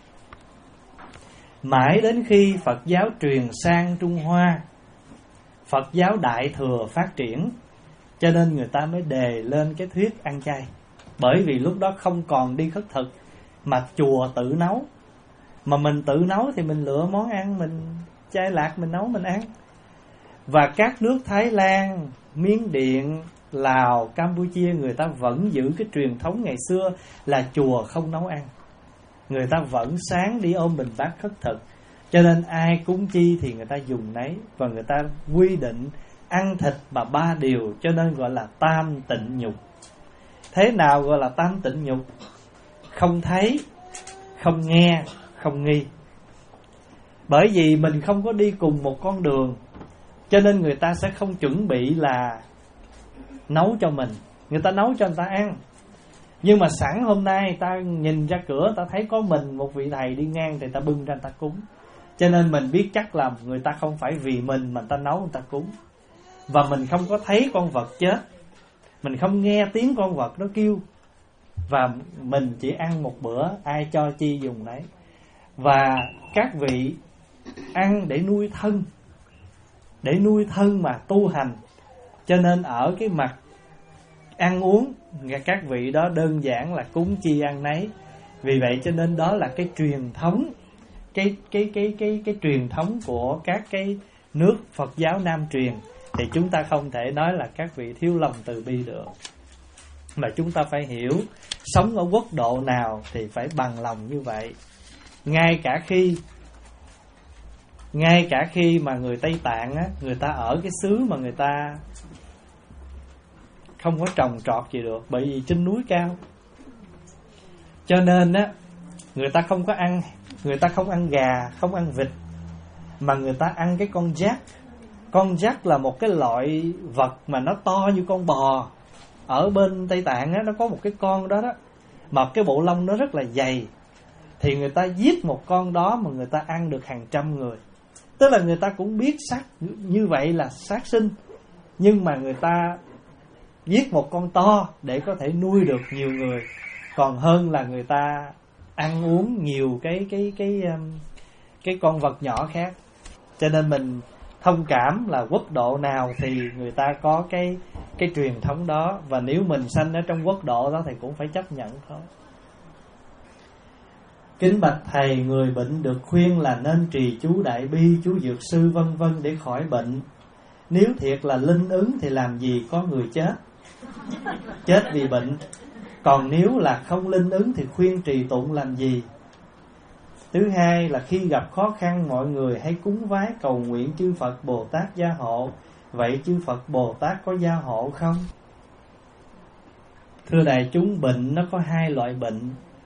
Speaker 2: Mãi đến khi Phật giáo truyền sang Trung Hoa, Phật giáo Đại Thừa phát triển, cho nên người ta mới đề lên cái thuyết ăn chay. Bởi vì lúc đó không còn đi khất thực, mà chùa tự nấu. Mà mình tự nấu thì mình lựa món ăn, mình chay lạc mình nấu mình ăn. Và các nước Thái Lan, Miến Điện, Lào, Campuchia, người ta vẫn giữ cái truyền thống ngày xưa là chùa không nấu ăn. Người ta vẫn sáng đi ôm bình bát khất thực. Cho nên ai cúng chi thì người ta dùng nấy. Và người ta quy định ăn thịt mà ba điều, cho nên gọi là tam tịnh nhục. Thế nào gọi là tam tịnh nhục? Không thấy, không nghe, không nghi. Bởi vì mình không có đi cùng một con đường, cho nên người ta sẽ không chuẩn bị là nấu cho mình. Người ta nấu cho người ta ăn. Nhưng mà sẵn hôm nay ta nhìn ra cửa, ta thấy có mình một vị thầy đi ngang thì ta bưng ra người ta cúng. Cho nên mình biết chắc là người ta không phải vì mình mà người ta nấu người ta cúng. Và mình không có thấy con vật chết, mình không nghe tiếng con vật nó kêu, và mình chỉ ăn một bữa, ai cho chi dùng đấy. Và các vị ăn để nuôi thân, để nuôi thân mà tu hành. Cho nên ở cái mặt ăn uống, các vị đó đơn giản là cúng chi ăn nấy. Vì vậy cho nên đó là cái truyền thống, cái cái cái cái cái truyền thống của các cái nước Phật giáo Nam truyền. Thì chúng ta không thể nói là các vị thiếu lòng từ bi được, mà chúng ta phải hiểu sống ở quốc độ nào thì phải bằng lòng như vậy. Ngay cả khi Ngay cả khi mà người Tây Tạng á, người ta ở cái xứ mà người ta không có trồng trọt gì được, bởi vì trên núi cao, cho nên á người ta không có ăn, người ta không ăn gà, không ăn vịt, mà người ta ăn cái con giác. Con giác là một cái loại vật mà nó to như con bò. Ở bên Tây Tạng á, nó có một cái con đó đó, mà cái bộ lông nó rất là dày. Thì người ta giết một con đó mà người ta ăn được hàng trăm người. Tức là người ta cũng biết sát như vậy là sát sinh, nhưng mà người ta giết một con to để có thể nuôi được nhiều người, còn hơn là người ta ăn uống nhiều cái cái cái cái, cái con vật nhỏ khác. Cho nên mình thông cảm là quốc độ nào thì người ta có cái cái truyền thống đó, và nếu mình sanh ở trong quốc độ đó thì cũng phải chấp nhận thôi. Kính bạch thầy, người bệnh được khuyên là nên trì chú Đại Bi, chú Dược Sư vân vân để khỏi bệnh. Nếu thiệt là linh ứng thì làm gì có người chết chết vì bệnh. Còn nếu là không linh ứng thì khuyên trì tụng làm gì? Thứ hai là khi gặp khó khăn, mọi người hãy cúng vái cầu nguyện chư Phật Bồ Tát gia hộ. Vậy chư Phật Bồ Tát có gia hộ không? Thưa đại chúng, bệnh nó có hai loại bệnh: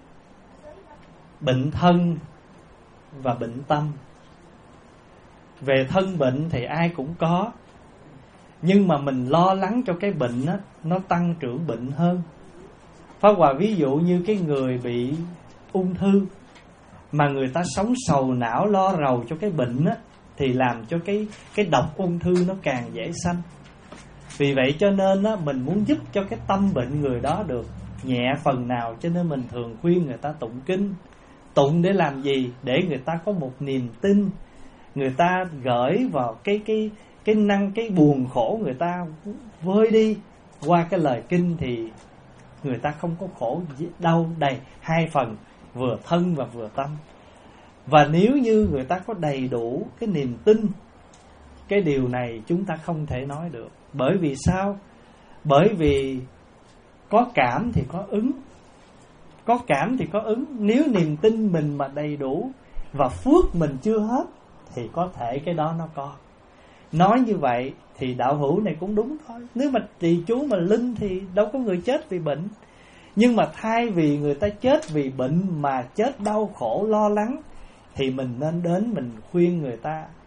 Speaker 2: bệnh thân và bệnh tâm. Về thân bệnh thì ai cũng có, nhưng mà mình lo lắng cho cái bệnh đó, nó tăng trưởng bệnh hơn. Pháp Hòa ví dụ như cái người bị ung thư, mà người ta sống sầu não lo rầu cho cái bệnh á, thì làm cho cái cái độc ung thư nó càng dễ sanh. Vì vậy cho nên á, mình muốn giúp cho cái tâm bệnh người đó được nhẹ phần nào, cho nên mình thường khuyên người ta tụng kinh. Tụng để làm gì? Để người ta có một niềm tin, người ta gửi vào cái cái cái năng cái buồn khổ người ta vơi đi. Qua cái lời kinh thì người ta không có khổ đau đầy hai phần, vừa thân và vừa tâm. Và nếu như người ta có đầy đủ cái niềm tin, cái điều này chúng ta không thể nói được. Bởi vì sao? Bởi vì có cảm thì có ứng, có cảm thì có ứng. Nếu niềm tin mình mà đầy đủ và phước mình chưa hết thì có thể cái đó nó có. Nói như vậy thì đạo hữu này cũng đúng thôi. Nếu mà trì chú mà linh thì đâu có người chết vì bệnh. Nhưng mà thay vì người ta chết vì bệnh mà chết đau khổ lo lắng, thì mình nên đến mình khuyên người ta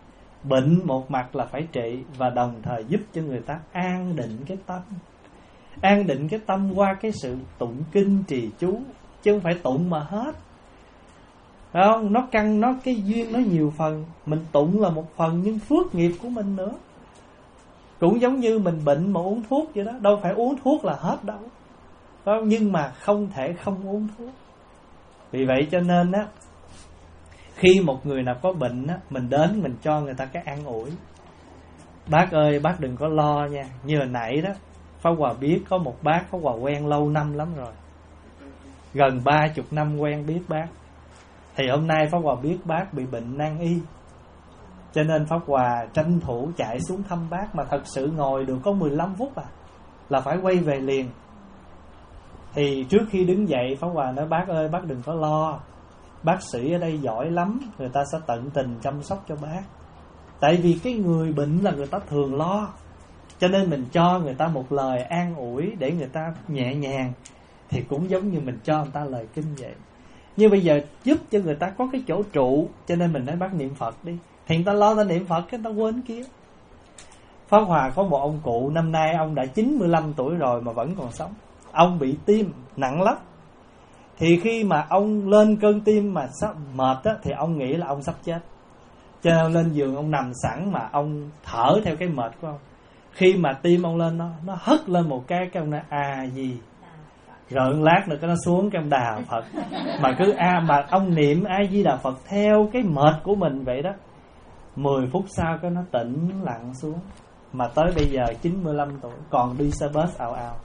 Speaker 2: Bệnh một mặt là phải trị, và đồng thời giúp cho người ta an định cái tâm. An định cái tâm qua cái sự tụng kinh trì chú, chứ không phải tụng mà hết. Phải không? Nó căn, nó cái duyên nó nhiều phần. Mình tụng là một phần, nhưng phước nghiệp của mình nữa. Cũng giống như mình bệnh mà uống thuốc vậy đó. Đâu phải uống thuốc là hết đâu. Phải không? Nhưng mà không thể không uống thuốc. Vì vậy cho nên á, khi một người nào có bệnh á, mình đến mình cho người ta cái an ủi. Bác ơi, bác đừng có lo nha. Như hồi nãy đó, Pháp Hòa biết có một bác, Pháp Hòa quen lâu năm lắm rồi, gần ba chục năm quen biết bác. Thì hôm nay Pháp Hòa biết bác bị bệnh nan y, cho nên Pháp Hòa tranh thủ chạy xuống thăm bác. Mà thật sự ngồi được có mười lăm phút à, là phải quay về liền. Thì trước khi đứng dậy, Pháp Hòa nói bác ơi, bác đừng có lo, bác sĩ ở đây giỏi lắm, người ta sẽ tận tình chăm sóc cho bác. Tại vì cái người bệnh là người ta thường lo, cho nên mình cho người ta một lời an ủi để người ta nhẹ nhàng. Thì cũng giống như mình cho người ta lời kinh vậy. Như bây giờ giúp cho người ta có cái chỗ trụ, cho nên mình nói bác niệm Phật đi. Thì người ta lo ta niệm Phật, cái người ta quên kia. Pháp Hòa có một ông cụ, năm nay ông đã chín mươi lăm tuổi rồi mà vẫn còn sống. Ông bị tim nặng lắm. Thì khi mà ông lên cơn tim mà sắp mệt á, thì ông nghĩ là ông sắp chết, cho nên lên giường ông nằm sẵn mà ông thở theo cái mệt của ông. Khi mà tim ông lên, nó nó hất lên một cái, cái ông nói à gì, rồi lát nữa cái nó xuống, cái ông đà Phật. Mà cứ a à, mà ông niệm A Di Đà Phật theo cái mệt của mình vậy đó. Mười phút sau cái nó tĩnh lặng xuống. Mà tới bây giờ chín mươi lăm tuổi còn đi xe bus ào ào.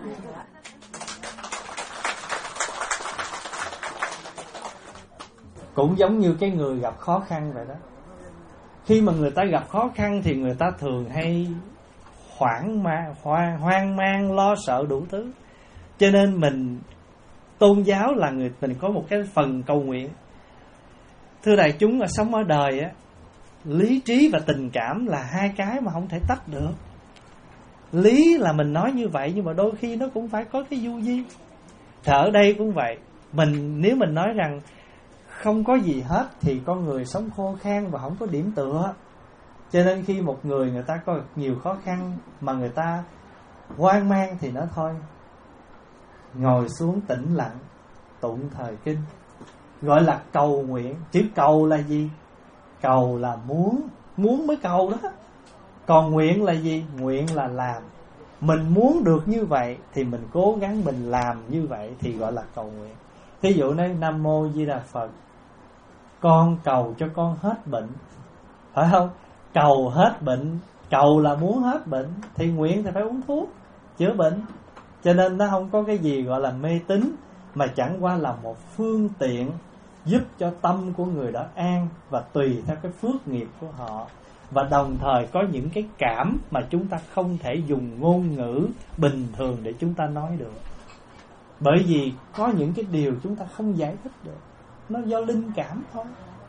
Speaker 2: Cũng giống như cái người gặp khó khăn vậy đó. Khi mà người ta gặp khó khăn thì người ta thường hay hoảng ma, hoang, hoang mang, lo sợ đủ thứ. Cho nên mình, tôn giáo là người mình có một cái phần cầu nguyện. Thưa đại chúng, ở sống ở đời á, lý trí và tình cảm là hai cái mà không thể tách được. Lý là mình nói như vậy, nhưng mà đôi khi nó cũng phải có cái du di. Thì ở đây cũng vậy. Mình nếu mình nói rằng không có gì hết thì con người sống khô khan và không có điểm tựa. Cho nên khi một người người ta có nhiều khó khăn mà người ta hoang mang thì nói thôi, ngồi xuống tĩnh lặng, tụng thời kinh, gọi là cầu nguyện. Chữ cầu là gì? Cầu là muốn, muốn mới cầu đó. Còn nguyện là gì? Nguyện là làm. Mình muốn được như vậy thì mình cố gắng mình làm như vậy thì gọi là cầu nguyện. Thí dụ nói Nam Mô Di Đà Phật, con cầu cho con hết bệnh, phải không? Cầu hết bệnh, cầu là muốn hết bệnh, thì nguyện thì phải uống thuốc chữa bệnh. Cho nên nó không có cái gì gọi là mê tín, mà chẳng qua là một phương tiện giúp cho tâm của người đó an, và tùy theo cái phước nghiệp của họ. Và đồng thời có những cái cảm mà chúng ta không thể dùng ngôn ngữ bình thường để chúng ta nói được. Bởi vì có những cái điều chúng ta không giải thích được, nó do linh cảm thôi.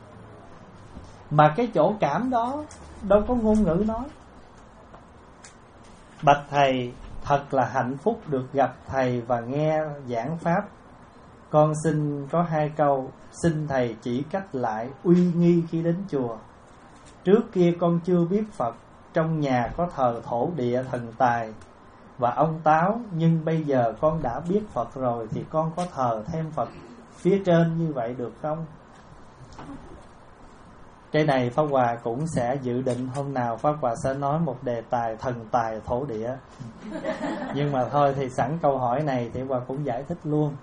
Speaker 2: Mà cái chỗ cảm đó đâu có ngôn ngữ nói. Bạch thầy, thật là hạnh phúc được gặp thầy và nghe giảng pháp. Con xin có hai câu, xin thầy chỉ cách lại uy nghi khi đến chùa. Trước kia con chưa biết Phật, trong nhà có thờ thổ địa thần tài và ông Táo, nhưng bây giờ con đã biết Phật rồi thì con có thờ thêm Phật phía trên như vậy được không? Cái này Pháp Hòa cũng sẽ dự định hôm nào Pháp Hòa sẽ nói một đề tài thần tài thổ địa. Nhưng mà thôi thì sẵn câu hỏi này thì Hòa cũng giải thích luôn.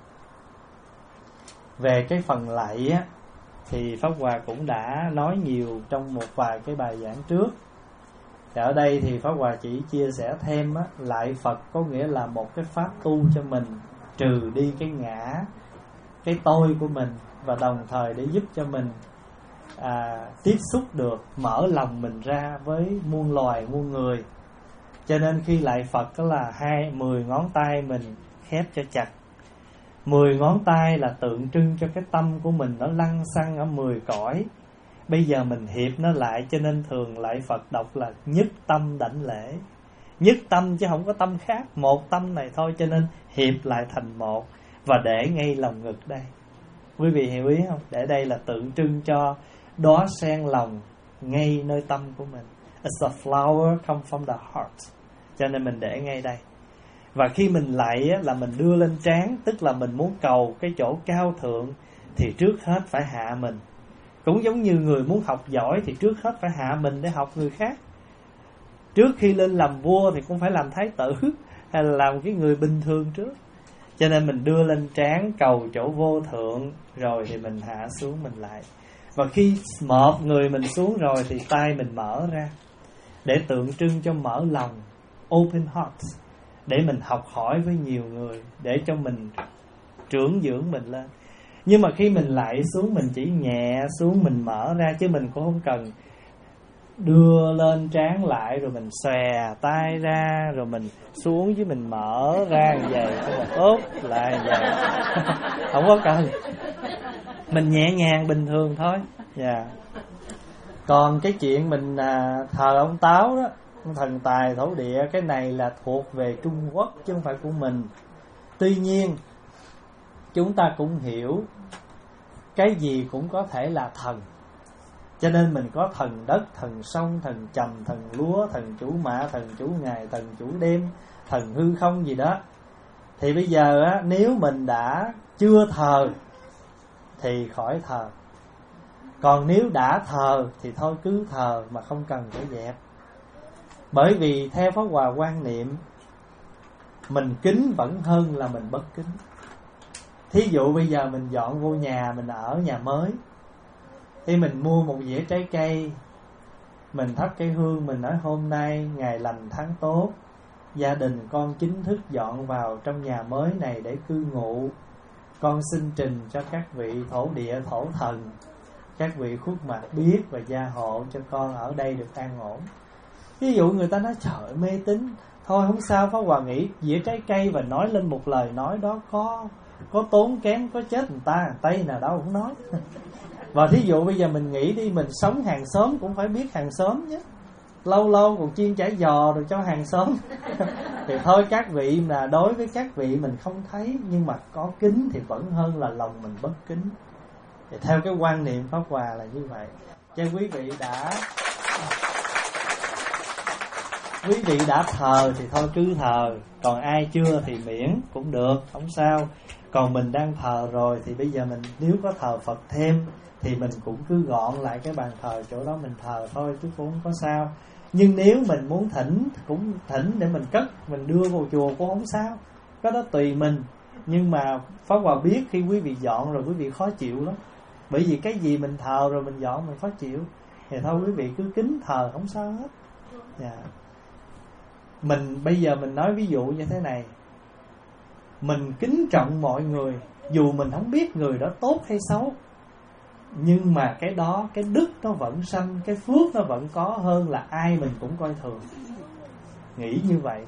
Speaker 2: Về cái phần lạy á, thì Pháp Hòa cũng đã nói nhiều trong một vài cái bài giảng trước. Thì ở đây thì Pháp Hòa chỉ chia sẻ thêm á, lạy Phật có nghĩa là một cái pháp tu cho mình trừ đi cái ngã, cái tôi của mình, và đồng thời để giúp cho mình à, tiếp xúc được, mở lòng mình ra với muôn loài muôn người. Cho nên khi lạy Phật đó là hai mười ngón tay mình khép cho chặt. Mười ngón tay là tượng trưng cho cái tâm của mình nó lăng xăng ở mười cõi. Bây giờ mình hiệp nó lại, cho nên thường lạy Phật đọc là nhất tâm đảnh lễ. Nhất tâm chứ không có tâm khác, một tâm này thôi, cho nên hiệp lại thành một và để ngay lòng ngực đây. Quý vị hiểu ý không? Để đây là tượng trưng cho đóa sen lòng
Speaker 3: ngay nơi tâm của mình. It's a flower come from the heart. Cho nên mình để ngay đây. Và khi mình lạy á, là mình đưa lên trán, tức là mình muốn cầu cái chỗ cao thượng, thì trước hết phải hạ mình. Cũng giống như người muốn học giỏi thì trước hết phải hạ mình để học người khác. Trước khi lên làm vua thì cũng phải làm thái tử, hay là làm cái người bình thường trước. Cho nên mình đưa lên trán cầu chỗ vô thượng, rồi thì mình hạ xuống mình lại. Và khi mọp người mình xuống rồi thì tay mình mở ra, để tượng trưng cho mở lòng, open heart, để mình học hỏi với nhiều người, để cho mình trưởng dưỡng mình lên. Nhưng mà khi mình lại xuống, mình chỉ nhẹ xuống, mình mở ra, chứ mình cũng không cần đưa lên trán lại rồi mình xòe tay ra rồi mình xuống, với mình mở ra như vậy, xong rồi úp lại như vậy. Không có cần. Mình nhẹ nhàng bình thường thôi. Yeah. Còn cái chuyện mình à, thờ ông Táo đó, thần tài thổ địa, cái này là thuộc về Trung Quốc chứ không phải của mình. Tuy nhiên chúng ta cũng hiểu cái gì cũng có thể là thần. Cho nên mình có thần đất, thần sông, thần trầm, thần lúa, thần chủ mã, thần chủ ngày, thần chủ đêm, thần hư không gì đó. Thì bây giờ á, nếu mình đã chưa thờ thì khỏi thờ. Còn nếu đã thờ thì thôi cứ thờ mà không cần phải dẹp. Bởi vì theo Pháp Hòa quan niệm, mình kính vẫn hơn là mình bất kính. Thí dụ bây giờ mình dọn vô nhà, mình ở nhà mới, thì mình mua một dĩa trái cây, mình thắp cây hương, mình nói hôm nay ngày lành tháng tốt, gia đình con chính thức dọn vào trong nhà mới này để cư ngụ. Con xin trình cho các vị thổ địa, thổ thần, các vị khuất mặt biết và gia hộ cho con ở đây được an ổn. Ví dụ người ta nói trời mê tín, thôi không sao, Pháp Hòa nghĩ dĩa trái cây và nói lên một lời nói đó có có tốn kém, có chết người ta, Tây nào đâu cũng nói. Và thí dụ bây giờ mình nghĩ đi, mình sống hàng xóm cũng phải biết hàng xóm chứ, lâu lâu còn chiên chả giò rồi cho hàng xóm. Thì thôi các vị là đối với các vị mình không thấy, nhưng mà có kính thì vẫn hơn là lòng mình bất kính. Thì theo cái quan niệm Pháp Hòa là như vậy. Cho quý vị đã quý vị đã thờ thì thôi cứ thờ, còn ai chưa thì miễn cũng được, không sao. Còn mình đang thờ rồi thì bây giờ mình nếu có thờ Phật thêm thì mình cũng cứ gọn lại cái bàn thờ chỗ đó mình thờ thôi, chứ cũng không có sao. Nhưng nếu mình muốn thỉnh cũng thỉnh để mình cất, mình đưa vào chùa cũng không sao, cái đó tùy mình. Nhưng mà Pháp Hòa biết khi quý vị dọn rồi quý vị khó chịu lắm, bởi vì cái gì mình thờ rồi mình dọn mình khó chịu, thì thôi quý vị cứ kính thờ không sao hết. Yeah. Mình bây giờ mình nói ví dụ như thế này, mình kính trọng mọi người, dù mình không biết người đó tốt hay xấu, nhưng mà cái đó, cái đức nó vẫn sanh, cái phước nó vẫn có hơn là ai mình cũng coi thường. Nghĩ như vậy.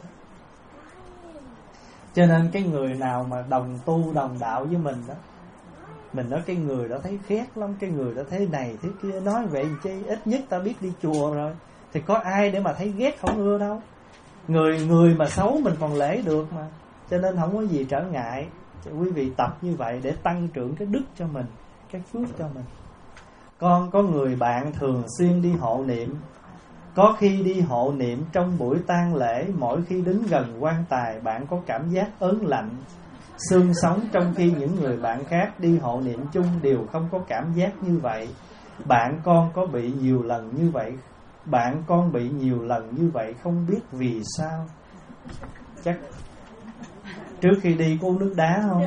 Speaker 3: Cho nên cái người nào mà đồng tu đồng đạo với mình đó, mình nói cái người đó thấy ghét lắm, cái người đó thế này thế kia, nói vậy chứ ít nhất ta biết đi chùa rồi, thì có ai để mà thấy ghét không ưa đâu. Người người mà xấu mình còn lễ được mà, cho nên không có gì trở ngại. Quý vị tập như vậy để tăng trưởng cái đức cho mình, cái phước cho mình. Con có người bạn thường xuyên đi hộ niệm, có khi đi hộ niệm trong buổi tang lễ, mỗi khi đứng gần quan tài bạn có cảm giác ớn lạnh, xương sống, trong khi những người bạn khác đi hộ niệm chung đều không có cảm giác như vậy. Bạn con có bị nhiều lần như vậy, bạn con bị nhiều lần như vậy không biết vì sao. Chắc trước khi đi có uống nước đá không?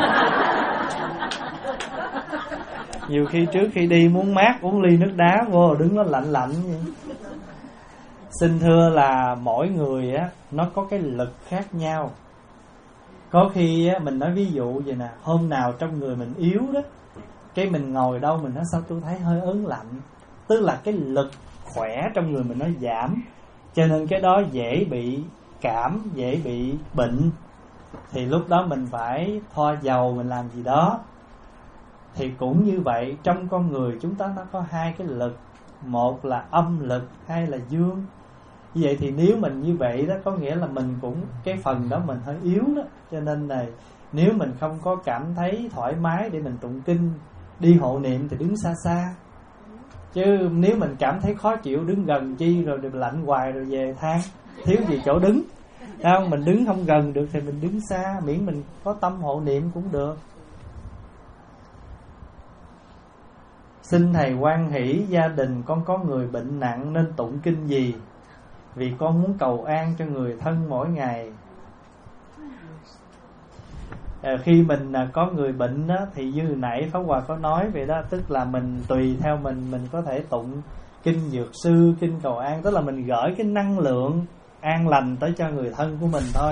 Speaker 3: Nhiều khi trước khi đi muốn mát uống ly nước đá vô, đứng nó lạnh lạnh vậy. Xin thưa là mỗi người á, nó có cái lực khác nhau. Có khi á, mình nói ví dụ vậy nè, hôm nào trong người mình yếu đó, cái mình ngồi đâu mình nói sao tôi thấy hơi ớn lạnh, tức là cái lực khỏe trong người mình nó giảm, cho nên cái đó dễ bị cảm, dễ bị bệnh. Thì lúc đó mình phải thoa dầu, mình làm gì đó. Thì cũng như vậy, trong con người chúng ta nó có hai cái lực, một là âm lực, hai là dương. Như vậy thì nếu mình như vậy đó, có nghĩa là mình cũng cái phần đó mình hơi yếu đó. Cho nên là nếu mình không có cảm thấy thoải mái để mình tụng kinh, đi hộ niệm thì đứng xa xa. Chứ nếu mình cảm thấy khó chịu đứng gần chi rồi lạnh hoài rồi về than thiếu gì chỗ đứng. Không, mình đứng không gần được thì mình đứng xa, miễn mình có tâm hộ niệm cũng được. Xin thầy hoan hỷ, gia đình con có người bệnh nặng nên tụng kinh gì? Vì con muốn cầu an cho người thân mỗi ngày. À, khi mình có người bệnh đó, thì như nãy Pháp Hòa có nói vậy đó, tức là mình tùy theo mình, mình có thể tụng kinh dược sư, kinh cầu an, tức là mình gửi cái năng lượng an lành tới cho người thân của mình thôi.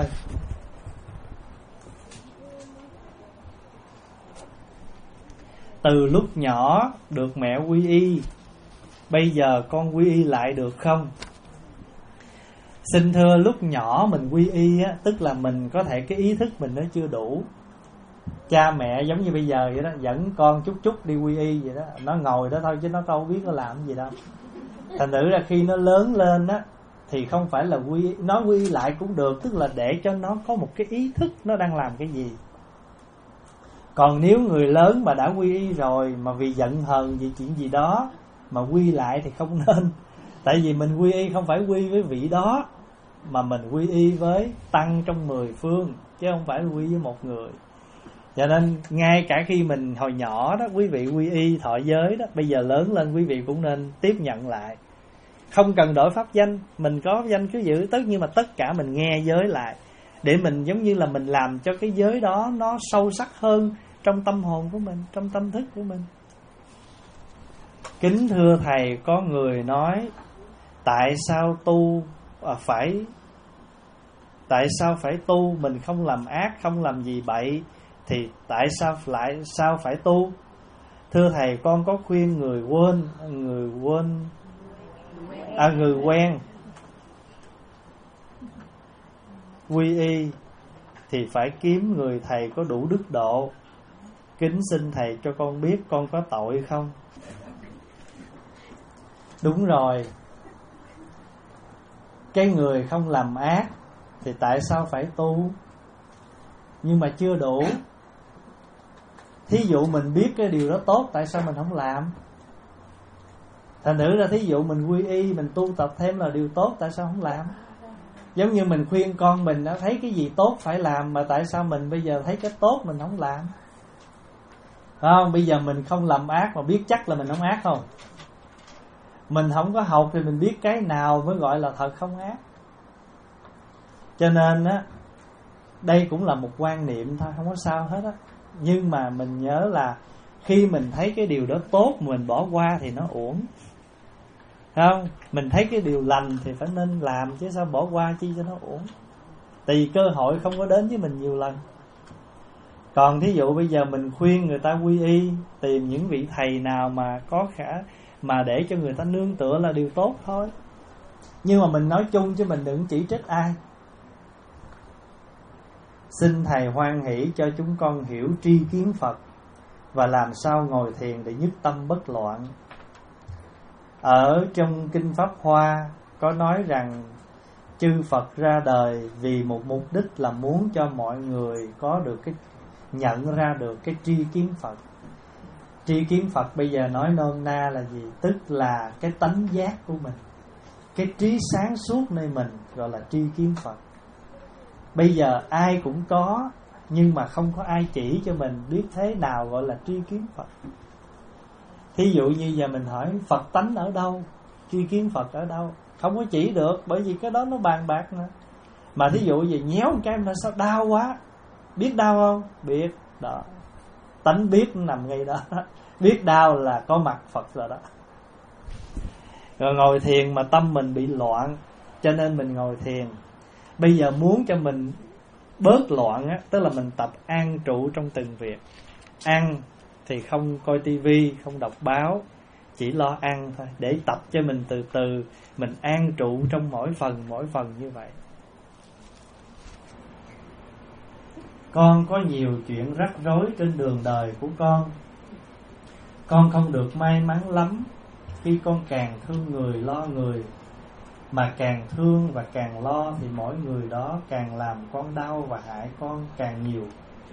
Speaker 3: Từ lúc nhỏ được mẹ quy y, bây giờ con quy y lại được không? Xin thưa, lúc nhỏ mình quy y á, tức là mình có thể cái ý thức mình nó chưa đủ. Cha mẹ giống như bây giờ vậy đó, dẫn con chút chút đi quy y vậy đó, nó ngồi đó thôi chứ nó đâu biết nó làm gì đâu. Thành thử ra khi nó lớn lên á, thì không phải là quy nó quy y lại cũng được, tức là để cho nó có một cái ý thức nó đang làm cái gì. Còn nếu người lớn mà đã quy y rồi mà vì giận hờn vì chuyện gì đó mà quy lại thì không nên. Tại vì mình quy y không phải quy với vị đó, mà mình quy y với tăng trong mười phương, chứ không phải quy với một người. Cho nên ngay cả khi mình hồi nhỏ đó, quý vị quy y thọ giới đó, bây giờ lớn lên quý vị cũng nên tiếp nhận lại. Không cần đổi pháp danh, mình có pháp danh cứ giữ, tất nhưng mà tất cả mình nghe giới lại, để mình giống như là mình làm cho cái giới đó nó sâu sắc hơn trong tâm hồn của mình, trong tâm thức của mình. Kính thưa thầy, có người nói tại sao tu à, phải tại sao phải tu, mình không làm ác, không làm gì bậy thì tại sao lại sao phải tu? Thưa thầy, con có khuyên người quên người quên à người quen quy y thì phải kiếm người thầy có đủ đức độ. Kính xin thầy cho con biết con có tội không? Đúng rồi, cái người không làm ác thì tại sao phải tu? Nhưng mà chưa đủ. Thí dụ mình biết cái điều đó tốt, tại sao mình không làm? Thành thử ra thí dụ mình quy y, mình tu tập thêm là điều tốt, tại sao không làm? Giống như mình khuyên con mình đã thấy cái gì tốt phải làm, mà tại sao mình bây giờ thấy cái tốt mình không làm? Phải không? Bây giờ mình không làm ác mà biết chắc là mình không ác không? Mình không có học thì mình biết cái nào mới gọi là thật không ác. Cho nên á, đây cũng là một quan niệm thôi, không có sao hết á. Nhưng mà mình nhớ là khi mình thấy cái điều đó tốt mình bỏ qua thì nó uổng. Không? Mình thấy cái điều lành thì phải nên làm, chứ sao bỏ qua chi cho nó uổng. Tại vì cơ hội không có đến với mình nhiều lần. Còn thí dụ bây giờ mình khuyên người ta quy y, tìm những vị thầy nào mà có khả mà để cho người ta nương tựa là điều tốt thôi. Nhưng mà mình nói chung chứ mình đừng chỉ trích ai. Xin thầy hoan hỷ cho chúng con hiểu tri kiến Phật và làm sao ngồi thiền để nhất tâm bất loạn. Ở trong Kinh Pháp Hoa có nói rằng chư Phật ra đời vì một mục đích là muốn cho mọi người có được cái nhận ra được cái tri kiến Phật. Tri kiến Phật bây giờ nói nôm na là gì? Tức là cái tánh giác của mình, cái trí sáng suốt nơi mình gọi là tri kiến Phật. Bây giờ ai cũng có, nhưng mà không có ai chỉ cho mình biết thế nào gọi là tri kiến Phật. Thí dụ như giờ mình hỏi Phật tánh ở đâu, tri kiến Phật ở đâu, không có chỉ được, bởi vì cái đó nó bàn bạc nữa. Mà thí dụ về nhéo một cái mà sao đau quá, biết đau không? Biết đó, tánh biết nằm ngay đó. Biết đau là có mặt Phật rồi đó. Rồi ngồi thiền mà tâm mình bị loạn, cho nên mình ngồi thiền. Bây giờ muốn cho mình bớt loạn á, tức là mình tập an trụ trong từng việc. Ăn thì không coi tivi, không đọc báo, chỉ lo ăn thôi, để tập cho mình từ từ mình an trụ trong mỗi phần mỗi phần như vậy. Con có nhiều chuyện rắc rối trên đường đời của con. Con không được may mắn lắm khi con càng thương người lo người, mà càng thương và càng lo thì mỗi người đó càng làm con đau và hại con càng nhiều.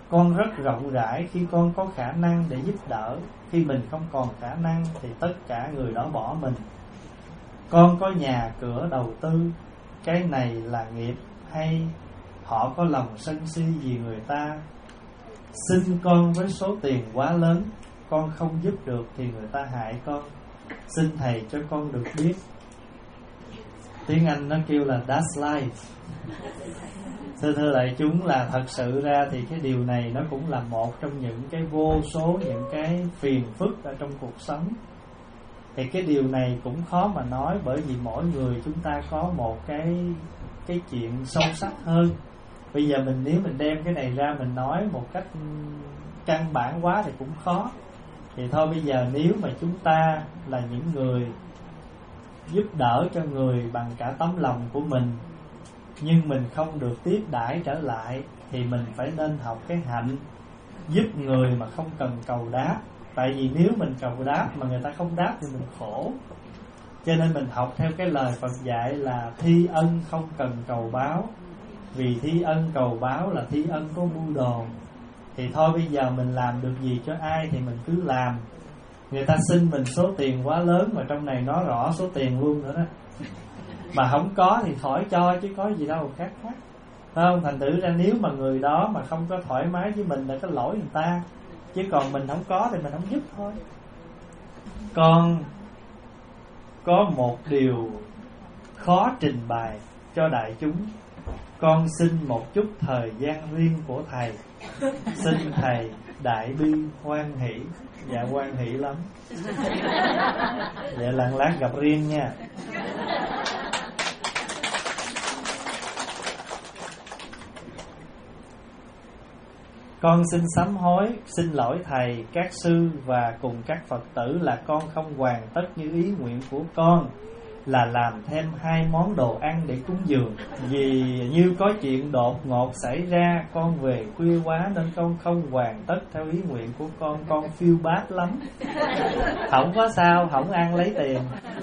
Speaker 3: Con rất rộng rãi khi con có khả năng để giúp đỡ. Khi mình không còn khả năng thì tất cả người đó bỏ mình. Con có nhà cửa đầu tư, cái này là nghiệp hay họ có lòng sân si vì người ta xin con với số tiền quá lớn, con không giúp được thì người ta hại con. Xin thầy cho con được biết. Tiếng Anh nó kêu là that's life. Thưa thưa đại chúng, là thật sự ra thì cái điều này nó cũng là một trong những cái vô số những cái phiền phức ở trong cuộc sống. Thì cái điều này cũng khó mà nói, bởi vì mỗi người chúng ta có một cái cái chuyện sâu sắc hơn. Bây giờ mình nếu mình đem cái này ra mình nói một cách căn bản quá thì cũng khó. Thì thôi bây giờ nếu mà chúng ta là những người giúp đỡ cho người bằng cả tấm lòng của mình, nhưng mình không được tiếp đãi trở lại, thì mình phải nên học cái hạnh giúp người mà không cần cầu đáp. Tại vì nếu mình cầu đáp mà người ta không đáp thì mình khổ. Cho nên mình học theo cái lời Phật dạy là thi ân không cần cầu báo. Vì thi ân cầu báo là thi ân có mưu đồ. Thì thôi bây giờ mình làm được gì cho ai thì mình cứ làm. Người ta xin mình số tiền quá lớn, mà trong này nói rõ số tiền luôn nữa đó, mà không có thì khỏi cho chứ có gì đâu khác khác. Phải không? Thành thử ra nếu mà người đó mà không có thoải mái với mình là cái lỗi người ta, chứ còn mình không có thì mình không giúp thôi. Con có một điều khó trình bày cho đại chúng. Con xin một chút thời gian riêng của thầy. Xin thầy đại bi hoan hỷ. Dạ hoan hỷ lắm. Vậy là lát gặp riêng nha. Con xin sám hối, xin lỗi thầy, các sư và cùng các Phật tử là con không hoàn tất như ý nguyện của con là làm thêm hai món đồ ăn để cúng dường. Vì như có chuyện đột ngột xảy ra, con về khuya quá nên con không hoàn tất theo ý nguyện của con. Con phiêu bát lắm. Không có sao, không ăn lấy tiền.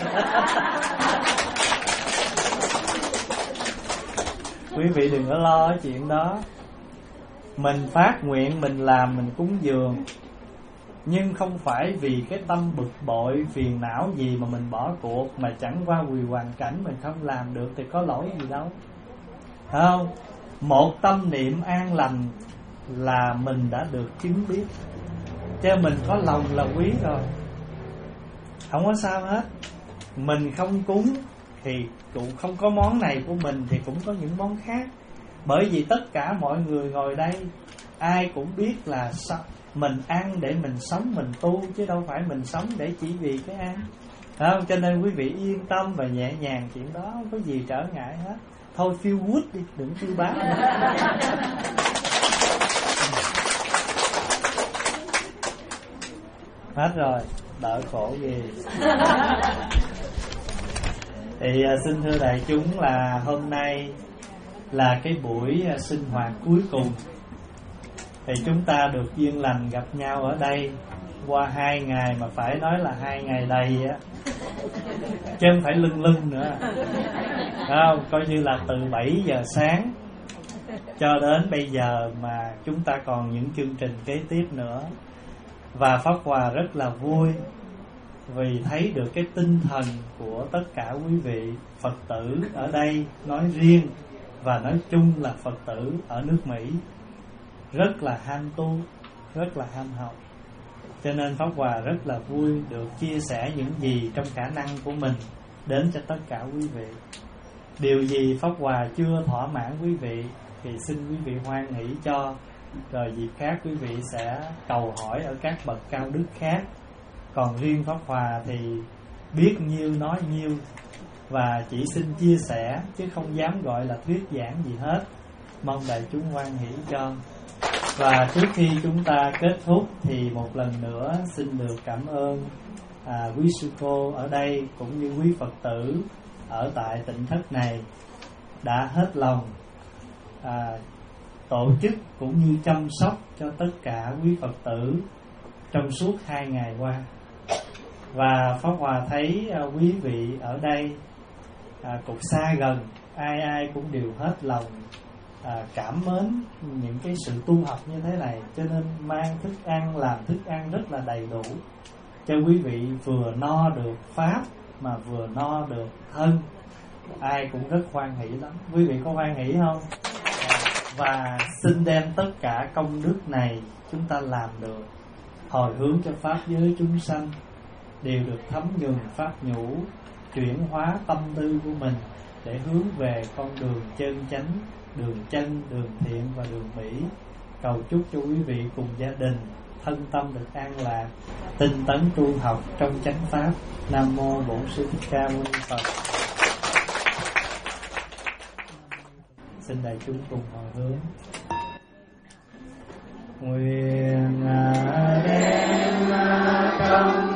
Speaker 3: Quý vị đừng có lo cái chuyện đó. Mình phát nguyện, mình làm, mình cúng dường, nhưng không phải vì cái tâm bực bội, phiền não gì mà mình bỏ cuộc, mà chẳng qua vì hoàn cảnh mình không làm được thì có lỗi gì đâu. Phải không? Một tâm niệm an lành là mình đã được chứng biết, chứ mình có lòng là quý rồi, không có sao hết. Mình không cúng thì cũng không có món này của mình, thì cũng có những món khác. Bởi vì tất cả mọi người ngồi đây ai cũng biết là mình ăn để mình sống, mình tu, chứ đâu phải mình sống để chỉ vì cái ăn. Không? Cho nên quý vị yên tâm và nhẹ nhàng, chuyện đó không có gì trở ngại hết. Thôi feel good đi, đừng feel bad. Hết rồi, đỡ khổ ghê. Thì xin thưa đại chúng là hôm nay là cái buổi sinh hoạt cuối cùng. Thì chúng ta được duyên lành gặp nhau ở đây qua hai ngày, mà phải nói là hai ngày đầy á, chứ không phải lưng lưng nữa. Không, coi như là từ bảy giờ sáng cho đến bây giờ mà chúng ta còn những chương trình kế tiếp nữa. Và Pháp Hòa rất là vui vì thấy được cái tinh thần của tất cả quý vị Phật tử ở đây nói riêng và nói chung là Phật tử ở nước Mỹ rất là ham tu, rất là ham học. Cho nên Pháp Hòa rất là vui được chia sẻ những gì trong khả năng của mình đến cho tất cả quý vị. Điều gì Pháp Hòa chưa thỏa mãn quý vị thì xin quý vị hoan hỷ cho, rồi dịp khác quý vị sẽ cầu hỏi ở các bậc cao đức khác. Còn riêng Pháp Hòa thì biết nhiêu nói nhiêu, và chỉ xin chia sẻ chứ không dám gọi là thuyết giảng gì hết. Mong đại chúng hoan hỷ cho. Và trước khi chúng ta kết thúc thì một lần nữa xin được cảm ơn à, quý sư cô ở đây cũng như quý Phật tử ở tại tỉnh thất này đã hết lòng à, tổ chức cũng như chăm sóc cho tất cả quý Phật tử trong suốt hai ngày qua. Và Pháp Hòa thấy à, quý vị ở đây à, cũng xa gần, ai ai cũng đều hết lòng à, cảm mến những cái sự tu học như thế này, cho nên mang thức ăn, làm thức ăn rất là đầy đủ cho quý vị vừa no được pháp mà vừa no được thân. Ai cũng rất hoan hỷ lắm. Quý vị có hoan hỷ không? Và xin đem tất cả công đức này chúng ta làm được, hồi hướng cho pháp giới chúng sanh đều được thấm nhuần pháp nhũ, chuyển hóa tâm tư của mình để hướng về con đường chân chánh, đường chân, đường thiện và đường mỹ. Cầu chúc cho quý vị cùng gia đình thân tâm được an lạc, tinh tấn tu học trong chánh pháp. Nam mô Bổn Sư Thích Ca Mâu Ni Phật. Xin đại chúng cùng hồi hướng. Nguyện đem công